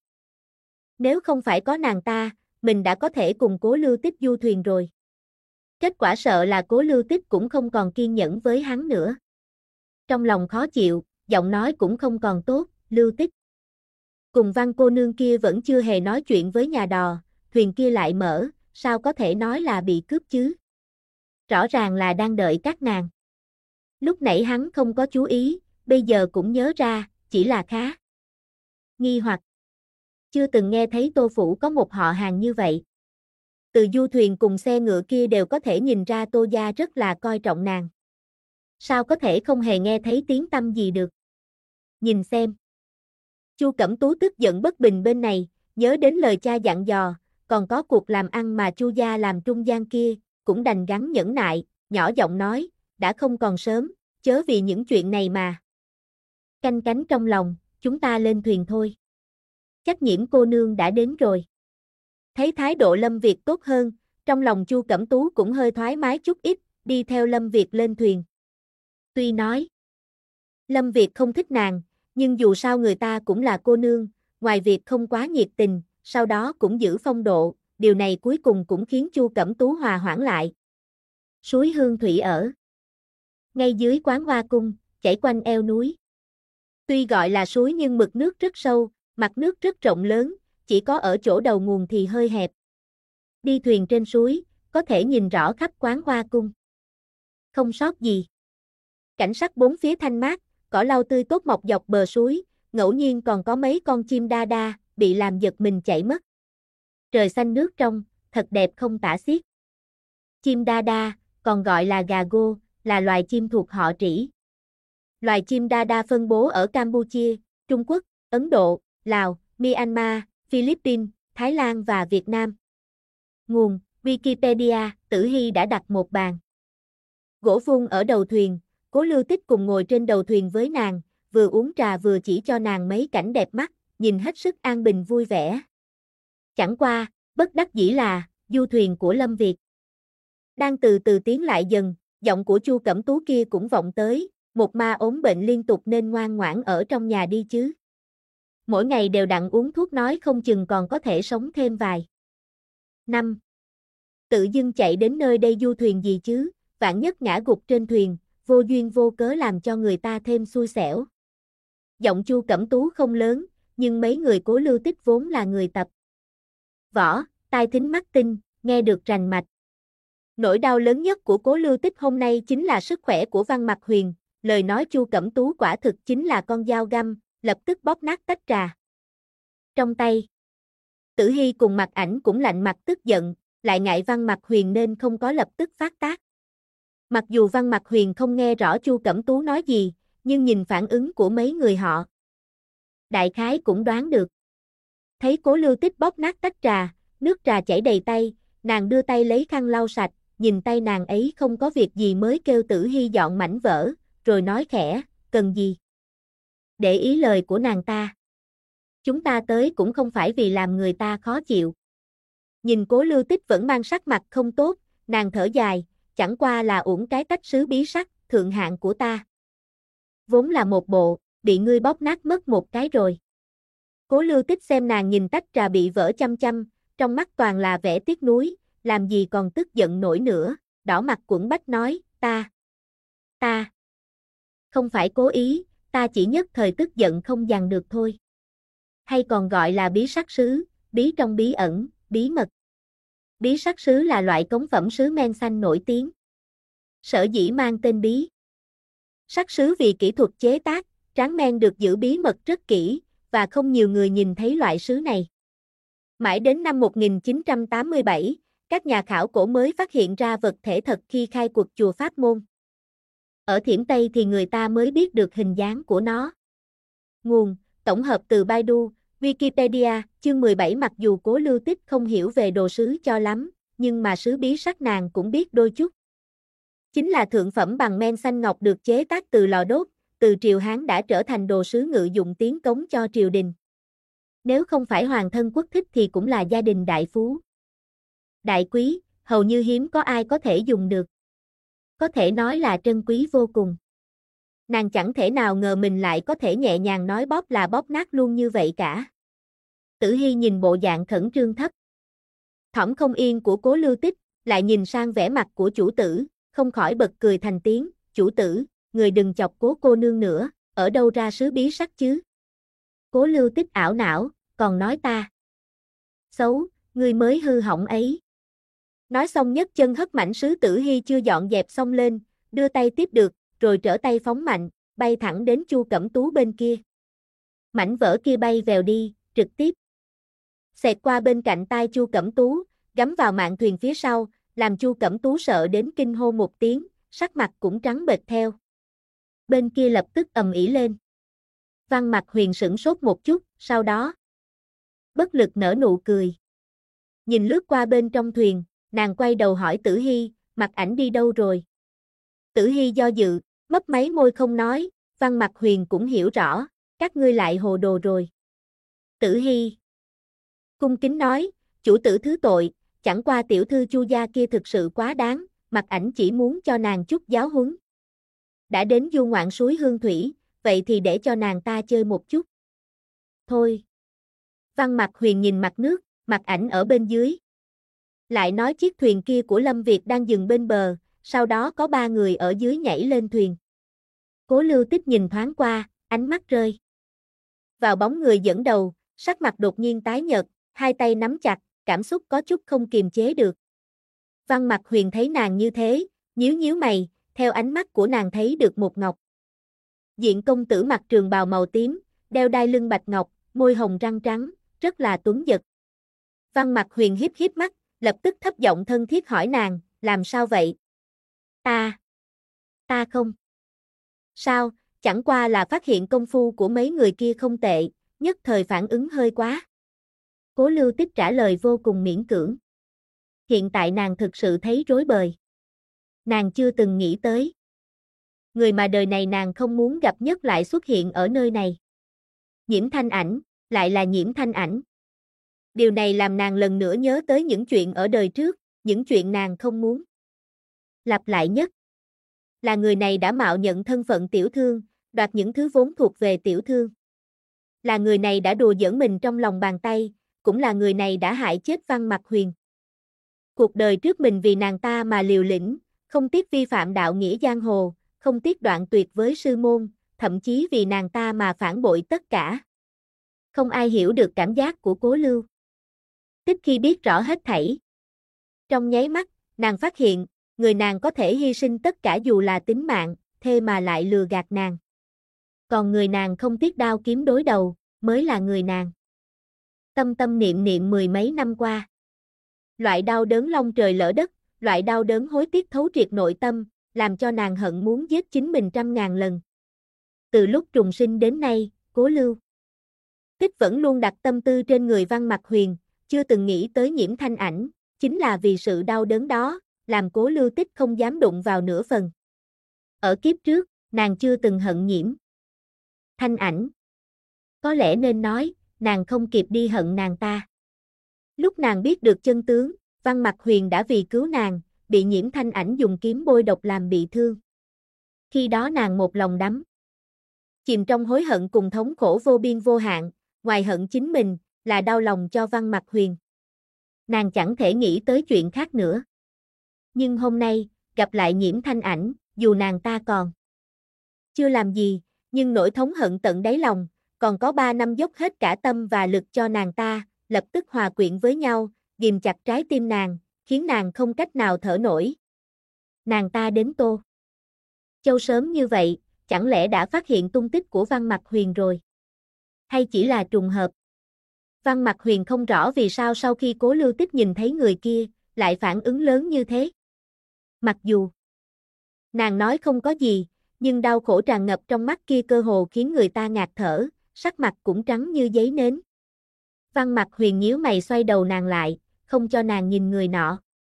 Nếu không phải có nàng ta, mình đã có thể cùng Cố Lưu Tích du thuyền rồi. Kết quả sợ là Cố Lưu Tích cũng không còn kiên nhẫn với hắn nữa. Trong lòng khó chịu, giọng nói cũng không còn tốt, Lưu Tích. Cùng Văn cô nương kia vẫn chưa hề nói chuyện với nhà đò, thuyền kia lại mở, sao có thể nói là bị cướp chứ? Rõ ràng là đang đợi các nàng. Lúc nãy hắn không có chú ý, bây giờ cũng nhớ ra, chỉ là khá nghi hoặc. Chưa từng nghe thấy Tô Phủ có một họ hàng như vậy. Từ du thuyền cùng xe ngựa kia đều có thể nhìn ra Tô gia rất là coi trọng nàng. Sao có thể không hề nghe thấy tiếng tăm gì được? Nhìn xem. Chu Cẩm Tú tức giận bất bình bên này, nhớ đến lời cha dặn dò, còn có cuộc làm ăn mà Chu gia làm trung gian kia, cũng đành gắng nhẫn nại, nhỏ giọng nói, đã không còn sớm, chớ vì những chuyện này mà canh cánh trong lòng, chúng ta lên thuyền thôi. Chắc Nhiễm cô nương đã đến rồi. Thấy thái độ Lâm Việt tốt hơn, trong lòng Chu Cẩm Tú cũng hơi thoải mái chút ít, đi theo Lâm Việt lên thuyền. Tuy nói Lâm Việt không thích nàng, nhưng dù sao người ta cũng là cô nương, ngoài việc không quá nhiệt tình, sau đó cũng giữ phong độ, điều này cuối cùng cũng khiến Chu Cẩm Tú hòa hoãn lại. Suối Hương Thủy ở ngay dưới Quán Hoa Cung, chảy quanh eo núi. Tuy gọi là suối nhưng mực nước rất sâu, mặt nước rất rộng lớn, chỉ có ở chỗ đầu nguồn thì hơi hẹp. Đi thuyền trên suối, có thể nhìn rõ khắp Quán Hoa Cung. Không sót gì. Cảnh sắc bốn phía thanh mát, cỏ lau tươi tốt mọc dọc bờ suối, ngẫu nhiên còn có mấy con chim đa đa, bị làm giật mình chạy mất. Trời xanh nước trong, thật đẹp không tả xiết. Chim đa đa, còn gọi là gà gô, là loài chim thuộc họ trĩ. Loài chim đa phân bố ở Campuchia, Trung Quốc, Ấn Độ, Lào, Myanmar, Philippines, Thái Lan và Việt Nam. Nguồn: Wikipedia. Tử Hy đã đặt một bàn gỗ vuông ở đầu thuyền, Cố Lưu Tích cùng ngồi trên đầu thuyền với nàng, vừa uống trà vừa chỉ cho nàng mấy cảnh đẹp mắt, nhìn hết sức an bình vui vẻ. Chẳng qua, bất đắc dĩ là, du thuyền của Lâm Việt đang từ từ tiến lại dần, giọng của Chu Cẩm Tú kia cũng vọng tới, một ma ốm bệnh liên tục nên ngoan ngoãn ở trong nhà đi chứ. Mỗi ngày đều đặn uống thuốc nói không chừng còn có thể sống thêm vài năm. Tự dưng chạy đến nơi đây du thuyền gì chứ, vạn nhất ngã gục trên thuyền, vô duyên vô cớ làm cho người ta thêm xui xẻo. Giọng Chu Cẩm Tú không lớn, nhưng mấy người Cố Lưu Tích vốn là người tập võ, tai thính mắt tinh, nghe được rành mạch. Nỗi đau lớn nhất của Cố Lưu Tích hôm nay chính là sức khỏe của Văn Mặc Huyền, lời nói Chu Cẩm Tú quả thực chính là con dao găm, lập tức bóp nát tách trà trong tay. Tử Hy cùng Mặc Ảnh cũng lạnh mặt tức giận, lại ngại Văn Mặc Huyền nên không có lập tức phát tác. Mặc dù Văn Mặc Huyền không nghe rõ Chu Cẩm Tú nói gì, nhưng nhìn phản ứng của mấy người họ, đại khái cũng đoán được. Thấy Cố Lưu Tích bóp nát tách trà, nước trà chảy đầy tay, nàng đưa tay lấy khăn lau sạch, nhìn tay nàng ấy không có việc gì mới kêu Tử Hy dọn mảnh vỡ, rồi nói khẽ, cần gì? Để ý lời của nàng ta. Chúng ta tới cũng không phải vì làm người ta khó chịu. Nhìn Cố Lưu Tích vẫn mang sắc mặt không tốt, nàng thở dài, chẳng qua là uổng cái tách sứ bí sắc, thượng hạng của ta. Vốn là một bộ, bị ngươi bóp nát mất một cái rồi. Cố Lưu Tích xem nàng nhìn tách trà bị vỡ chăm chăm, trong mắt toàn là vẻ tiếc nuối, làm gì còn tức giận nổi nữa, đỏ mặt quẫn bách nói, ta không phải cố ý, ta chỉ nhất thời tức giận không dằn được thôi. Hay còn gọi là bí sắc sứ, bí trong bí ẩn, bí mật. Bí sắc sứ là loại cống phẩm sứ men xanh nổi tiếng. Sở dĩ mang tên bí sắc sứ vì kỹ thuật chế tác, tráng men được giữ bí mật rất kỹ, và không nhiều người nhìn thấy loại sứ này. Mãi đến năm 1987, các nhà khảo cổ mới phát hiện ra vật thể thật khi khai quật chùa Pháp Môn. Ở Thiểm Tây thì người ta mới biết được hình dáng của nó. Nguồn: tổng hợp từ Baidu, Wikipedia, chương 17. Mặc dù Cố Lưu Tích không hiểu về đồ sứ cho lắm, nhưng mà sứ bí sắc nàng cũng biết đôi chút. Chính là thượng phẩm bằng men xanh ngọc được chế tác từ lò đốt, từ triều Hán đã trở thành đồ sứ ngự dụng tiến cống cho triều đình. Nếu không phải hoàng thân quốc thích thì cũng là gia đình đại phú, đại quý, hầu như hiếm có ai có thể dùng được. Có thể nói là trân quý vô cùng. Nàng chẳng thể nào ngờ mình lại có thể nhẹ nhàng nói bóp là bóp nát luôn như vậy cả. Tử Hy nhìn bộ dạng khẩn trương thấp thỏm không yên của Cố Lưu Tích, lại nhìn sang vẻ mặt của chủ tử, không khỏi bật cười thành tiếng, chủ tử, người đừng chọc Cố cô nương nữa, ở đâu ra sứ bí sắc chứ? Cố Lưu Tích ảo não, còn nói ta xấu, ngươi mới hư hỏng ấy. Nói xong nhấc chân hất mảnh sứ. Tử Hy chưa dọn dẹp xong lên, đưa tay tiếp được, rồi trở tay phóng mạnh, bay thẳng đến Chu Cẩm Tú bên kia. Mảnh vỡ kia bay vèo đi, trực tiếp xẹt qua bên cạnh tai Chu Cẩm Tú, gắm vào mạn thuyền phía sau, làm Chu Cẩm Tú sợ đến kinh hô một tiếng, sắc mặt cũng trắng bệch theo. Bên kia lập tức ầm ĩ lên. Văn Mặc Huyền sửng sốt một chút, sau đó bất lực nở nụ cười. Nhìn lướt qua bên trong thuyền, nàng quay đầu hỏi Tử Hy, Mặc Ảnh đi đâu rồi? Tử Hy do dự, mấp máy môi không nói, Văn Mặc Huyền cũng hiểu rõ, các ngươi lại hồ đồ rồi. Tử Hy cung kính nói, chủ tử thứ tội, chẳng qua tiểu thư Chu gia kia thực sự quá đáng, Mặc Ảnh chỉ muốn cho nàng chút giáo huấn. Đã đến du ngoạn suối Hương Thủy, vậy thì để cho nàng ta chơi một chút. Thôi. Văn Mặc Huyền nhìn mặt nước, Mặc Ảnh ở bên dưới. Lại nói chiếc thuyền kia của Lâm Việt đang dừng bên bờ, sau đó có 3 người ở dưới nhảy lên thuyền. Cố Lưu Tích nhìn thoáng qua, ánh mắt rơi vào bóng người dẫn đầu, sắc mặt đột nhiên tái nhợt, hai tay nắm chặt, cảm xúc có chút không kiềm chế được. Văn Mặc Huyền thấy nàng như thế, nhíu nhíu mày, theo ánh mắt của nàng thấy được một ngọc diện công tử mặc trường bào màu tím, đeo đai lưng bạch ngọc, môi hồng răng trắng, rất là tuấn giật. Văn Mặc Huyền híp híp mắt, lập tức thấp giọng thân thiết hỏi nàng, làm sao vậy? Ta không. Sao, Chẳng qua là phát hiện công phu của mấy người kia không tệ, nhất thời phản ứng hơi quá. Cố Lưu Tích trả lời vô cùng miễn cưỡng. Hiện tại nàng thực sự thấy rối bời. Nàng chưa từng nghĩ tới. Người mà đời này nàng không muốn gặp nhất lại xuất hiện ở nơi này. Nhiễm Thanh Ảnh, lại là Nhiễm Thanh Ảnh. Điều này làm nàng lần nữa nhớ tới những chuyện ở đời trước, những chuyện nàng không muốn lặp lại nhất. Là người này đã mạo nhận thân phận tiểu thương, đoạt những thứ vốn thuộc về tiểu thương. Là người này đã đùa giỡn mình trong lòng bàn tay, cũng là người này đã hại chết Văn Mặc Huyền. Cuộc đời trước mình vì nàng ta mà liều lĩnh, không tiếc vi phạm đạo nghĩa giang hồ, không tiếc đoạn tuyệt với sư môn, thậm chí vì nàng ta mà phản bội tất cả. Không ai hiểu được cảm giác của Cố Lưu Tích khi biết rõ hết thảy. Trong nháy mắt, nàng phát hiện, người nàng có thể hy sinh tất cả dù là tính mạng, thế mà lại lừa gạt nàng. Còn người nàng không tiếc đao kiếm đối đầu, mới là người nàng. Tâm tâm niệm niệm mười mấy năm qua. Loại đau đớn long trời lỡ đất, loại đau đớn hối tiếc thấu triệt nội tâm, làm cho nàng hận muốn giết chính mình 100.000 lần. Từ lúc trùng sinh đến nay, Cố Lưu Tích vẫn luôn đặt tâm tư trên người Văn Mặc Huyền, chưa từng nghĩ tới Nhiễm Thanh Ảnh, chính là vì sự đau đớn đó, làm Cố Lưu Tích không dám đụng vào nửa phần. Ở kiếp trước, nàng chưa từng hận Nhiễm Thanh Ảnh. Có lẽ nên nói, nàng không kịp đi hận nàng ta. Lúc nàng biết được chân tướng, Văn Mặc Huyền đã vì cứu nàng, bị Nhiễm Thanh Ảnh dùng kiếm bôi độc làm bị thương. Khi đó nàng một lòng đắm chìm trong hối hận cùng thống khổ vô biên vô hạn, ngoài hận chính mình, là đau lòng cho Văn Mặc Huyền. Nàng chẳng thể nghĩ tới chuyện khác nữa. Nhưng hôm nay, gặp lại Nhiễm Thanh Ảnh, dù nàng ta còn chưa làm gì, nhưng nỗi thống hận tận đáy lòng, còn có 3 năm dốc hết cả tâm và lực cho nàng ta, lập tức hòa quyện với nhau, ghìm chặt trái tim nàng, khiến nàng không cách nào thở nổi. Nàng ta đến Tô Châu sớm như vậy, chẳng lẽ đã phát hiện tung tích của Văn Mặc Huyền rồi? Hay chỉ là trùng hợp? Văn Mặc Huyền không rõ vì sao sau khi Cố Lưu Tích nhìn thấy người kia, lại phản ứng lớn như thế. Mặc dù nàng nói không có gì, nhưng đau khổ tràn ngập trong mắt kia cơ hồ khiến người ta ngạt thở, sắc mặt cũng trắng như giấy nến. Văn Mặc Huyền nhíu mày xoay đầu nàng lại, không cho nàng nhìn người nọ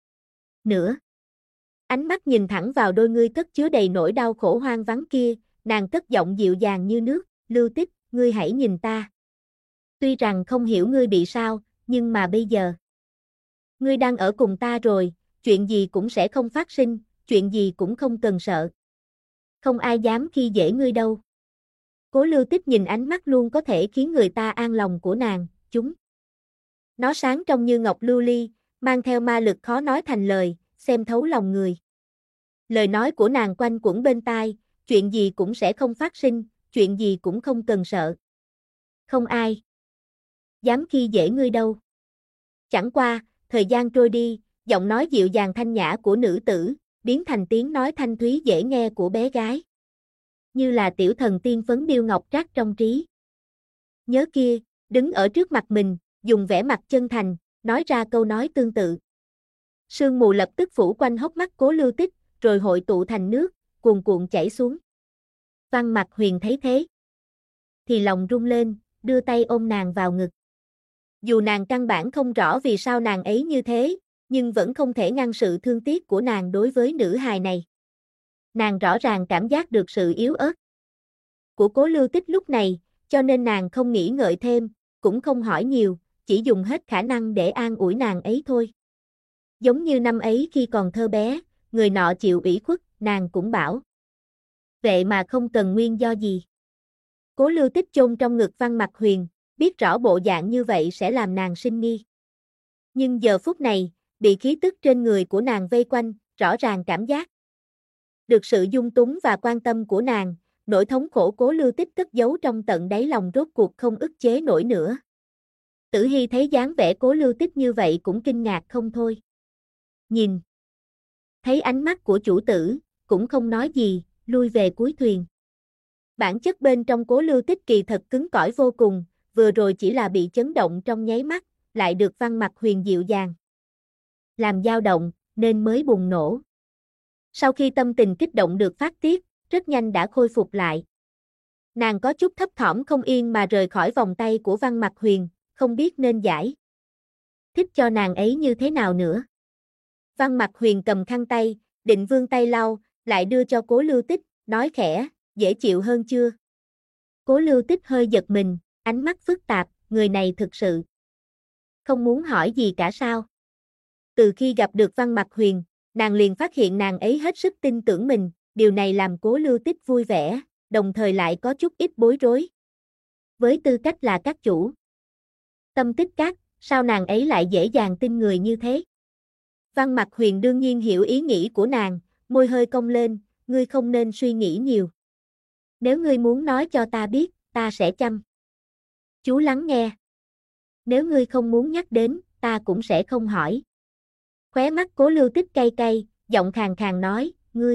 nữa. Ánh mắt nhìn thẳng vào đôi ngươi cất chứa đầy nỗi đau khổ hoang vắng kia, nàng cất giọng dịu dàng như nước, Lưu Tích, ngươi hãy nhìn ta. Tuy rằng không hiểu ngươi bị sao, nhưng mà bây giờ ngươi đang ở cùng ta rồi, chuyện gì cũng sẽ không phát sinh, chuyện gì cũng không cần sợ. Không ai dám khi dễ ngươi đâu. Cố Lưu Tích nhìn ánh mắt luôn có thể khiến người ta an lòng của nàng, nó sáng trong như ngọc lưu ly, mang theo ma lực khó nói thành lời, xem thấu lòng người. Lời nói của nàng quanh quẩn bên tai, chuyện gì cũng sẽ không phát sinh, chuyện gì cũng không cần sợ. Không ai dám khi dễ ngươi đâu. Chẳng qua, thời gian trôi đi, giọng nói dịu dàng thanh nhã của nữ tử, biến thành tiếng nói thanh thúy dễ nghe của bé gái. Như là tiểu thần tiên phấn điêu ngọc trác trong trí. Nhớ kia, đứng ở trước mặt mình, dùng vẻ mặt chân thành, nói ra câu nói tương tự. Sương mù lập tức phủ quanh hốc mắt Cố Lưu Tích, rồi hội tụ thành nước, cuồn cuộn chảy xuống. Văn Mặc Huyền thấy thế, thì lòng rung lên, đưa tay ôm nàng vào ngực. Dù nàng căn bản không rõ vì sao nàng ấy như thế, nhưng vẫn không thể ngăn sự thương tiếc của nàng đối với nữ hài này. Nàng rõ ràng cảm giác được sự yếu ớt của Cố Lưu Tích lúc này, cho nên nàng không nghĩ ngợi thêm, cũng không hỏi nhiều, chỉ dùng hết khả năng để an ủi nàng ấy thôi. Giống như năm ấy khi còn thơ bé, người nọ chịu ủy khuất, nàng cũng bảo. Vậy mà không cần nguyên do gì. Cố Lưu Tích chôn trong ngực Văn Mặc Huyền, biết rõ bộ dạng như vậy sẽ làm nàng sinh nghi. Nhưng giờ phút này, bị khí tức trên người của nàng vây quanh, rõ ràng cảm giác được sự dung túng và quan tâm của nàng, nỗi thống khổ Cố Lưu Tích cất giấu trong tận đáy lòng rốt cuộc không ức chế nổi nữa. Tử Hi thấy dáng vẻ Cố Lưu Tích như vậy cũng kinh ngạc không thôi. Nhìn thấy ánh mắt của chủ tử, cũng không nói gì, lui về cuối thuyền. Bản chất bên trong Cố Lưu Tích kỳ thật cứng cỏi vô cùng, vừa rồi chỉ là bị chấn động trong nháy mắt, lại được Văn Mặc Huyền dịu dàng làm dao động, nên mới bùng nổ. Sau khi tâm tình kích động được phát tiết, rất nhanh đã khôi phục lại. Nàng có chút thấp thỏm không yên mà rời khỏi vòng tay của Văn Mặc Huyền, không biết nên giải thích cho nàng ấy như thế nào nữa. Văn Mặc Huyền cầm khăn tay, định vươn tay lau, lại đưa cho Cố Lưu Tích, nói khẽ, dễ chịu hơn chưa? Cố Lưu Tích hơi giật mình, ánh mắt phức tạp, người này thực sự không muốn hỏi gì cả sao? Từ khi gặp được Văn Mặc Huyền, nàng liền phát hiện nàng ấy hết sức tin tưởng mình, điều này làm Cố Lưu Tích vui vẻ, đồng thời lại có chút ít bối rối. Với tư cách là các chủ Tâm Tích Các, sao nàng ấy lại dễ dàng tin người như thế? Văn Mặc Huyền đương nhiên hiểu ý nghĩ của nàng, môi hơi cong lên, ngươi không nên suy nghĩ nhiều. Nếu ngươi muốn nói cho ta biết, ta sẽ chăm chú lắng nghe. Nếu ngươi không muốn nhắc đến, ta cũng sẽ không hỏi. Khóe mắt Cố Lưu Tích cay cay, giọng khàn khàn nói,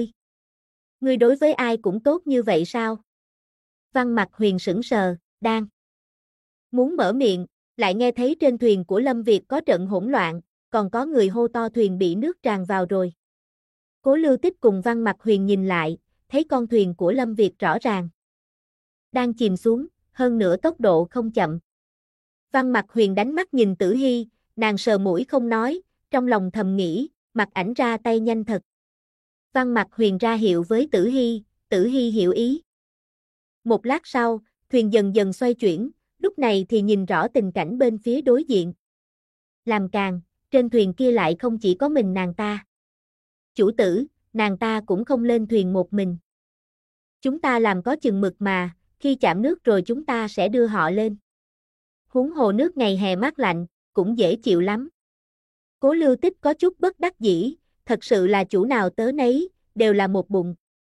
ngươi đối với ai cũng tốt như vậy sao? Văn Mặc Huyền sững sờ, đang muốn mở miệng, lại nghe thấy trên thuyền của Lâm Việt có trận hỗn loạn, còn có người hô to thuyền bị nước tràn vào rồi. Cố Lưu Tích cùng Văn Mặc Huyền nhìn lại, thấy con thuyền của Lâm Việt rõ ràng đang chìm xuống, hơn nữa tốc độ không chậm. Văn Mặc Huyền đánh mắt nhìn Tử Hi, nàng sờ mũi không nói, trong lòng thầm nghĩ, Mặc Ảnh ra tay nhanh thật. Văn Mặc Huyền ra hiệu với Tử Hi hiểu ý. Một lát sau, thuyền dần dần xoay chuyển, lúc này thì nhìn rõ tình cảnh bên phía đối diện. Làm càng, trên thuyền kia lại không chỉ có mình nàng ta. Chủ tử, nàng ta cũng không lên thuyền một mình. Chúng ta làm có chừng mực mà, khi chạm nước rồi chúng ta sẽ đưa họ lên. Huống hồ nước ngày hè mát lạnh, cũng dễ chịu lắm. Cố Lưu Tích có chút bất đắc dĩ, thật sự là chủ nào tớ nấy, đều là một bụng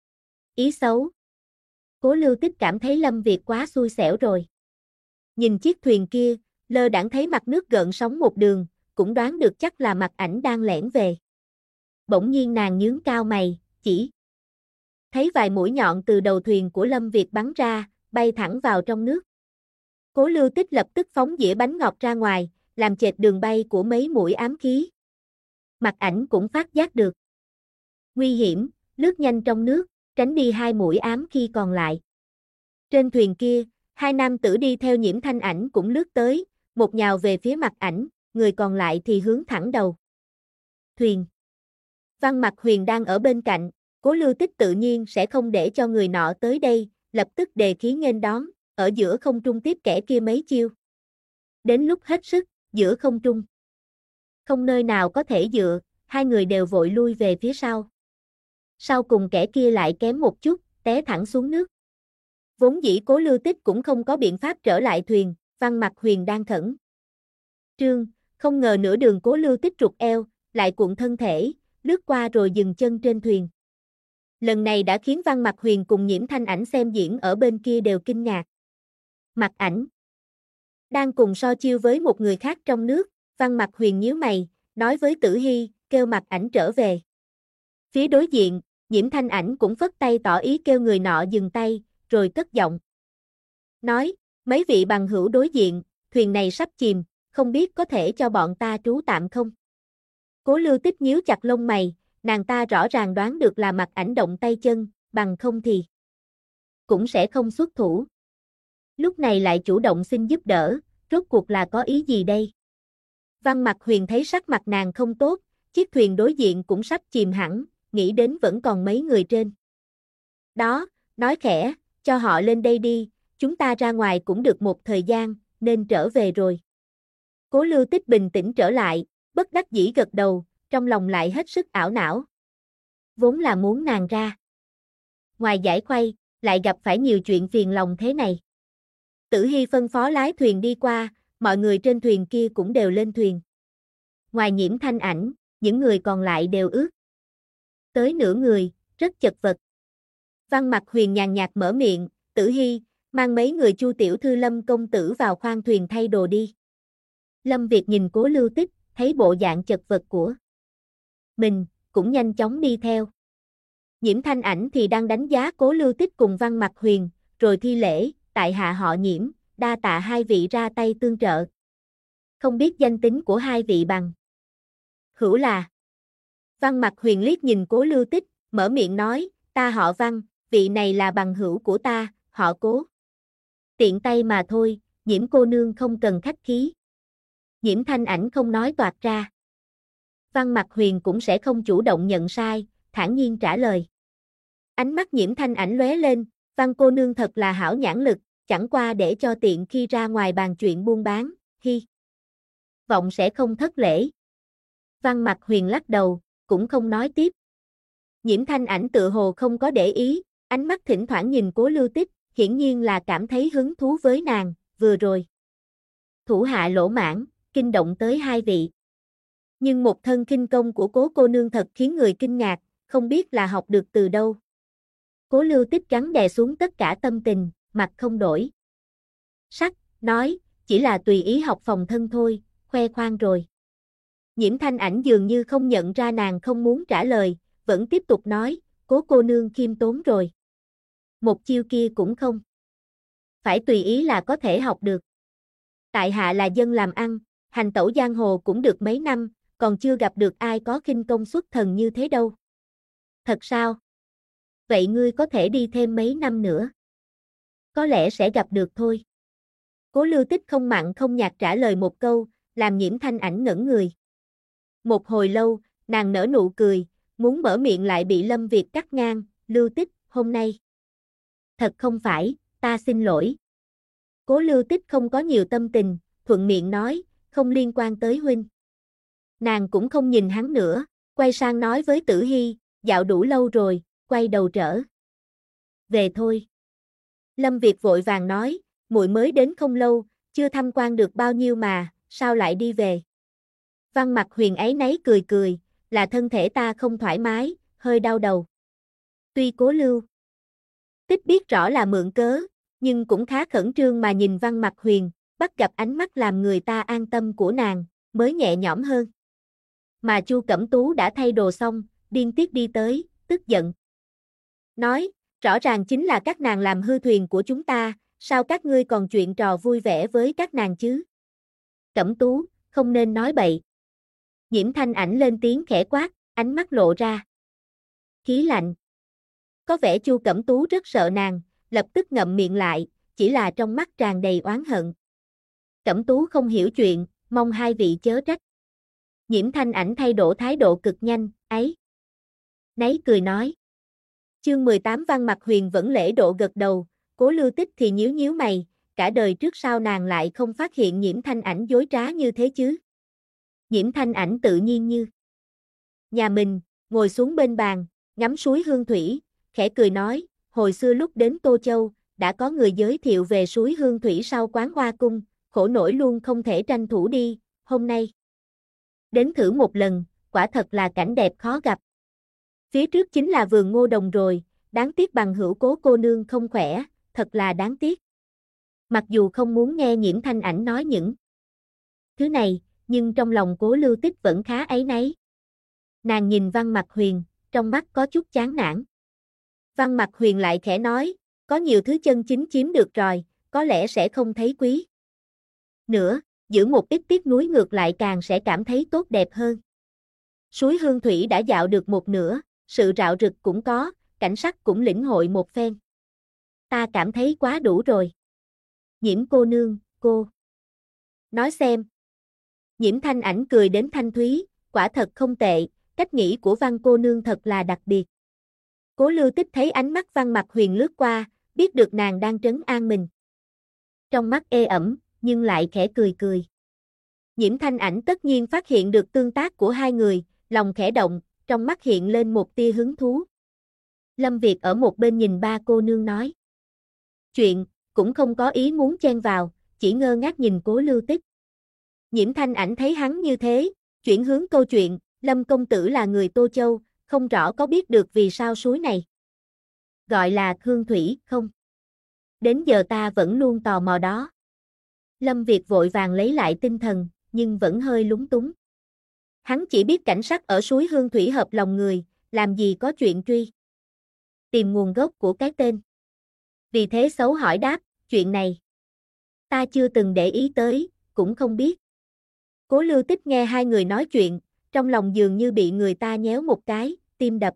ý xấu. Cố Lưu Tích cảm thấy Lâm Việt quá xui xẻo rồi. Nhìn chiếc thuyền kia, lơ đãng thấy mặt nước gợn sóng một đường, cũng đoán được chắc là Mặc Ảnh đang lẻn về. Bỗng nhiên nàng nhướng cao mày, chỉ thấy vài mũi nhọn từ đầu thuyền của Lâm Việt bắn ra, bay thẳng vào trong nước. Cố Lưu Tích lập tức phóng dĩa bánh ngọt ra ngoài, làm chệch đường bay của mấy mũi ám khí. Mặc Ảnh cũng phát giác được nguy hiểm, lướt nhanh trong nước, tránh đi hai mũi ám khí còn lại. Trên thuyền kia, hai nam tử đi theo Nhiễm Thanh Ảnh cũng lướt tới, một nhào về phía Mặc Ảnh, người còn lại thì hướng thẳng đầu thuyền. Văn Mặc Huyền đang ở bên cạnh, Cố Lưu Tích tự nhiên sẽ không để cho người nọ tới đây, lập tức đề khí nghênh đón, ở giữa không trung tiếp kẻ kia mấy chiêu. Đến lúc hết sức, giữa không trung không nơi nào có thể dựa, hai người đều vội lui về phía sau. Sau cùng kẻ kia lại kém một chút, té thẳng xuống nước. Vốn dĩ Cố Lưu Tích cũng không có biện pháp trở lại thuyền, Văn Mặc Huyền đang khẩn trương, không ngờ nửa đường Cố Lưu Tích trục eo, lại cuộn thân thể, lướt qua rồi dừng chân trên thuyền. Lần này đã khiến Văn Mặc Huyền cùng Nhiễm Thanh Ảnh xem diễn ở bên kia đều kinh ngạc. Mặc Ảnh đang cùng so chiêu với một người khác trong nước, Văn Mặc Huyền nhíu mày, nói với Tử Hi, kêu Mặc Ảnh trở về. Phía đối diện, Nhiễm Thanh Ảnh cũng phất tay tỏ ý kêu người nọ dừng tay, rồi cất giọng nói, mấy vị bằng hữu đối diện, thuyền này sắp chìm, không biết có thể cho bọn ta trú tạm không? Cố Lưu Tích nhíu chặt lông mày, nàng ta rõ ràng đoán được là Mặc Ảnh động tay chân, bằng không thì cũng sẽ không xuất thủ. Lúc này lại chủ động xin giúp đỡ, rốt cuộc là có ý gì đây? Văn Mặc Huyền thấy sắc mặt nàng không tốt, chiếc thuyền đối diện cũng sắp chìm hẳn, nghĩ đến vẫn còn mấy người trên đó, nói khẽ, cho họ lên đây đi, chúng ta ra ngoài cũng được một thời gian, nên trở về rồi. Cố Lưu Tích bình tĩnh trở lại, bất đắc dĩ gật đầu, trong lòng lại hết sức ảo não. Vốn là muốn nàng ra ngoài giải khuây, lại gặp phải nhiều chuyện phiền lòng thế này. Tử Hi phân phó lái thuyền đi qua, mọi người trên thuyền kia cũng đều lên thuyền. Ngoài Nhiễm Thanh Ảnh, những người còn lại đều ướt tới nửa người, rất chật vật. Văn Mặc Huyền nhàn nhạt mở miệng, Tử Hi, mang mấy người Chu tiểu thư Lâm công tử vào khoang thuyền thay đồ đi. Lâm Việt nhìn Cố Lưu Tích, thấy bộ dạng chật vật của mình, cũng nhanh chóng đi theo. Nhiễm Thanh Ảnh thì đang đánh giá Cố Lưu Tích cùng Văn Mặc Huyền, rồi thi lễ, tại hạ họ Nhiễm, đa tạ hai vị ra tay tương trợ. Không biết danh tính của hai vị bằng hữu là? Văn Mặc Huyền liếc nhìn Cố Lưu Tích, mở miệng nói, ta họ Văn, vị này là bằng hữu của ta, họ Cố. Tiện tay mà thôi, Nhiễm cô nương không cần khách khí. Nhiễm Thanh Ảnh không nói toạc ra. Văn Mặc Huyền cũng sẽ không chủ động nhận sai, thản nhiên trả lời. Ánh mắt Nhiễm Thanh Ảnh lóe lên, Văn cô nương thật là hảo nhãn lực, chẳng qua để cho tiện khi ra ngoài bàn chuyện buôn bán, hi. Vọng sẽ không thất lễ. Văn Mặc Huyền lắc đầu, cũng không nói tiếp. Nhiễm Thanh Ảnh tự hồ không có để ý, ánh mắt thỉnh thoảng nhìn Cố Lưu Tích, hiển nhiên là cảm thấy hứng thú với nàng, vừa rồi. Thủ hạ lỗ mãn, kinh động tới hai vị. Nhưng một thân khinh công của Cố cô nương thật khiến người kinh ngạc, không biết là học được từ đâu. Cố Lưu Tích gắng đè xuống tất cả tâm tình, mặt không đổi sắc, nói, chỉ là tùy ý học phòng thân thôi, khoe khoang rồi. Nhiễm Thanh Ảnh dường như không nhận ra nàng không muốn trả lời, vẫn tiếp tục nói, Cố cô nương khiêm tốn rồi. Một chiêu kia cũng không phải tùy ý là có thể học được. Tại hạ là dân làm ăn, hành tẩu giang hồ cũng được mấy năm, còn chưa gặp được ai có khinh công xuất thần như thế đâu. Thật sao? Vậy ngươi có thể đi thêm mấy năm nữa. Có lẽ sẽ gặp được thôi. Cố Lưu Tích không mặn không nhạt trả lời một câu, làm Nhiễm Thanh Ảnh ngẩn người. Một hồi lâu, nàng nở nụ cười, muốn mở miệng lại bị Lâm Việt cắt ngang, Lưu Tích, hôm nay. Thật không phải, ta xin lỗi. Cố Lưu Tích không có nhiều tâm tình, thuận miệng nói, không liên quan tới huynh. Nàng cũng không nhìn hắn nữa, quay sang nói với Tử Hy, dạo đủ lâu rồi, quay đầu trở về thôi. Lâm Việt vội vàng nói, muội mới đến không lâu, chưa tham quan được bao nhiêu mà, sao lại đi về? Văn Mặc Huyền áy náy cười cười, là thân thể ta không thoải mái, hơi đau đầu. Tuy Cố Lưu Tích biết rõ là mượn cớ, nhưng cũng khá khẩn trương mà nhìn Văn Mặc Huyền, bắt gặp ánh mắt làm người ta an tâm của nàng, mới nhẹ nhõm hơn. Mà Chu Cẩm Tú đã thay đồ xong, điên tiết đi tới, tức giận. Nói, rõ ràng chính là các nàng làm hư thuyền của chúng ta, sao các ngươi còn chuyện trò vui vẻ với các nàng chứ? Cẩm Tú, không nên nói bậy. Nhiễm Thanh Ảnh lên tiếng khẽ quát, ánh mắt lộ ra khí lạnh. Có vẻ Chu Cẩm Tú rất sợ nàng, lập tức ngậm miệng lại, chỉ là trong mắt tràn đầy oán hận. Cẩm Tú không hiểu chuyện, mong hai vị chớ trách. Nhiễm Thanh Ảnh thay đổi thái độ cực nhanh, ấy. Nấy cười nói. Chương 18 Văn Mặc Huyền vẫn lễ độ gật đầu, Cố Lưu Tích thì nhíu nhíu mày, cả đời trước sao nàng lại không phát hiện Nhiễm Thanh Ảnh dối trá như thế chứ? Nhiễm Thanh Ảnh tự nhiên như nhà mình, ngồi xuống bên bàn, ngắm suối hương thủy, khẽ cười nói, hồi xưa lúc đến Tô Châu, đã có người giới thiệu về suối hương thủy sau quán Hoa Cung, khổ nổi luôn không thể tranh thủ đi, hôm nay đến thử một lần, quả thật là cảnh đẹp khó gặp. Phía trước chính là vườn ngô đồng rồi, đáng tiếc bằng hữu Cố cô nương không khỏe, thật là đáng tiếc. Mặc dù không muốn nghe Nhiễm Thanh Ảnh nói những thứ này, nhưng trong lòng Cố Lưu Tích vẫn khá áy náy. Nàng nhìn Văn Mặc Huyền, trong mắt có chút chán nản. Văn Mặc Huyền lại khẽ nói, có nhiều thứ chân chính chiếm được rồi, có lẽ sẽ không thấy quý nữa, giữ một ít tiếc nuối ngược lại càng sẽ cảm thấy tốt đẹp hơn. Suối hương thủy đã dạo được một nửa, sự rạo rực cũng có, cảnh sắc cũng lĩnh hội một phen. Ta cảm thấy quá đủ rồi. Nhiễm cô nương, cô nói xem. Nhiễm Thanh Ảnh cười đến thanh thúy, quả thật không tệ, cách nghĩ của Văn cô nương thật là đặc biệt. Cố Lưu Tích thấy ánh mắt Văn Mặc Huyền lướt qua, biết được nàng đang trấn an mình. Trong mắt ê ẩm, nhưng lại khẽ cười cười. Nhiễm Thanh Ảnh tất nhiên phát hiện được tương tác của hai người, lòng khẽ động, trong mắt hiện lên một tia hứng thú. Lâm Việt ở một bên nhìn ba cô nương nói. Chuyện, cũng không có ý muốn chen vào, chỉ ngơ ngác nhìn Cố Lưu Tích. Nhiễm Thanh Ảnh thấy hắn như thế, chuyển hướng câu chuyện, Lâm công tử là người Tô Châu, không rõ có biết được vì sao suối này gọi là hương thủy không? Đến giờ ta vẫn luôn tò mò đó. Lâm Việt vội vàng lấy lại tinh thần, nhưng vẫn hơi lúng túng. Hắn chỉ biết cảnh sắc ở suối hương thủy hợp lòng người, làm gì có chuyện truy tìm nguồn gốc của cái tên. Vì thế xấu hỏi đáp, chuyện này ta chưa từng để ý tới, cũng không biết. Cố Lưu Tích nghe hai người nói chuyện, trong lòng dường như bị người ta nhéo một cái, tim đập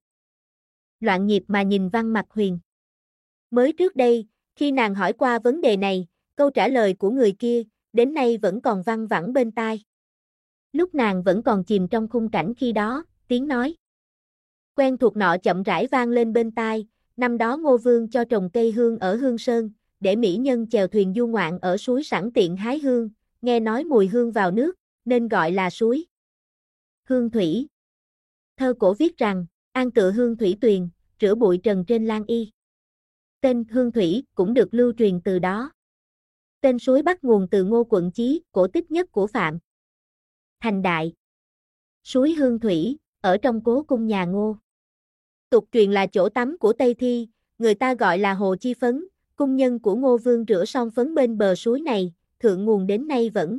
loạn nhịp mà nhìn Văn Mặc Huyền. Mới trước đây, khi nàng hỏi qua vấn đề này, Câu trả lời của người kia, đến nay vẫn còn văng vẳng bên tai. Lúc nàng vẫn còn chìm trong khung cảnh khi đó, tiếng nói quen thuộc nọ chậm rãi vang lên bên tai, năm đó Ngô Vương cho trồng cây hương ở Hương Sơn, để mỹ nhân chèo thuyền du ngoạn ở suối sẵn tiện hái hương, nghe nói mùi hương vào nước, nên gọi là suối Hương Thủy. Thơ cổ viết rằng, an tựa hương thủy tuyền, rửa bụi trần trên lan y. Tên Hương Thủy cũng được lưu truyền từ đó. Tên suối bắt nguồn từ Ngô Quận Chí, cổ tích nhất của Phạm Thành Đại. Suối Hương Thủy, ở trong cố cung nhà Ngô. Tục truyền là chỗ tắm của Tây Thi, người ta gọi là Hồ Chi Phấn, cung nhân của Ngô Vương rửa son phấn bên bờ suối này, thượng nguồn đến nay vẫn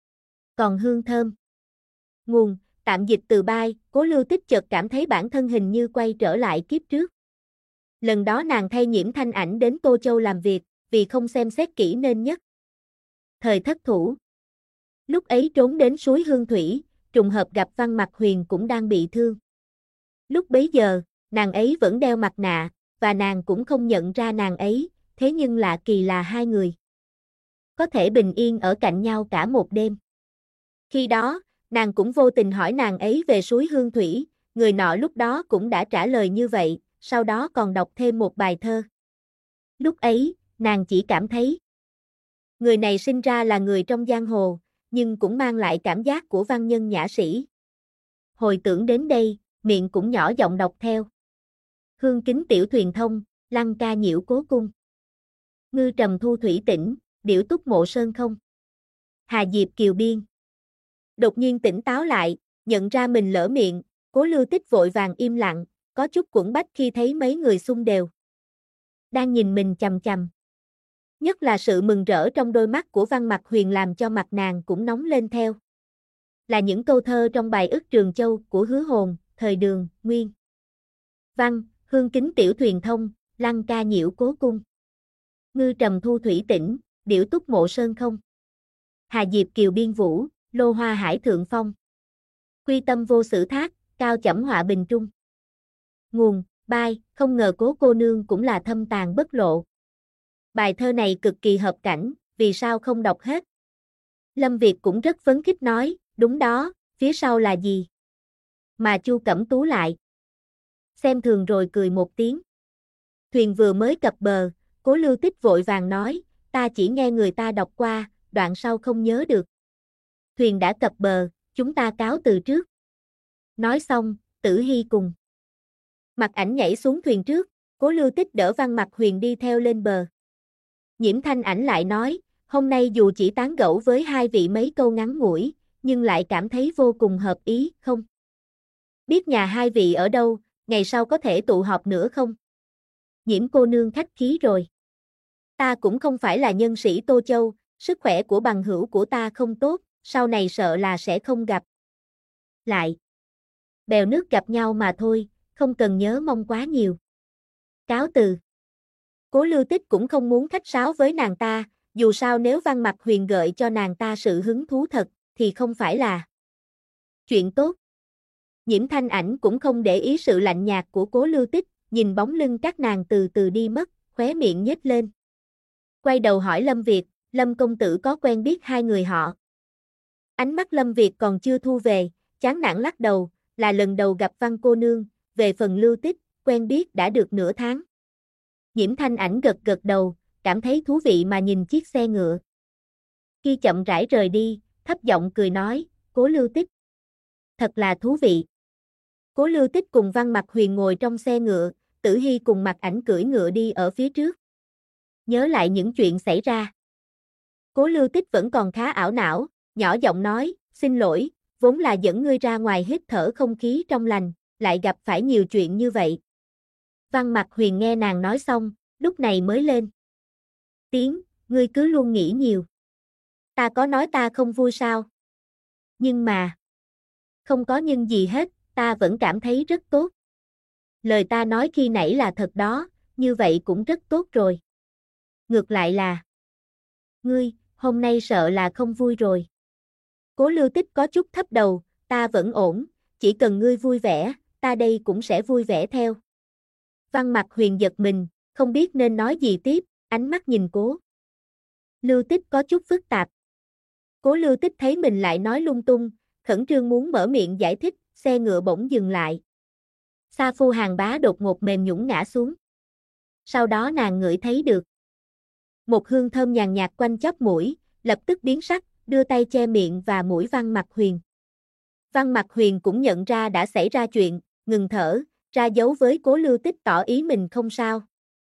còn hương thơm. Nguồn, tạm dịch từ Bai, Cố Lưu Tích chợt cảm thấy bản thân hình như quay trở lại kiếp trước. Lần đó nàng thay Nhiễm Thanh Ảnh đến Tô Châu làm việc, vì không xem xét kỹ nên nhất thời thất thủ. Lúc ấy trốn đến suối Hương Thủy, trùng hợp gặp Văn Mặc Huyền cũng đang bị thương. Lúc bấy giờ, nàng ấy vẫn đeo mặt nạ, và nàng cũng không nhận ra nàng ấy, thế nhưng lạ kỳ là hai người có thể bình yên ở cạnh nhau cả một đêm. Khi đó, nàng cũng vô tình hỏi nàng ấy về suối Hương Thủy, người nọ lúc đó cũng đã trả lời như vậy, sau đó còn đọc thêm một bài thơ. Lúc ấy, nàng chỉ cảm thấy người này sinh ra là người trong giang hồ, nhưng cũng mang lại cảm giác của văn nhân nhã sĩ. Hồi tưởng đến đây, miệng cũng nhỏ giọng đọc theo. Hương kính tiểu thuyền thông, lăng ca nhiễu cố cung. Ngư trầm thu thủy tỉnh, điểu túc mộ sơn không. Hà Diệp Kiều Biên. Đột nhiên tỉnh táo lại, nhận ra mình lỡ miệng, Cố Lưu Tích vội vàng im lặng, có chút quẫn bách khi thấy mấy người xung đều đang nhìn mình chằm chằm. Nhất là sự mừng rỡ trong đôi mắt của Văn Mặc Huyền làm cho mặt nàng cũng nóng lên theo. Là những câu thơ trong bài Ức Trường Châu của Hứa Hồn, thời Đường, Nguyên. Văn, hương kính tiểu thuyền thông, lăng ca nhiễu cố cung. Ngư trầm thu thủy tỉnh, điểu túc mộ sơn không. Hà Diệp Kiều Biên Vũ, lô hoa hải thượng phong. Quy tâm vô sử thác, cao chẩm họa bình trung. Nguồn, Bai, không ngờ Cố cô nương cũng là thâm tàn bất lộ. Bài thơ này cực kỳ hợp cảnh, vì sao không đọc hết? Lâm Việt cũng rất phấn khích nói, đúng đó, phía sau là gì? Mà Chu Cẩm Tú lại xem thường rồi cười một tiếng. Thuyền vừa mới cập bờ, Cố Lưu Tích vội vàng nói, ta chỉ nghe người ta đọc qua, đoạn sau không nhớ được. Thuyền đã cập bờ, chúng ta cáo từ trước. Nói xong, Tử Hy cùng Mặc Ảnh nhảy xuống thuyền trước, Cố Lưu Tích đỡ Văn Mặc Huyền đi theo lên bờ. Nhiễm Thanh Ảnh lại nói, hôm nay dù chỉ tán gẫu với hai vị mấy câu ngắn ngủi, nhưng lại cảm thấy vô cùng hợp ý, không? Biết nhà hai vị ở đâu, ngày sau có thể tụ họp nữa không? Nhiễm cô nương khách khí rồi. Ta cũng không phải là nhân sĩ Tô Châu, sức khỏe của bằng hữu của ta không tốt, sau này sợ là sẽ không gặp lại. Bèo nước gặp nhau mà thôi, không cần nhớ mong quá nhiều. Cáo từ. Cố Lưu Tích cũng không muốn khách sáo với nàng ta, dù sao nếu Văn Mặc Huyền gợi cho nàng ta sự hứng thú thật, thì không phải là chuyện tốt. Nhiễm Thanh Ảnh cũng không để ý sự lạnh nhạt của Cố Lưu Tích, nhìn bóng lưng các nàng từ từ đi mất, khóe miệng nhếch lên. Quay đầu hỏi Lâm Việt, Lâm công tử có quen biết hai người họ? Ánh mắt Lâm Việt còn chưa thu về, chán nản lắc đầu, là lần đầu gặp Văn cô nương, về phần Lưu Tích, quen biết đã được nửa tháng. Nhiễm Thanh Ảnh gật gật đầu, cảm thấy thú vị mà nhìn chiếc xe ngựa. Khi chậm rãi rời đi, thấp giọng cười nói, Cố Lưu Tích. Thật là thú vị. Cố Lưu Tích cùng Văn Mặc Huyền ngồi trong xe ngựa, Tử Hy cùng Mặc Ảnh cưỡi ngựa đi ở phía trước. Nhớ lại những chuyện xảy ra. Cố Lưu Tích vẫn còn khá ảo não, nhỏ giọng nói, xin lỗi, vốn là dẫn ngươi ra ngoài hít thở không khí trong lành, lại gặp phải nhiều chuyện như vậy. Văn Mặc Huyền nghe nàng nói xong, lúc này mới lên tiếng, ngươi cứ luôn nghĩ nhiều. Ta có nói ta không vui sao? Nhưng mà, không có nhưng gì hết, ta vẫn cảm thấy rất tốt. Lời ta nói khi nãy là thật đó, như vậy cũng rất tốt rồi. Ngược lại là, ngươi, hôm nay sợ là không vui rồi. Cố Lưu Tích có chút thấp đầu, ta vẫn ổn, chỉ cần ngươi vui vẻ, ta đây cũng sẽ vui vẻ theo. Văn Mặc Huyền giật mình, không biết nên nói gì tiếp, ánh mắt nhìn Cố Lưu Tích có chút phức tạp. Cố Lưu Tích thấy mình lại nói lung tung, khẩn trương muốn mở miệng giải thích, xe ngựa bỗng dừng lại. Sa Phu Hàng Bá đột ngột mềm nhũn ngã xuống. Sau đó nàng ngửi thấy được một hương thơm nhàn nhạt quanh chóp mũi, lập tức biến sắc, đưa tay che miệng và mũi Văn Mặc Huyền. Văn Mặc Huyền cũng nhận ra đã xảy ra chuyện, ngừng thở, ra dấu với Cố Lưu Tích tỏ ý mình không sao.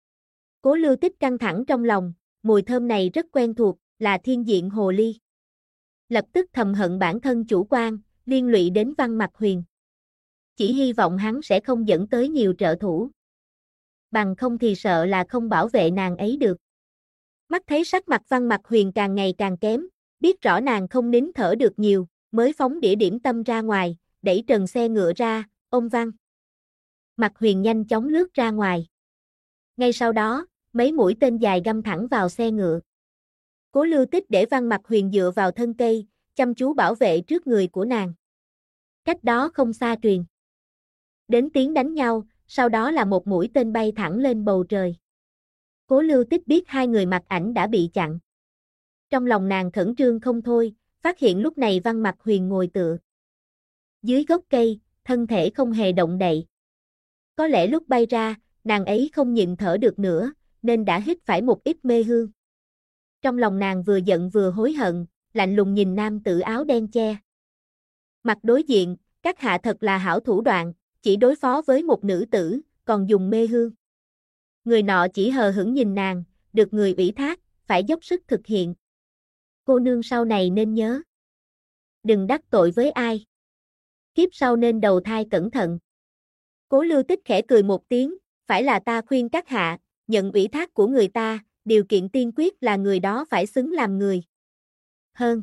Cố Lưu Tích căng thẳng trong lòng, mùi thơm này rất quen thuộc, là thiên diện hồ ly. Lập tức thầm hận bản thân chủ quan, liên lụy đến Văn Mặc Huyền. Chỉ hy vọng hắn sẽ không dẫn tới nhiều trợ thủ. Bằng không thì sợ là không bảo vệ nàng ấy được. Mắt thấy sắc mặt Văn Mặc Huyền càng ngày càng kém, biết rõ nàng không nín thở được nhiều, mới phóng đĩa điểm tâm ra ngoài, đẩy trần xe ngựa ra, ôm Văn Mặc Huyền nhanh chóng lướt ra ngoài. Ngay sau đó, mấy mũi tên dài găm thẳng vào xe ngựa. Cố Lưu Tích để Văn Mặc Huyền dựa vào thân cây, chăm chú bảo vệ trước người của nàng. Cách đó không xa truyền đến tiếng đánh nhau, sau đó là một mũi tên bay thẳng lên bầu trời. Cố Lưu Tích biết hai người Mặc Ảnh đã bị chặn. Trong lòng nàng khẩn trương không thôi, phát hiện lúc này Văn Mặc Huyền ngồi tựa dưới gốc cây, thân thể không hề động đậy. Có lẽ lúc bay ra, nàng ấy không nhịn thở được nữa, nên đã hít phải một ít mê hương. Trong lòng nàng vừa giận vừa hối hận, lạnh lùng nhìn nam tử áo đen che mặt đối diện, các hạ thật là hảo thủ đoạn, chỉ đối phó với một nữ tử, còn dùng mê hương. Người nọ chỉ hờ hững nhìn nàng, được người ủy thác, phải dốc sức thực hiện. Cô nương sau này nên nhớ. Đừng đắc tội với ai. Kiếp sau nên đầu thai cẩn thận. Cố Lưu Tích khẽ cười một tiếng, phải là ta khuyên các hạ, nhận ủy thác của người ta, điều kiện tiên quyết là người đó phải xứng làm người. Hơn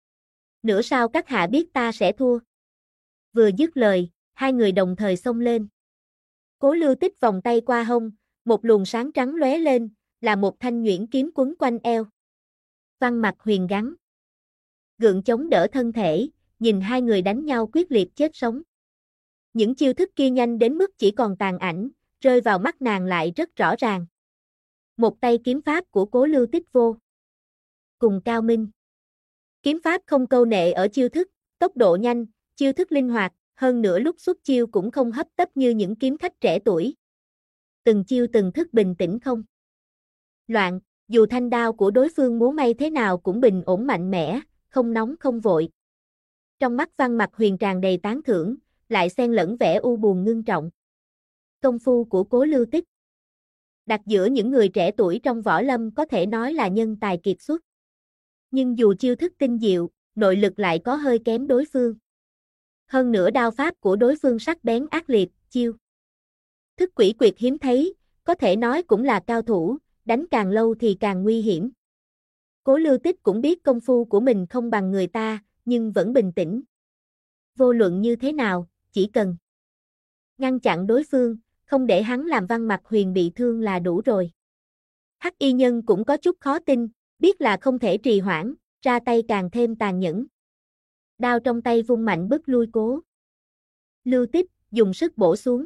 nữa sao các hạ biết ta sẽ thua? Vừa dứt lời, hai người đồng thời xông lên. Cố Lưu Tích vòng tay qua hông, một luồng sáng trắng lóe lên, là một thanh nhuyễn kiếm quấn quanh eo. Văn Mặc Huyền gắn gượng chống đỡ thân thể, nhìn hai người đánh nhau quyết liệt chết sống. Những chiêu thức kia nhanh đến mức chỉ còn tàn ảnh, rơi vào mắt nàng lại rất rõ ràng. Một tay kiếm pháp của Cố Lưu Tích vô cùng cao minh. Kiếm pháp không câu nệ ở chiêu thức, tốc độ nhanh, chiêu thức linh hoạt, hơn nữa lúc xuất chiêu cũng không hấp tấp như những kiếm khách trẻ tuổi. Từng chiêu từng thức bình tĩnh không loạn, dù thanh đao của đối phương múa may thế nào cũng bình ổn mạnh mẽ, không nóng không vội. Trong mắt Văn Mặc Huyền tràn đầy tán thưởng, lại xen lẫn vẻ u buồn ngưng trọng. Công phu của Cố Lưu Tích đặt giữa những người trẻ tuổi trong võ lâm có thể nói là nhân tài kiệt xuất. Nhưng dù chiêu thức tinh diệu, nội lực lại có hơi kém đối phương. Hơn nữa đao pháp của đối phương sắc bén ác liệt, chiêu thức quỷ quyệt hiếm thấy, có thể nói cũng là cao thủ, đánh càng lâu thì càng nguy hiểm. Cố Lưu Tích cũng biết công phu của mình không bằng người ta, nhưng vẫn bình tĩnh. Vô luận như thế nào, chỉ cần ngăn chặn đối phương, không để hắn làm Văn Mặc Huyền bị thương là đủ rồi. Hắc y nhân cũng có chút khó tin, biết là không thể trì hoãn, ra tay càng thêm tàn nhẫn. Đao trong tay vung mạnh bức lui Cố Lưu Tích, dùng sức bổ xuống.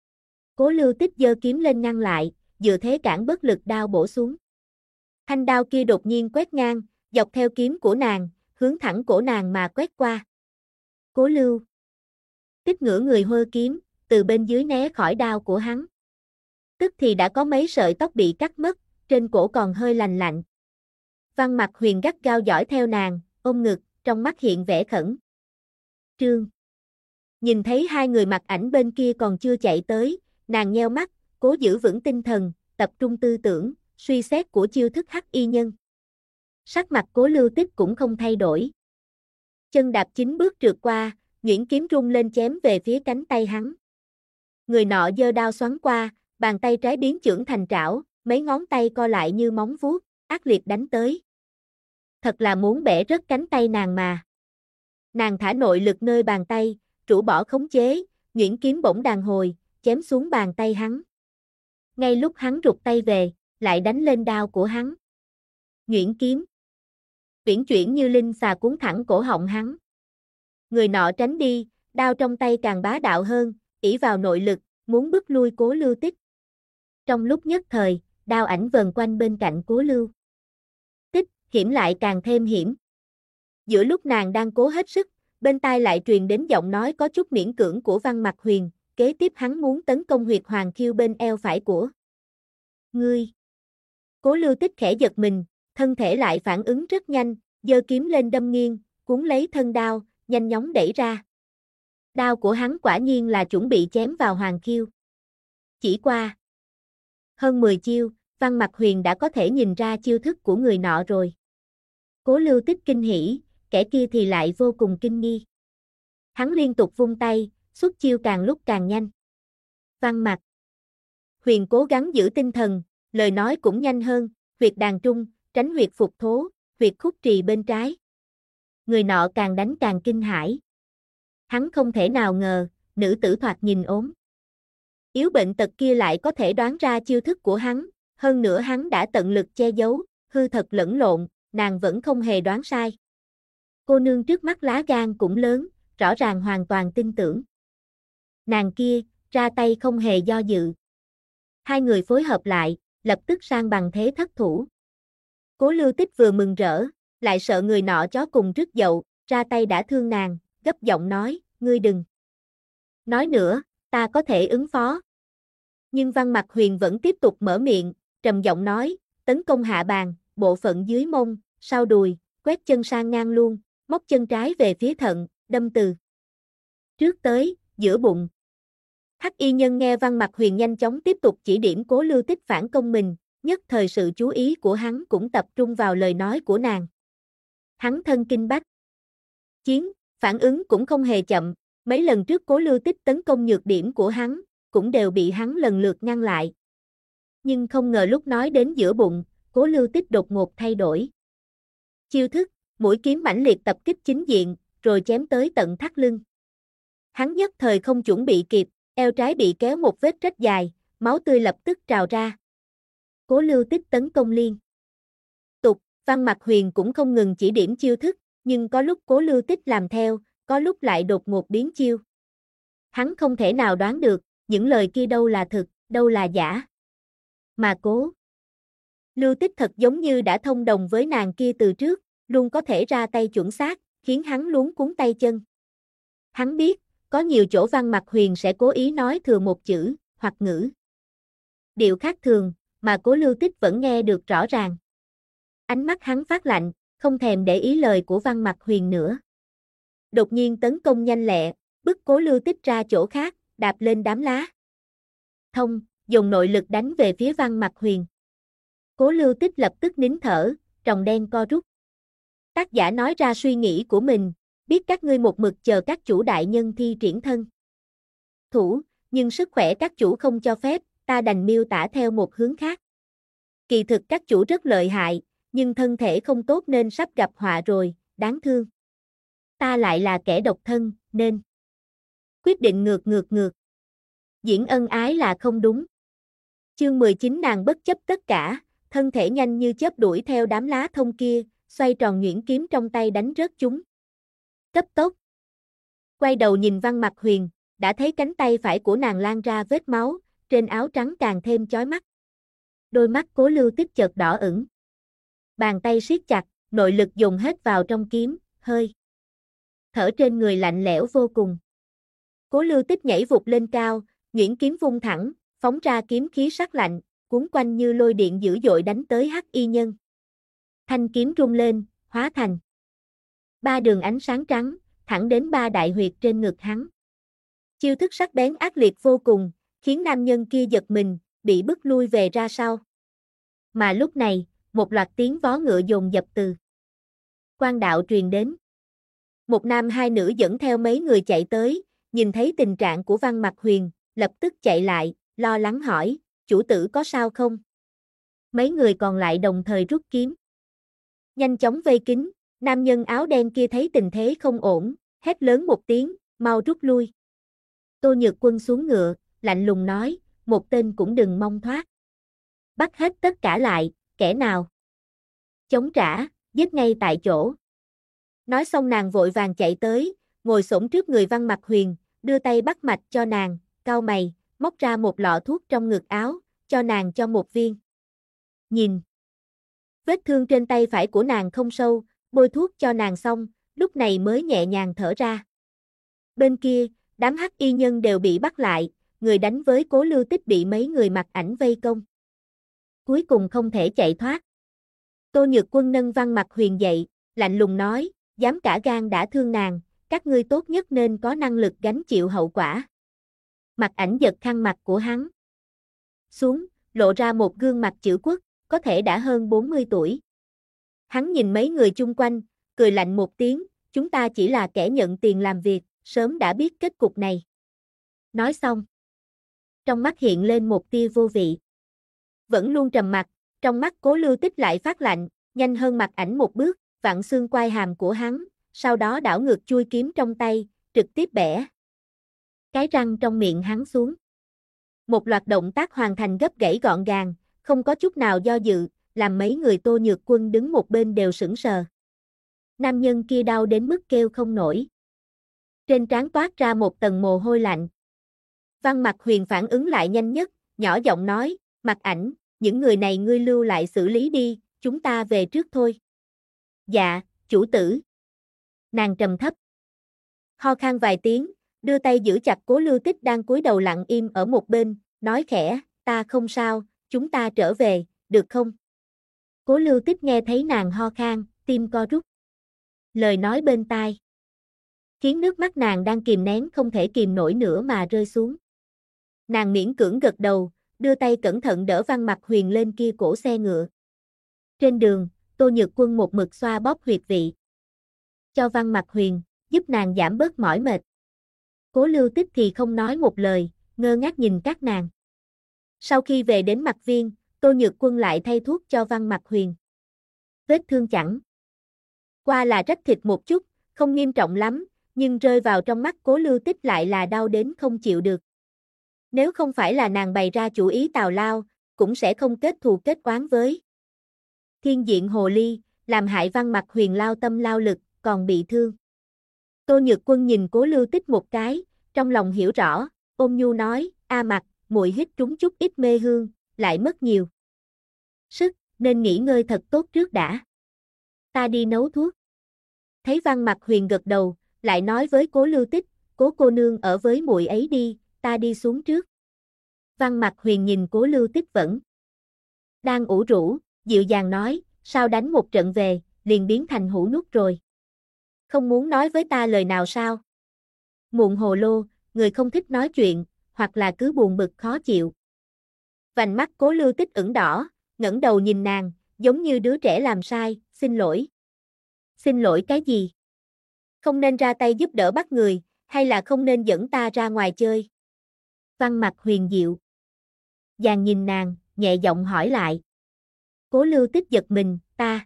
Cố Lưu Tích giơ kiếm lên ngăn lại, dựa thế cản bất lực đao bổ xuống. Thanh đao kia đột nhiên quét ngang, dọc theo kiếm của nàng, hướng thẳng cổ nàng mà quét qua. Cố Lưu Tích ngửa người hơ kiếm, từ bên dưới né khỏi đao của hắn. Tức thì đã có mấy sợi tóc bị cắt mất, trên cổ còn hơi lành lạnh. Văn Mặc Huyền gắt gao dõi theo nàng, ôm ngực, trong mắt hiện vẻ khẩn trương. Nhìn thấy hai người Mặc Ảnh bên kia còn chưa chạy tới, nàng nheo mắt, cố giữ vững tinh thần, tập trung tư tưởng, suy xét của chiêu thức hắc y nhân. Sắc mặt Cố Lưu Tích cũng không thay đổi. Chân đạp 9 bước trượt qua, nhuyễn kiếm rung lên chém về phía cánh tay hắn. Người nọ giơ đao xoắn qua, bàn tay trái biến chưởng thành trảo, mấy ngón tay co lại như móng vuốt, ác liệt đánh tới. Thật là muốn bẻ rớt cánh tay nàng mà. Nàng thả nội lực nơi bàn tay, rũ bỏ khống chế, nhuyễn kiếm bỗng đàn hồi, chém xuống bàn tay hắn. Ngay lúc hắn rụt tay về, lại đánh lên đao của hắn. Nhuyễn kiếm uyển chuyển như linh xà cuốn thẳng cổ họng hắn. Người nọ tránh đi, đao trong tay càng bá đạo hơn, ỷ vào nội lực, muốn bức lui Cố Lưu Tích. Trong lúc nhất thời, đao ảnh vờn quanh bên cạnh Cố Lưu Tích, hiểm lại càng thêm hiểm. Giữa lúc nàng đang cố hết sức, bên tai lại truyền đến giọng nói có chút miễn cưỡng của Văn Mặc Huyền, kế tiếp hắn muốn tấn công huyệt hoàng khiêu bên eo phải của ngươi. Cố Lưu Tích khẽ giật mình, thân thể lại phản ứng rất nhanh, giơ kiếm lên đâm nghiêng, cuốn lấy thân đao, nhanh chóng đẩy ra. Đao của hắn quả nhiên là chuẩn bị chém vào hoàng khiêu. Chỉ qua hơn 10 chiêu, Văn Mặc Huyền đã có thể nhìn ra chiêu thức của người nọ rồi. Cố Lưu Tích kinh hỉ, kẻ kia thì lại vô cùng kinh nghi. Hắn liên tục vung tay, xuất chiêu càng lúc càng nhanh. Văn Mặc Huyền cố gắng giữ tinh thần, lời nói cũng nhanh hơn, huyệt đàn trung, tránh huyệt phục thố, huyệt khúc trì bên trái. Người nọ càng đánh càng kinh hãi. Hắn không thể nào ngờ, nữ tử thoạt nhìn ốm yếu bệnh tật kia lại có thể đoán ra chiêu thức của hắn, hơn nữa hắn đã tận lực che giấu, hư thật lẫn lộn, nàng vẫn không hề đoán sai. Cô nương trước mắt lá gan cũng lớn, rõ ràng hoàn toàn tin tưởng. Nàng kia, ra tay không hề do dự. Hai người phối hợp lại, lập tức sang bằng thế thất thủ. Cố Lưu Tích vừa mừng rỡ, lại sợ người nọ chó cùng rứt dậu, ra tay đã thương nàng, gấp giọng nói, ngươi đừng nói nữa, ta có thể ứng phó. Nhưng Văn Mặc Huyền vẫn tiếp tục mở miệng, trầm giọng nói, tấn công hạ bàn, bộ phận dưới mông, sau đùi, quét chân sang ngang luôn, móc chân trái về phía thận, đâm từ trước tới, giữa bụng. Hắc y nhân nghe Văn Mặc Huyền nhanh chóng tiếp tục chỉ điểm Cố Lưu Tích phản công mình, nhất thời sự chú ý của hắn cũng tập trung vào lời nói của nàng. Hắn thân kinh bách chiến, phản ứng cũng không hề chậm, mấy lần trước Cố Lưu Tích tấn công nhược điểm của hắn, cũng đều bị hắn lần lượt ngăn lại. Nhưng không ngờ lúc nói đến giữa bụng, Cố Lưu Tích đột ngột thay đổi chiêu thức, mũi kiếm mãnh liệt tập kích chính diện, rồi chém tới tận thắt lưng. Hắn nhất thời không chuẩn bị kịp, eo trái bị kéo một vết rách dài, máu tươi lập tức trào ra. Cố Lưu Tích tấn công liên tục, Văn Mặc Huyền cũng không ngừng chỉ điểm chiêu thức, nhưng có lúc Cố Lưu Tích làm theo, có lúc lại đột ngột biến chiêu. Hắn không thể nào đoán được, những lời kia đâu là thực, đâu là giả. Mà Cố Lưu Tích thật giống như đã thông đồng với nàng kia từ trước, luôn có thể ra tay chuẩn xác, khiến hắn luống cuống tay chân. Hắn biết, có nhiều chỗ Văn Mặc Huyền sẽ cố ý nói thừa một chữ, hoặc ngữ điệu khác thường, mà Cố Lưu Tích vẫn nghe được rõ ràng. Ánh mắt hắn phát lạnh, không thèm để ý lời của Văn Mặc Huyền nữa. Đột nhiên tấn công nhanh lẹ, bức Cố Lưu Tích ra chỗ khác, đạp lên đám lá thông, dùng nội lực đánh về phía Văn Mặc Huyền. Cố Lưu Tích lập tức nín thở, tròng đen co rút. Tác giả nói ra suy nghĩ của mình, biết các ngươi một mực chờ các chủ đại nhân thi triển thân thủ, nhưng sức khỏe các chủ không cho phép, ta đành miêu tả theo một hướng khác. Kỳ thực các chủ rất lợi hại, nhưng thân thể không tốt nên sắp gặp họa rồi, đáng thương. Ta lại là kẻ độc thân, nên quyết định ngược. Diễn ân ái là không đúng. Chương 19 nàng bất chấp tất cả, thân thể nhanh như chớp đuổi theo đám lá thông kia, xoay tròn nhuyễn kiếm trong tay đánh rớt chúng. Cấp tốc. Quay đầu nhìn Văn Mặc Huyền, đã thấy cánh tay phải của nàng lan ra vết máu, trên áo trắng càng thêm chói mắt. Đôi mắt Cố Lưu Tích chợt đỏ ửng. Bàn tay siết chặt, nội lực dồn hết vào trong kiếm, hơi thở trên người lạnh lẽo vô cùng. Cố Lưu Tích nhảy vụt lên cao, nhuyễn kiếm vung thẳng, phóng ra kiếm khí sắc lạnh, cuốn quanh như lôi điện dữ dội đánh tới Hắc y nhân. Thanh kiếm rung lên, hóa thành 3 đường ánh sáng trắng, thẳng đến 3 đại huyệt trên ngực hắn. Chiêu thức sắc bén ác liệt vô cùng, khiến nam nhân kia giật mình, bị bức lui về ra sau. Mà lúc này, một loạt tiếng vó ngựa dồn dập từ quan đạo truyền đến. Một nam hai nữ dẫn theo mấy người chạy tới, nhìn thấy tình trạng của Văn Mặc Huyền, lập tức chạy lại, lo lắng hỏi, chủ tử có sao không? Mấy người còn lại đồng thời rút kiếm. Nhanh chóng vây kín, nam nhân áo đen kia thấy tình thế không ổn, hét lớn một tiếng, mau rút lui. Tô Nhược Quân xuống ngựa, lạnh lùng nói, một tên cũng đừng mong thoát. Bắt hết tất cả lại, kẻ nào chống trả, giết ngay tại chỗ. Nói xong nàng vội vàng chạy tới, ngồi xổm trước người Văn Mặc Huyền, đưa tay bắt mạch cho nàng, cau mày, móc ra một lọ thuốc trong ngực áo, cho nàng cho một viên. Nhìn Vết thương trên tay phải của nàng không sâu, bôi thuốc cho nàng xong, lúc này mới nhẹ nhàng thở ra. Bên kia, đám hắc y nhân đều bị bắt lại, người đánh với Cố Lưu Tích bị mấy người mặc ảnh vây công. Cuối cùng không thể chạy thoát. Tô Nhược Quân nâng Văn Mặc Huyền dậy, lạnh lùng nói, dám cả gan đã thương nàng, các ngươi tốt nhất nên có năng lực gánh chịu hậu quả. Mặc ảnh giật khăn mặt của hắn xuống, lộ ra một gương mặt chữ quốc, có thể đã hơn 40 tuổi. Hắn nhìn mấy người chung quanh, cười lạnh một tiếng, chúng ta chỉ là kẻ nhận tiền làm việc, sớm đã biết kết cục này. Nói xong, trong mắt hiện lên một tia vô vị. Vẫn luôn trầm mặc, trong mắt Cố Lưu Tích lại phát lạnh, nhanh hơn Mặc ảnh một bước, vặn xương quai hàm của hắn, sau đó đảo ngược chui kiếm trong tay, trực tiếp bẻ cái răng trong miệng hắn xuống. Một loạt động tác hoàn thành gấp gãy gọn gàng, không có chút nào do dự, làm mấy người Tô Nhược Quân đứng một bên đều sững sờ. Nam nhân kia đau đến mức kêu không nổi. Trên trán toát ra một tầng mồ hôi lạnh. Văn Mặc Huyền phản ứng lại nhanh nhất, nhỏ giọng nói, Mặc ảnh, những người này ngươi lưu lại xử lý đi, chúng ta về trước thôi. Dạ, chủ tử. Nàng trầm thấp. Ho khan vài tiếng, đưa tay giữ chặt Cố Lưu Tích đang cúi đầu lặng im ở một bên, nói khẽ, ta không sao, chúng ta trở về, được không? Cố Lưu Tích nghe thấy nàng ho khan, tim co rút. Lời nói bên tai khiến nước mắt nàng đang kìm nén không thể kìm nổi nữa mà rơi xuống. Nàng miễn cưỡng gật đầu, đưa tay cẩn thận đỡ Văn Mặc Huyền lên kia cổ xe ngựa. Trên đường, Tô Nhược Quân một mực xoa bóp huyệt vị cho Văn Mặc Huyền, giúp nàng giảm bớt mỏi mệt. Cố Lưu Tích thì không nói một lời, ngơ ngác nhìn các nàng. Sau khi về đến Mặc Viên, Tô Nhược Quân lại thay thuốc cho Văn Mặc Huyền. Vết thương chẳng qua là rách thịt một chút, không nghiêm trọng lắm, nhưng rơi vào trong mắt Cố Lưu Tích lại là đau đến không chịu được. Nếu không phải là nàng bày ra chủ ý tào lao, cũng sẽ không kết thù kết oán với Thiên Diện Hồ Ly, làm hại Văn Mặc Huyền lao tâm lao lực, còn bị thương. Tô Nhược Quân nhìn Cố Lưu Tích một cái, trong lòng hiểu rõ, ôn nhu nói, a Mặc, muội hít trúng chút ít mê hương, lại mất nhiều sức, nên nghỉ ngơi thật tốt trước đã. Ta đi nấu thuốc. Thấy Văn Mặc Huyền gật đầu, lại nói với Cố Lưu Tích, Cố cô nương ở với muội ấy đi, ta đi xuống trước. Văn Mặc Huyền nhìn Cố Lưu Tích vẫn đang ủ rũ, dịu dàng nói, sao đánh một trận về, liền biến thành hũ nút rồi. Không muốn nói với ta lời nào sao? Muộn hồ lô, người không thích nói chuyện, hoặc là cứ buồn bực khó chịu. Vành mắt Cố Lưu Tích ửng đỏ, ngẩng đầu nhìn nàng, giống như đứa trẻ làm sai, xin lỗi. Xin lỗi cái gì? Không nên ra tay giúp đỡ bắt người, hay là không nên dẫn ta ra ngoài chơi? Văn Mặc Huyền dịu dàng nhìn nàng, nhẹ giọng hỏi lại. Cố Lưu Tích giật mình,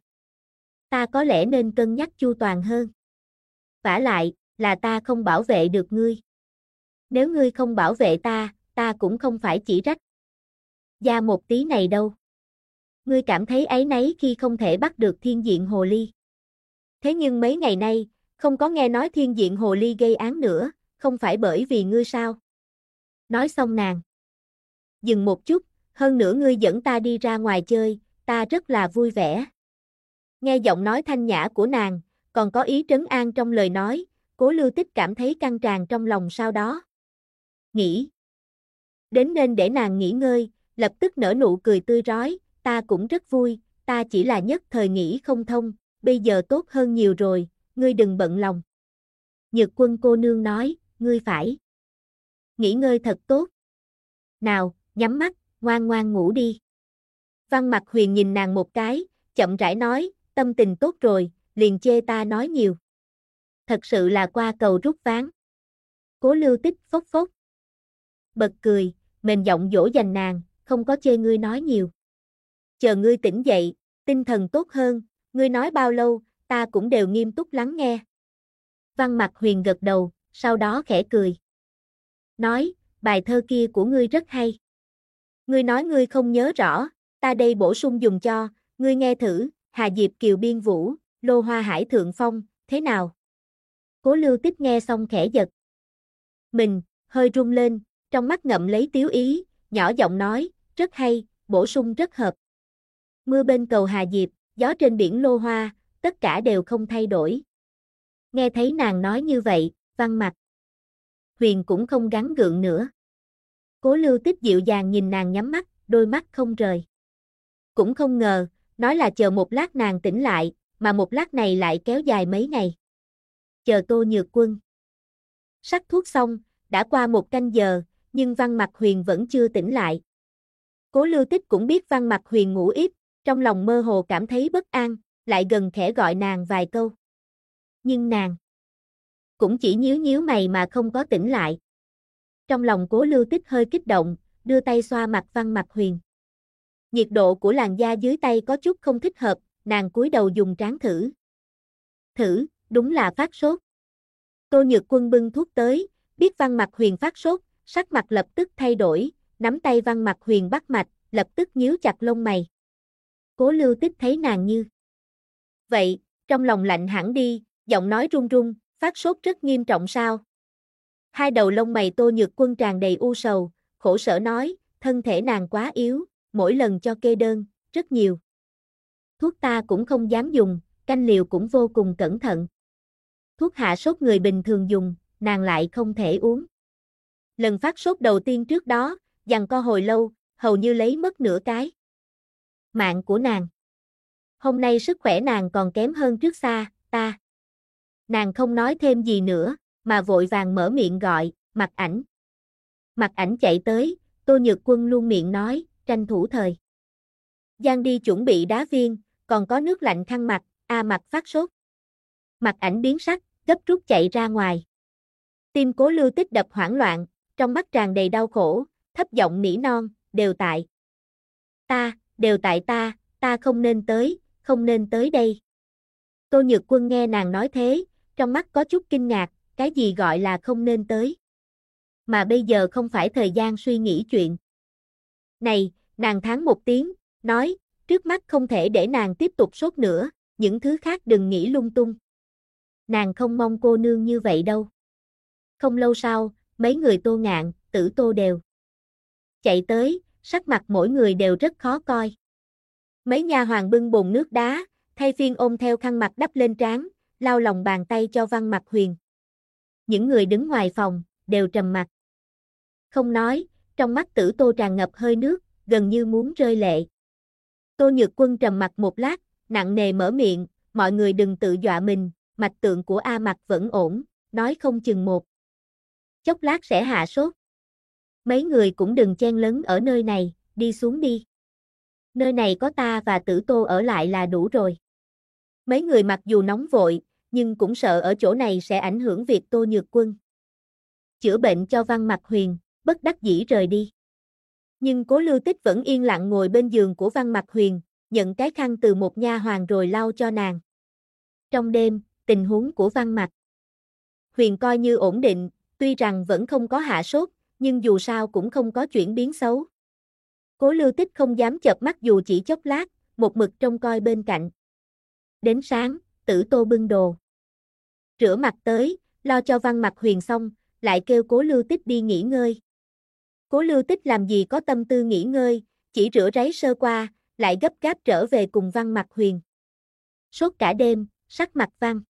ta có lẽ nên cân nhắc chu toàn hơn. Vả lại, là ta không bảo vệ được ngươi. Nếu ngươi không bảo vệ ta cũng không phải chỉ rách da một tí này đâu. Ngươi cảm thấy áy náy khi không thể bắt được Thiên Diện Hồ Ly. Thế nhưng mấy ngày nay, không có nghe nói Thiên Diện Hồ Ly gây án nữa, không phải bởi vì ngươi sao? Nói xong nàng dừng một chút, hơn nữa ngươi dẫn ta đi ra ngoài chơi, ta rất là vui vẻ. Nghe giọng nói thanh nhã của nàng, còn có ý trấn an trong lời nói, Cố Lưu Tích cảm thấy căng tràn trong lòng sau đó. Nghĩ đến nên để nàng nghỉ ngơi, lập tức nở nụ cười tươi rói, ta cũng rất vui, ta chỉ là nhất thời nghĩ không thông, bây giờ tốt hơn nhiều rồi, ngươi đừng bận lòng. Nhược Quân cô nương nói, ngươi phải nghỉ ngơi thật tốt. Nào, nhắm mắt, ngoan ngoan ngủ đi. Văn Mặc Huyền nhìn nàng một cái, chậm rãi nói, tâm tình tốt rồi, liền chê ta nói nhiều. Thật sự là qua cầu rút ván. Cố Lưu Tích phốc phốc bật cười, mềm giọng dỗ dành nàng, không có chê ngươi nói nhiều. Chờ ngươi tỉnh dậy, tinh thần tốt hơn, ngươi nói bao lâu, ta cũng đều nghiêm túc lắng nghe. Văn Mặc Huyền gật đầu, sau đó khẽ cười. Nói, bài thơ kia của ngươi rất hay. Ngươi nói ngươi không nhớ rõ, ta đây bổ sung dùng cho, ngươi nghe thử, Hà Diệp Kiều biên vũ, Lô Hoa Hải Thượng Phong, thế nào? Cố Lưu Tích nghe xong khẽ giật mình, hơi run lên, trong mắt ngậm lấy tiếu ý, nhỏ giọng nói, rất hay, bổ sung rất hợp. Mưa bên cầu Hà Diệp, gió trên biển Lô Hoa, tất cả đều không thay đổi. Nghe thấy nàng nói như vậy, Văn Mặc Huyền cũng không gắng gượng nữa. Cố Lưu Tích dịu dàng nhìn nàng nhắm mắt, đôi mắt không rời. Cũng không ngờ, nói là chờ một lát nàng tỉnh lại, mà một lát này lại kéo dài mấy ngày. Chờ Tô Nhược Quân. Sắc thuốc xong, đã qua 1 canh giờ, nhưng Văn Mặc Huyền vẫn chưa tỉnh lại. Cố Lưu Tích cũng biết Văn Mặc Huyền ngủ ít, trong lòng mơ hồ cảm thấy bất an, lại gần khẽ gọi nàng vài câu. Nhưng nàng cũng chỉ nhíu nhíu mày mà không có tỉnh lại. Trong lòng Cố Lưu Tích hơi kích động, đưa tay xoa mặt Văn Mặc Huyền. Nhiệt độ của làn da dưới tay có chút không thích hợp, nàng cúi đầu dùng trán thử. Thử, đúng là phát sốt. Tô Nhược Quân bưng thuốc tới, biết Văn Mặc Huyền phát sốt, sắc mặt lập tức thay đổi, nắm tay Văn Mặc Huyền bắt mạch, lập tức nhíu chặt lông mày. Cố Lưu Tích thấy nàng như vậy, trong lòng lạnh hẳn đi, giọng nói run run, phát sốt rất nghiêm trọng sao? Hai đầu lông mày Tô Nhược Quân tràn đầy u sầu, khổ sở nói, thân thể nàng quá yếu, mỗi lần cho kê đơn, rất nhiều. Thuốc ta cũng không dám dùng, canh liều cũng vô cùng cẩn thận. Thuốc hạ sốt người bình thường dùng, nàng lại không thể uống. Lần phát sốt đầu tiên trước đó, giằng co hồi lâu, hầu như lấy mất nửa cái mạng của nàng. Hôm nay sức khỏe nàng còn kém hơn trước xa, ta. Nàng không nói thêm gì nữa, mà vội vàng mở miệng gọi, Mặc Ảnh. Mặc Ảnh chạy tới, Tô Nhược Quân luôn miệng nói, tranh thủ thời gian đi chuẩn bị đá viên, còn có nước lạnh khăn mặt, Mặc phát sốt. Mặc Ảnh biến sắc, gấp rút chạy ra ngoài. Tim Cố Lưu Tích đập hoảng loạn, trong mắt tràn đầy đau khổ, thấp giọng nỉ non, đều tại ta không nên tới đây. Tô Nhược Quân nghe nàng nói thế, trong mắt có chút kinh ngạc, cái gì gọi là không nên tới. Mà bây giờ không phải thời gian suy nghĩ chuyện này, nàng thán một tiếng, nói, trước mắt không thể để nàng tiếp tục sốt nữa, những thứ khác đừng nghĩ lung tung. Nàng không mong cô nương như vậy đâu. Không lâu sau, mấy người Tô Ngạn, Tử Tô đều chạy tới, sắc mặt mỗi người đều rất khó coi. Mấy nha hoàn bưng bồn nước đá, thay phiên ôm theo khăn mặt đắp lên trán, lau lòng bàn tay cho Văn Mặc Huyền. Những người đứng ngoài phòng, đều trầm mặc. Không nói, trong mắt Tử Tô tràn ngập hơi nước, gần như muốn rơi lệ. Tô Nhược Quân trầm mặc một lát, nặng nề mở miệng, mọi người đừng tự dọa mình, mạch tượng của Mặc vẫn ổn, nói không chừng một chốc lát sẽ hạ sốt. Mấy người cũng đừng chen lấn ở nơi này, đi xuống đi. Nơi này có ta và Tử Tô ở lại là đủ rồi. Mấy người mặc dù nóng vội, nhưng cũng sợ ở chỗ này sẽ ảnh hưởng việc Tô Nhược Quân chữa bệnh cho Văn Mặc Huyền, bất đắc dĩ rời đi. Nhưng Cố Lưu Tích vẫn yên lặng ngồi bên giường của Văn Mặc Huyền, nhận cái khăn từ một nha hoàn rồi lau cho nàng. Trong đêm, tình huống của Văn Mặc Huyền coi như ổn định, tuy rằng vẫn không có hạ sốt, nhưng dù sao cũng không có chuyển biến xấu. Cố Lưu Tích không dám chợp mắt dù chỉ chốc lát, một mực trông coi bên cạnh. Đến sáng, Tử Tô bưng đồ rửa mặt tới, lo cho Văn Mặc Huyền xong, lại kêu Cố Lưu Tích đi nghỉ ngơi. Cố Lưu Tích làm gì có tâm tư nghỉ ngơi, chỉ rửa ráy sơ qua, lại gấp gáp trở về cùng Văn Mặc Huyền. Sốt cả đêm, sắc mặt Văn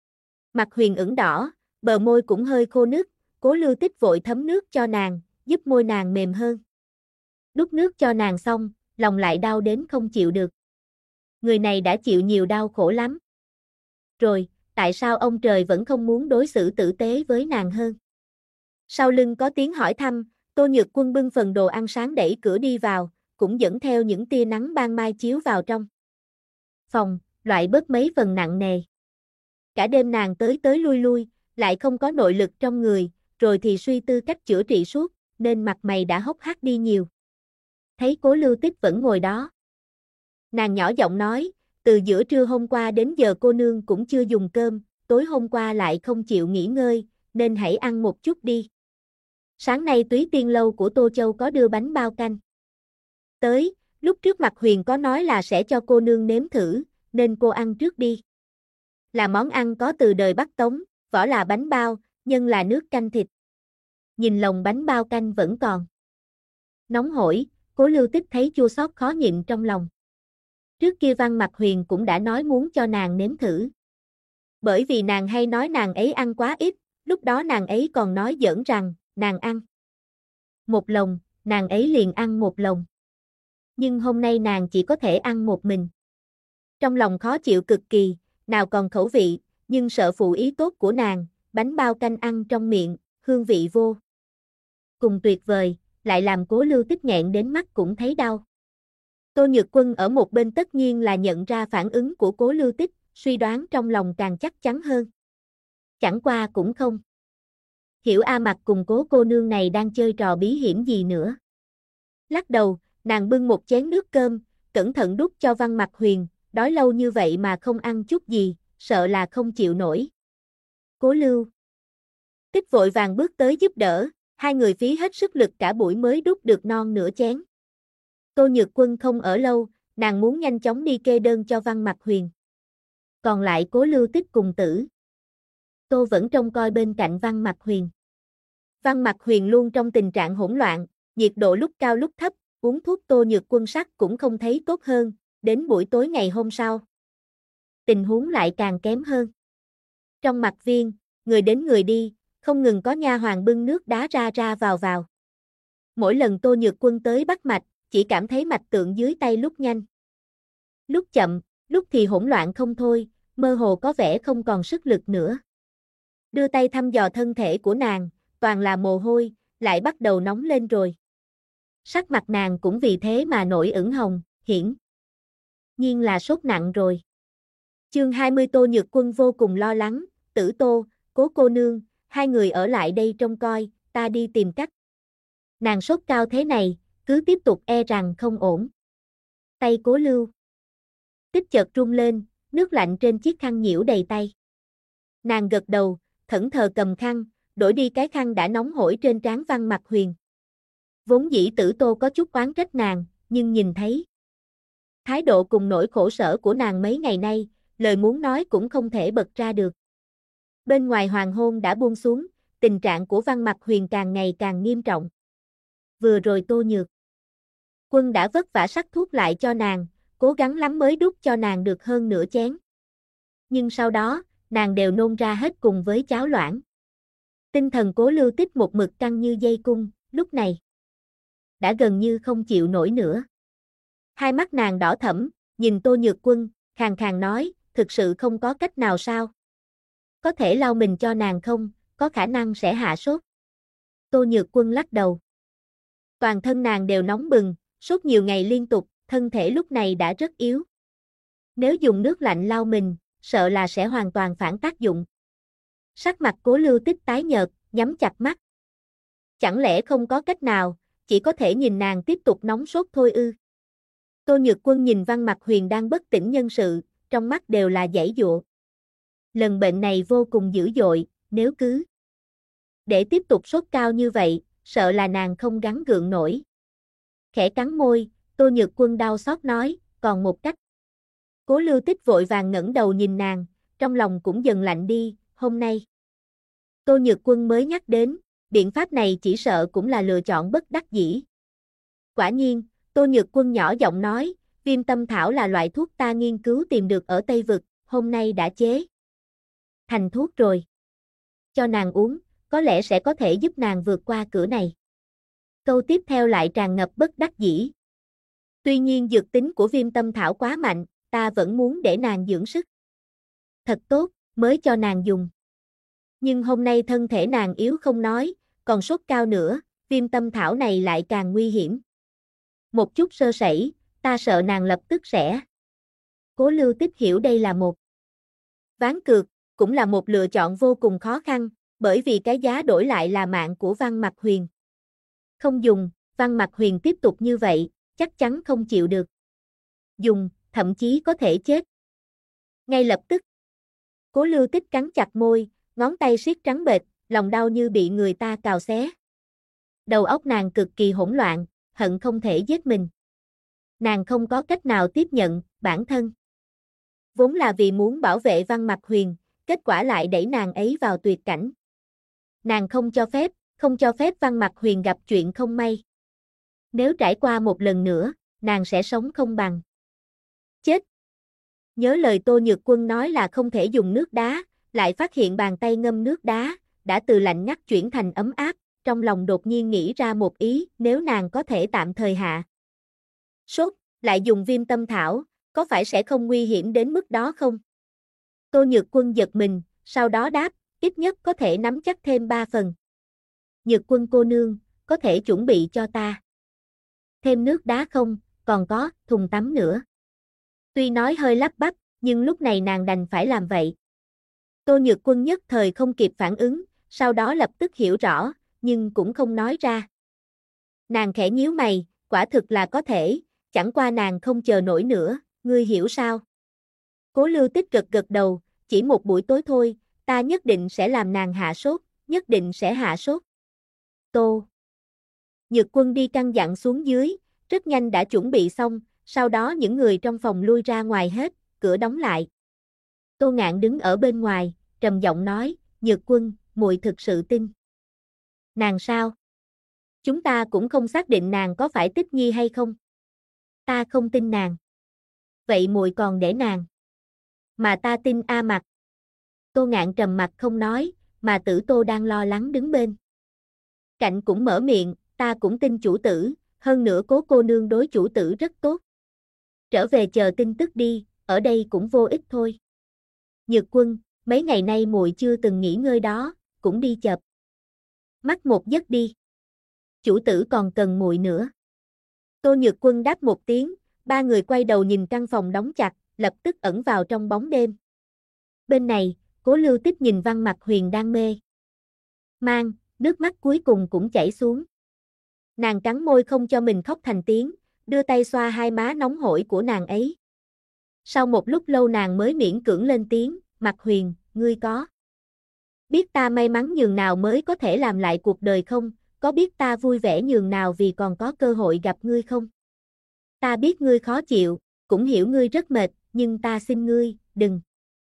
Mặc Huyền ửng đỏ, bờ môi cũng hơi khô nứt, Cố Lưu Tích vội thấm nước cho nàng, giúp môi nàng mềm hơn. Đút nước cho nàng xong, lòng lại đau đến không chịu được. Người này đã chịu nhiều đau khổ lắm. Rồi, tại sao ông trời vẫn không muốn đối xử tử tế với nàng hơn? Sau lưng có tiếng hỏi thăm, Tô Nhược Quân bưng phần đồ ăn sáng đẩy cửa đi vào, cũng dẫn theo những tia nắng ban mai chiếu vào trong phòng, loại bớt mấy phần nặng nề. Cả đêm nàng tới tới lui lui, lại không có nội lực trong người, rồi thì suy tư cách chữa trị suốt, nên mặt mày đã hốc hác đi nhiều. Thấy Cố Lưu Tích vẫn ngồi đó. Nàng nhỏ giọng nói, từ giữa trưa hôm qua đến giờ cô nương cũng chưa dùng cơm, tối hôm qua lại không chịu nghỉ ngơi, nên hãy ăn một chút đi. Sáng nay Túy Tiên Lâu của Tô Châu có đưa bánh bao canh tới, lúc trước Mặc Huyền có nói là sẽ cho cô nương nếm thử, nên cô ăn trước đi. Là món ăn có từ đời Bắc Tống, vỏ là bánh bao, nhân là nước canh thịt. Nhìn lồng bánh bao canh vẫn còn nóng hổi, Cố Lưu Tích thấy chua xót khó nhịn trong lòng. Trước kia Văn Mặc Huyền cũng đã nói muốn cho nàng nếm thử. Bởi vì nàng hay nói nàng ấy ăn quá ít, lúc đó nàng ấy còn nói giỡn rằng, nàng ăn một lồng, nàng ấy liền ăn một lồng. Nhưng hôm nay nàng chỉ có thể ăn một mình. Trong lòng khó chịu cực kỳ, nào còn khẩu vị, nhưng sợ phụ ý tốt của nàng, bánh bao canh ăn trong miệng, hương vị vô cùng tuyệt vời, lại làm Cố Lưu Tích nghẹn đến mắt cũng thấy đau. Tô Nhược Quân ở một bên tất nhiên là nhận ra phản ứng của Cố Lưu Tích, suy đoán trong lòng càng chắc chắn hơn. Chẳng qua cũng không hiểu A Mặc cùng Cố cô nương này đang chơi trò bí hiểm gì nữa. Lắc đầu, nàng bưng một chén nước cơm, cẩn thận đút cho Văn Mặc Huyền, đói lâu như vậy mà không ăn chút gì, sợ là không chịu nổi. Cố Lưu Tích vội vàng bước tới giúp đỡ, hai người phí hết sức lực cả buổi mới đút được non nửa chén. Tô Nhược Quân không ở lâu, nàng muốn nhanh chóng đi kê đơn cho Văn Mặc Huyền. Còn lại Cố Lưu Tích cùng Tử Tô vẫn trông coi bên cạnh Văn Mặc Huyền. Văn Mặc Huyền luôn trong tình trạng hỗn loạn, nhiệt độ lúc cao lúc thấp, uống thuốc Tô Nhược Quân sắc cũng không thấy tốt hơn, đến buổi tối ngày hôm sau. Tình huống lại càng kém hơn. Trong Mặc Viên, người đến người đi, không ngừng có nha hoàn bưng nước đá ra ra vào. Mỗi lần Tô Nhược Quân tới bắt mạch, chỉ cảm thấy mạch tượng dưới tay lúc nhanh, lúc chậm, lúc thì hỗn loạn không thôi, mơ hồ có vẻ không còn sức lực nữa. Đưa tay thăm dò thân thể của nàng, toàn là mồ hôi, lại bắt đầu nóng lên rồi. Sắc mặt nàng cũng vì thế mà nổi ửng hồng, hiển nhiên là sốt nặng rồi. Chương 20 Tô Nhược Quân vô cùng lo lắng, Tử Tô, Cố cô nương, hai người ở lại đây trông coi, ta đi tìm cách. Nàng sốt cao thế này, cứ tiếp tục e rằng không ổn. Tay Cố Lưu Tích chợt run lên, nước lạnh trên chiếc khăn nhiễu đầy tay. Nàng gật đầu, thẫn thờ cầm khăn, đổi đi cái khăn đã nóng hổi trên trán Văn Mặc Huyền. Vốn dĩ Tử Tô có chút oán trách nàng, nhưng nhìn thấy thái độ cùng nỗi khổ sở của nàng mấy ngày nay, lời muốn nói cũng không thể bật ra được. Bên ngoài hoàng hôn đã buông xuống, tình trạng của Văn Mặc Huyền càng ngày càng nghiêm trọng. Vừa rồi Tô Nhược Quân đã vất vả sắc thuốc lại cho nàng, cố gắng lắm mới đút cho nàng được hơn nửa chén. Nhưng sau đó, nàng đều nôn ra hết cùng với cháo loãng. Tinh thần Cố Lưu Tích một mực căng như dây cung, lúc này đã gần như không chịu nổi nữa. Hai mắt nàng đỏ thẫm, nhìn Tô Nhược Quân, khàn khàn nói, thực sự không có cách nào sao? Có thể lau mình cho nàng không, có khả năng sẽ hạ sốt. Tô Nhược Quân lắc đầu. Toàn thân nàng đều nóng bừng, sốt nhiều ngày liên tục, thân thể lúc này đã rất yếu. Nếu dùng nước lạnh lau mình, sợ là sẽ hoàn toàn phản tác dụng. Sắc mặt Cố Lưu Tích tái nhợt, nhắm chặt mắt. Chẳng lẽ không có cách nào, chỉ có thể nhìn nàng tiếp tục nóng sốt thôi ư? Tô Nhược Quân nhìn Văn Mặc Huyền đang bất tỉnh nhân sự, trong mắt đều là giãy giụa. Lần bệnh này vô cùng dữ dội, nếu cứ để tiếp tục sốt cao như vậy, sợ là nàng không gắng gượng nổi. Khẽ cắn môi, Tô Nhược Quân đau xót nói, còn một cách. Cố Lưu Tích vội vàng ngẩng đầu nhìn nàng, trong lòng cũng dần lạnh đi, hôm nay. Tô Nhược Quân mới nhắc đến, biện pháp này chỉ sợ cũng là lựa chọn bất đắc dĩ. Quả nhiên, Tô Nhược Quân nhỏ giọng nói, viêm tâm thảo là loại thuốc ta nghiên cứu tìm được ở Tây Vực, hôm nay đã chế thành thuốc rồi. Cho nàng uống, có lẽ sẽ có thể giúp nàng vượt qua cửa này. Câu tiếp theo lại tràn ngập bất đắc dĩ. Tuy nhiên dược tính của viêm tâm thảo quá mạnh, ta vẫn muốn để nàng dưỡng sức. Thật tốt, mới cho nàng dùng. Nhưng hôm nay thân thể nàng yếu không nói, còn sốt cao nữa, viêm tâm thảo này lại càng nguy hiểm. Một chút sơ sẩy, ta sợ nàng lập tức sẽ. Cố Lưu Tích hiểu đây là một ván cược, cũng là một lựa chọn vô cùng khó khăn, bởi vì cái giá đổi lại là mạng của Văn Mặc Huyền. Không dùng, Văn Mặc Huyền tiếp tục như vậy, chắc chắn không chịu được. Dùng, thậm chí có thể chết. Ngay lập tức, Cố Lưu Tích cắn chặt môi, ngón tay siết trắng bệch, lòng đau như bị người ta cào xé. Đầu óc nàng cực kỳ hỗn loạn, hận không thể giết mình. Nàng không có cách nào tiếp nhận, bản thân. Vốn là vì muốn bảo vệ Văn Mặc Huyền, kết quả lại đẩy nàng ấy vào tuyệt cảnh. Nàng không cho phép Văn Mặc Huyền gặp chuyện không may. Nếu trải qua một lần nữa, nàng sẽ sống không bằng chết. Nhớ lời Tô Nhược Quân nói là không thể dùng nước đá, lại phát hiện bàn tay ngâm nước đá, đã từ lạnh ngắt chuyển thành ấm áp, trong lòng đột nhiên nghĩ ra một ý, nếu nàng có thể tạm thời hạ sốt, lại dùng viêm tâm thảo, có phải sẽ không nguy hiểm đến mức đó không? Tô Nhược Quân giật mình, sau đó đáp, ít nhất có thể nắm chắc thêm 3 phần. Nhược Quân cô nương, có thể chuẩn bị cho ta thêm nước đá không, còn có, thùng tắm nữa. Tuy nói hơi lắp bắp, nhưng lúc này nàng đành phải làm vậy. Tô Nhược Quân nhất thời không kịp phản ứng, sau đó lập tức hiểu rõ, nhưng cũng không nói ra. Nàng khẽ nhíu mày, quả thực là có thể, chẳng qua nàng không chờ nổi nữa, ngươi hiểu sao? Cố Lưu Tích gật gật đầu, chỉ một buổi tối thôi, ta nhất định sẽ làm nàng hạ sốt, nhất định sẽ hạ sốt. Tô Nhược Quân đi căn dặn xuống dưới, rất nhanh đã chuẩn bị xong, sau đó những người trong phòng lui ra ngoài hết, cửa đóng lại. Tô Ngạn đứng ở bên ngoài, trầm giọng nói, Nhược Quân, muội thực sự tin. Nàng sao? Chúng ta cũng không xác định nàng có phải Tích Nhi hay không. Ta không tin nàng. Vậy muội còn để nàng. Mà ta tin A Mặc. Tô Ngạn trầm mặt không nói, mà Tử Tô đang lo lắng đứng bên cạnh cũng mở miệng, ta cũng tin chủ tử, hơn nữa Cố cô nương đối chủ tử rất tốt. Trở về chờ tin tức đi, ở đây cũng vô ích thôi. Nhược Quân, mấy ngày nay muội chưa từng nghỉ ngơi đó, cũng đi chợp mắt một giấc đi. Chủ tử còn cần muội nữa. Tô Nhược Quân đáp một tiếng, ba người quay đầu nhìn căn phòng đóng chặt, lập tức ẩn vào trong bóng đêm. Bên này, Cố Lưu Tích nhìn Văn Mặc Huyền đang mê man, nước mắt cuối cùng cũng chảy xuống. Nàng cắn môi không cho mình khóc thành tiếng, đưa tay xoa hai má nóng hổi của nàng ấy. Sau một lúc lâu nàng mới miễn cưỡng lên tiếng, Mặc Huyền, ngươi có biết ta may mắn nhường nào mới có thể làm lại cuộc đời không? Có biết ta vui vẻ nhường nào vì còn có cơ hội gặp ngươi không? Ta biết ngươi khó chịu, cũng hiểu ngươi rất mệt, nhưng ta xin ngươi, đừng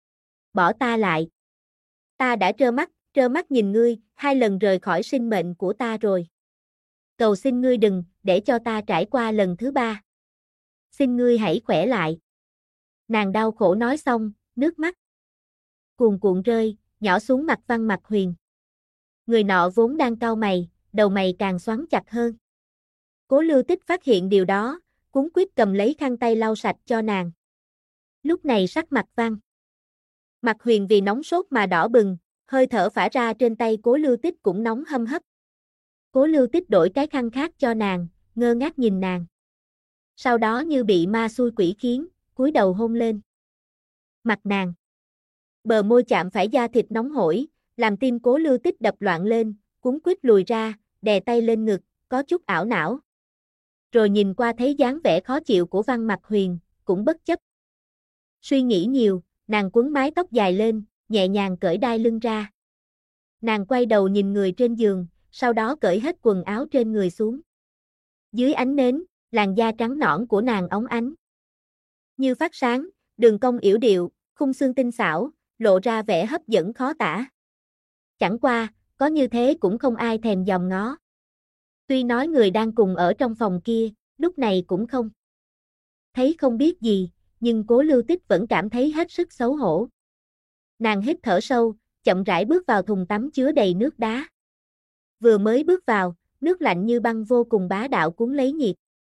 bỏ ta lại. Ta đã trơ mắt nhìn ngươi, 2 lần rời khỏi sinh mệnh của ta rồi. Cầu xin ngươi đừng, để cho ta trải qua lần thứ 3. Xin ngươi hãy khỏe lại. Nàng đau khổ nói xong, nước mắt cuồn cuộn rơi, nhỏ xuống mặt Văn Mặc Huyền. Người nọ vốn đang cau mày, đầu mày càng xoắn chặt hơn. Cố Lưu Tích phát hiện điều đó, cuống quýt cầm lấy khăn tay lau sạch cho nàng. Lúc này sắc mặt Văn Mặc Huyền vì nóng sốt mà đỏ bừng, hơi thở phả ra trên tay Cố Lưu Tích cũng nóng hâm hấp. Cố Lưu Tích đổi cái khăn khác cho nàng, ngơ ngác nhìn nàng. Sau đó như bị ma xui quỷ khiến, cúi đầu hôn lên mặt nàng. Bờ môi chạm phải da thịt nóng hổi, làm tim Cố Lưu Tích đập loạn lên, cuống quýt lùi ra, đè tay lên ngực, có chút ảo não. Rồi nhìn qua thấy dáng vẻ khó chịu của Văn Mặc Huyền, cũng bất chấp suy nghĩ nhiều, nàng quấn mái tóc dài lên, nhẹ nhàng cởi đai lưng ra. Nàng quay đầu nhìn người trên giường, sau đó cởi hết quần áo trên người xuống. Dưới ánh nến, làn da trắng nõn của nàng óng ánh như phát sáng, đường cong yểu điệu, khung xương tinh xảo, lộ ra vẻ hấp dẫn khó tả. Chẳng qua, có như thế cũng không ai thèm dòm ngó. Tuy nói người đang cùng ở trong phòng kia, lúc này cũng không thấy không biết gì, nhưng Cố Lưu Tích vẫn cảm thấy hết sức xấu hổ. Nàng hít thở sâu, chậm rãi bước vào thùng tắm chứa đầy nước đá. Vừa mới bước vào, nước lạnh như băng vô cùng bá đạo cuốn lấy nhiệt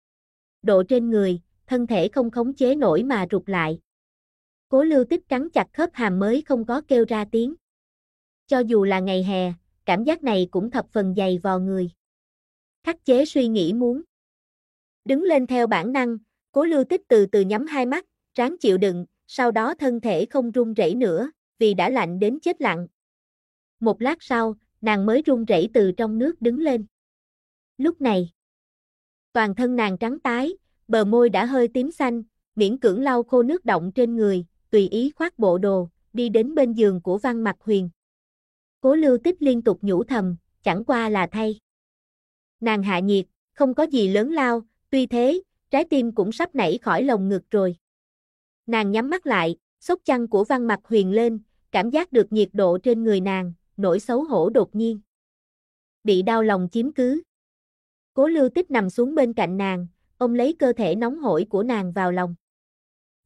độ trên người, thân thể không khống chế nổi mà rụt lại. Cố Lưu Tích cắn chặt khớp hàm mới không có kêu ra tiếng. Cho dù là ngày hè, cảm giác này cũng thập phần dày vò người. Khắc chế suy nghĩ muốn đứng lên theo bản năng, Cố Lưu Tích từ từ nhắm hai mắt, ráng chịu đựng, sau đó thân thể không run rẩy nữa, vì đã lạnh đến chết lặng. Một lát sau, nàng mới run rẩy từ trong nước đứng lên. Lúc này, toàn thân nàng trắng tái, bờ môi đã hơi tím xanh, miễn cưỡng lau khô nước đọng trên người, tùy ý khoác bộ đồ, đi đến bên giường của Văn Mặc Huyền. Cố Lưu Tích liên tục nhủ thầm, chẳng qua là thay nàng hạ nhiệt, không có gì lớn lao, tuy thế, trái tim cũng sắp nảy khỏi lồng ngực rồi. Nàng nhắm mắt lại, xốc chăn của Văn Mặc Huyền lên, cảm giác được nhiệt độ trên người nàng, nỗi xấu hổ đột nhiên bị đau lòng chiếm cứ. Cố Lưu Tích nằm xuống bên cạnh nàng, ôm lấy cơ thể nóng hổi của nàng vào lòng.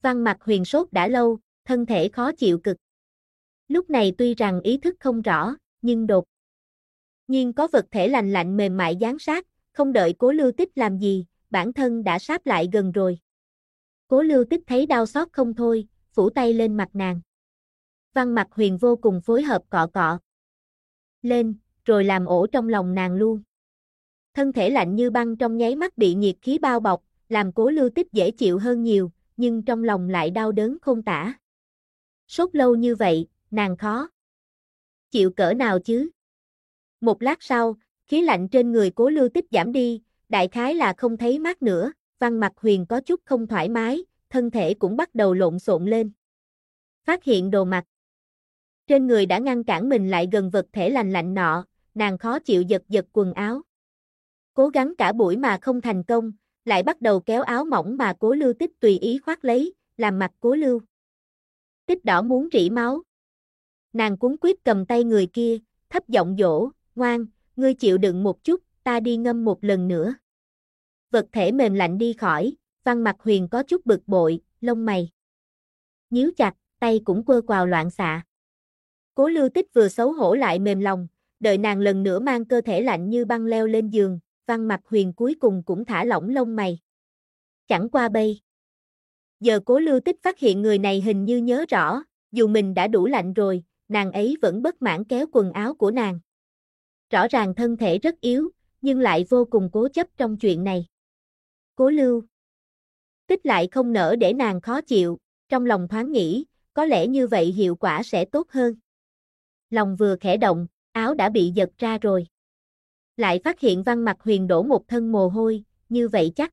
Văn Mặc Huyền sốt đã lâu, thân thể khó chịu cực. Lúc này tuy rằng ý thức không rõ, nhưng đột nhiên có vật thể lành lạnh mềm mại giáng sát, không đợi Cố Lưu Tích làm gì, bản thân đã sáp lại gần rồi. Cố Lưu Tích thấy đau xót không thôi, phủ tay lên mặt nàng. Văn Mặc Huyền vô cùng phối hợp cọ cọ lên, rồi làm ổ trong lòng nàng luôn. Thân thể lạnh như băng trong nháy mắt bị nhiệt khí bao bọc, làm Cố Lưu Tích dễ chịu hơn nhiều, nhưng trong lòng lại đau đớn khôn tả. Sốt lâu như vậy, nàng khó chịu cỡ nào chứ? Một lát sau, khí lạnh trên người Cố Lưu Tích giảm đi, đại khái là không thấy mát nữa, Văn Mặc Huyền có chút không thoải mái, thân thể cũng bắt đầu lộn xộn lên. Phát hiện đồ mặc trên người đã ngăn cản mình lại gần vật thể lành lạnh nọ, nàng khó chịu giật giật quần áo. Cố gắng cả buổi mà không thành công, lại bắt đầu kéo áo mỏng mà Cố Lưu Tích tùy ý khoác lấy, làm mặt Cố Lưu Tích đỏ muốn rỉ máu. Nàng cuống quýt cầm tay người kia, thấp giọng dỗ, ngoan, ngươi chịu đựng một chút, ta đi ngâm một lần nữa. Vật thể mềm lạnh đi khỏi, Văn Mặc Huyền có chút bực bội, lông mày nhíu chặt, tay cũng quơ quào loạn xạ. Cố Lưu Tích vừa xấu hổ lại mềm lòng, đợi nàng lần nữa mang cơ thể lạnh như băng leo lên giường, Văn Mặc Huyền cuối cùng cũng thả lỏng lông mày. Chẳng qua bây giờ Cố Lưu Tích phát hiện người này hình như nhớ rõ, dù mình đã đủ lạnh rồi, nàng ấy vẫn bất mãn kéo quần áo của nàng. Rõ ràng thân thể rất yếu, nhưng lại vô cùng cố chấp trong chuyện này. Cố Lưu Tích lại không nỡ để nàng khó chịu, trong lòng thoáng nghĩ, có lẽ như vậy hiệu quả sẽ tốt hơn. Lòng vừa khẽ động, áo đã bị giật ra rồi. Lại phát hiện Văn Mặc Huyền đổ một thân mồ hôi, như vậy chắc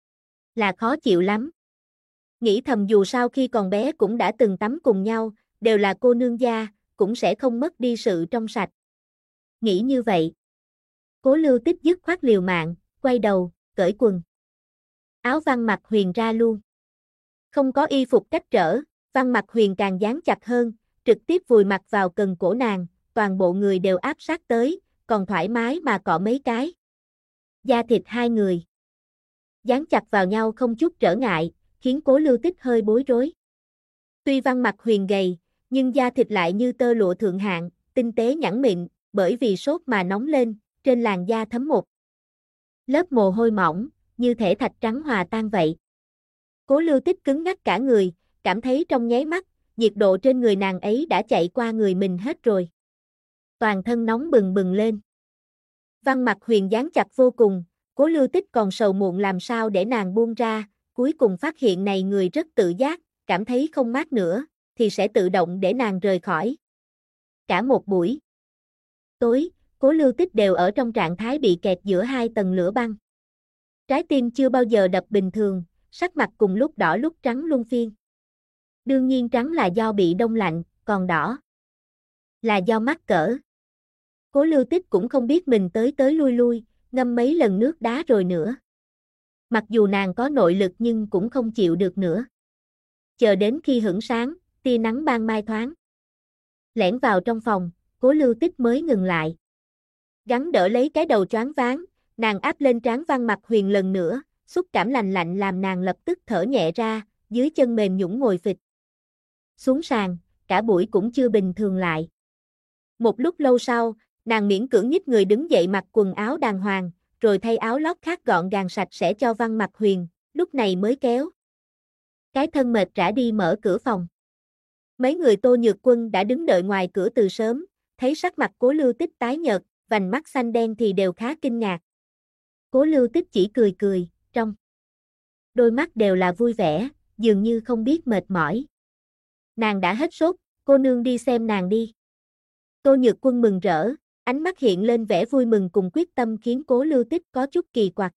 là khó chịu lắm. Nghĩ thầm dù sao khi còn bé cũng đã từng tắm cùng nhau, đều là cô nương gia, cũng sẽ không mất đi sự trong sạch. Nghĩ như vậy, Cố Lưu Tích dứt khoát liều mạng, quay đầu, cởi quần áo Văn Mặc Huyền ra luôn. Không có y phục cách trở, Văn Mặc Huyền càng dán chặt hơn, trực tiếp vùi mặt vào cần cổ nàng, toàn bộ người đều áp sát tới, còn thoải mái mà cọ mấy cái. Da thịt hai người dán chặt vào nhau không chút trở ngại, khiến Cố Lưu Tích hơi bối rối. Tuy Văn Mặc Huyền gầy, nhưng da thịt lại như tơ lụa thượng hạng, tinh tế nhẵn mịn, bởi vì sốt mà nóng lên, trên làn da thấm một lớp mồ hôi mỏng, như thể thạch trắng hòa tan vậy. Cố Lưu Tích cứng ngắc cả người, cảm thấy trong nháy mắt, nhiệt độ trên người nàng ấy đã chạy qua người mình hết rồi. Toàn thân nóng bừng bừng lên. Văn Mặc Huyền dán chặt vô cùng, Cố Lưu Tích còn sầu muộn làm sao để nàng buông ra, cuối cùng phát hiện này người rất tự giác, cảm thấy không mát nữa, thì sẽ tự động để nàng rời khỏi. Cả một buổi tối, Cố Lưu Tích đều ở trong trạng thái bị kẹt giữa hai tầng lửa băng. Trái tim chưa bao giờ đập bình thường, sắc mặt cùng lúc đỏ lúc trắng luân phiên. Đương nhiên trắng là do bị đông lạnh, còn đỏ là do mắc cỡ. Cố Lưu Tích cũng không biết mình tới tới lui lui, ngâm mấy lần nước đá rồi nữa. Mặc dù nàng có nội lực nhưng cũng không chịu được nữa. Chờ đến khi hửng sáng, tia nắng ban mai thoáng lẻn vào trong phòng, Cố Lưu Tích mới ngừng lại. Gắng đỡ lấy cái đầu choáng váng, nàng áp lên trán Văn Mặc Huyền lần nữa, xúc cảm lạnh lạnh làm nàng lập tức thở nhẹ ra, dưới chân mềm nhũn ngồi phịch xuống sàn, cả buổi cũng chưa bình thường lại. Một lúc lâu sau, nàng miễn cưỡng nhích người đứng dậy mặc quần áo đàng hoàng, rồi thay áo lót khác gọn gàng sạch sẽ cho Văn Mặc Huyền, lúc này mới kéo cái thân mệt rã đi mở cửa phòng. Mấy người Tô Nhược Quân đã đứng đợi ngoài cửa từ sớm, thấy sắc mặt Cố Lưu Tích tái nhợt, vành mắt xanh đen thì đều khá kinh ngạc. Cố Lưu Tích chỉ cười cười, trong đôi mắt đều là vui vẻ, dường như không biết mệt mỏi. Nàng đã hết sốt, cô nương đi xem nàng đi. Tô Nhược Quân mừng rỡ, ánh mắt hiện lên vẻ vui mừng cùng quyết tâm khiến Cố Lưu Tích có chút kỳ quặc.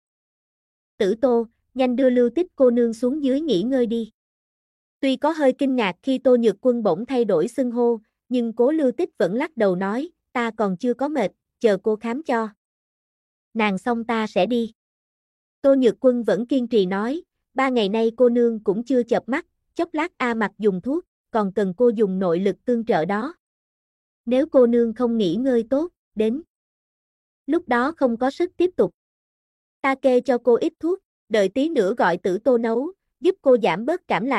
Tử Tô, nhanh đưa Lưu Tích cô nương xuống dưới nghỉ ngơi đi. Tuy có hơi kinh ngạc khi Tô Nhược Quân bỗng thay đổi xưng hô, nhưng Cố Lưu Tích vẫn lắc đầu nói, ta còn chưa có mệt, chờ cô khám cho nàng xong ta sẽ đi. Tô Nhược Quân vẫn kiên trì nói, 3 ngày nay cô nương cũng chưa chợp mắt, chốc lát A Mặc dùng thuốc, còn cần cô dùng nội lực tương trợ đó. Nếu cô nương không nghỉ ngơi tốt, đến lúc đó không có sức tiếp tục. Ta kê cho cô ít thuốc, đợi tí nữa gọi Tử Tô nấu, giúp cô giảm bớt cảm lạnh,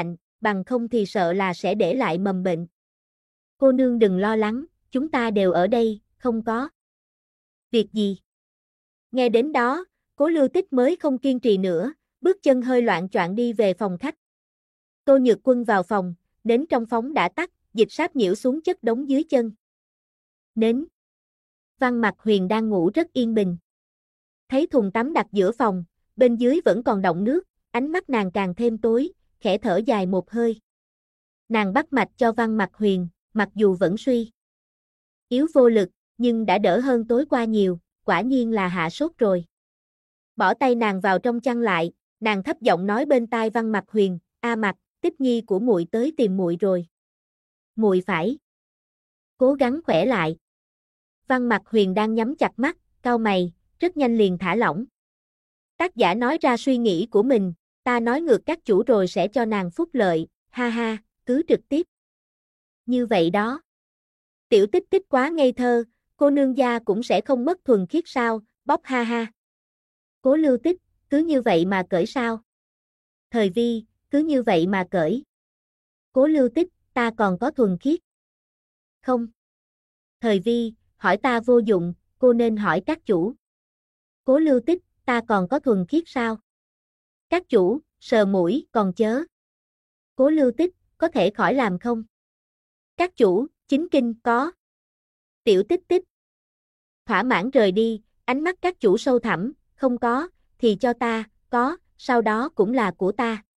bằng không thì sợ là sẽ để lại mầm bệnh. Cô nương đừng lo lắng, chúng ta đều ở đây, không có việc gì. Nghe đến đó, Cố Lưu Tích mới không kiên trì nữa, bước chân hơi loạn choạng đi về phòng khách. Tô Nhược Quân vào phòng, nến trong phòng đã tắt, dịch sáp nhiễu xuống chất đống dưới chân. Nến. Văn Mặc Huyền đang ngủ rất yên bình. Thấy thùng tắm đặt giữa phòng, bên dưới vẫn còn đọng nước, ánh mắt nàng càng thêm tối, khẽ thở dài một hơi. Nàng bắt mạch cho Văn Mặc Huyền, mặc dù vẫn suy yếu vô lực, nhưng đã đỡ hơn tối qua nhiều, quả nhiên là hạ sốt rồi. Bỏ tay nàng vào trong chăn lại, nàng thấp giọng nói bên tai Văn Mặc Huyền, "A Mặc, Tích Nhi của muội tới tìm muội rồi. Muội phải cố gắng khỏe lại." Văn Mặc Huyền đang nhắm chặt mắt, cau mày, rất nhanh liền thả lỏng. Tác giả nói ra suy nghĩ của mình, ta nói ngược các chủ rồi sẽ cho nàng phúc lợi, ha ha, cứ trực tiếp. Như vậy đó. Tiểu Tích Tích quá ngây thơ, cô nương gia cũng sẽ không mất thuần khiết sao, bóc ha ha. Cố Lưu Tích, cứ như vậy mà cởi sao? Thời Vi, cứ như vậy mà cởi. Cố Lưu Tích, ta còn có thuần khiết. Không. Thời Vi, hỏi ta vô dụng, cô nên hỏi các chủ. Cố Lưu Tích, ta còn có thuần khiết sao? Các chủ, sờ mũi, còn chớ. Cố Lưu Tích, có thể khỏi làm không? Các chủ, chính kinh, có. Tiểu Tích Tích. Thỏa mãn rời đi, ánh mắt các chủ sâu thẳm, không có, thì cho ta, có, sau đó cũng là của ta.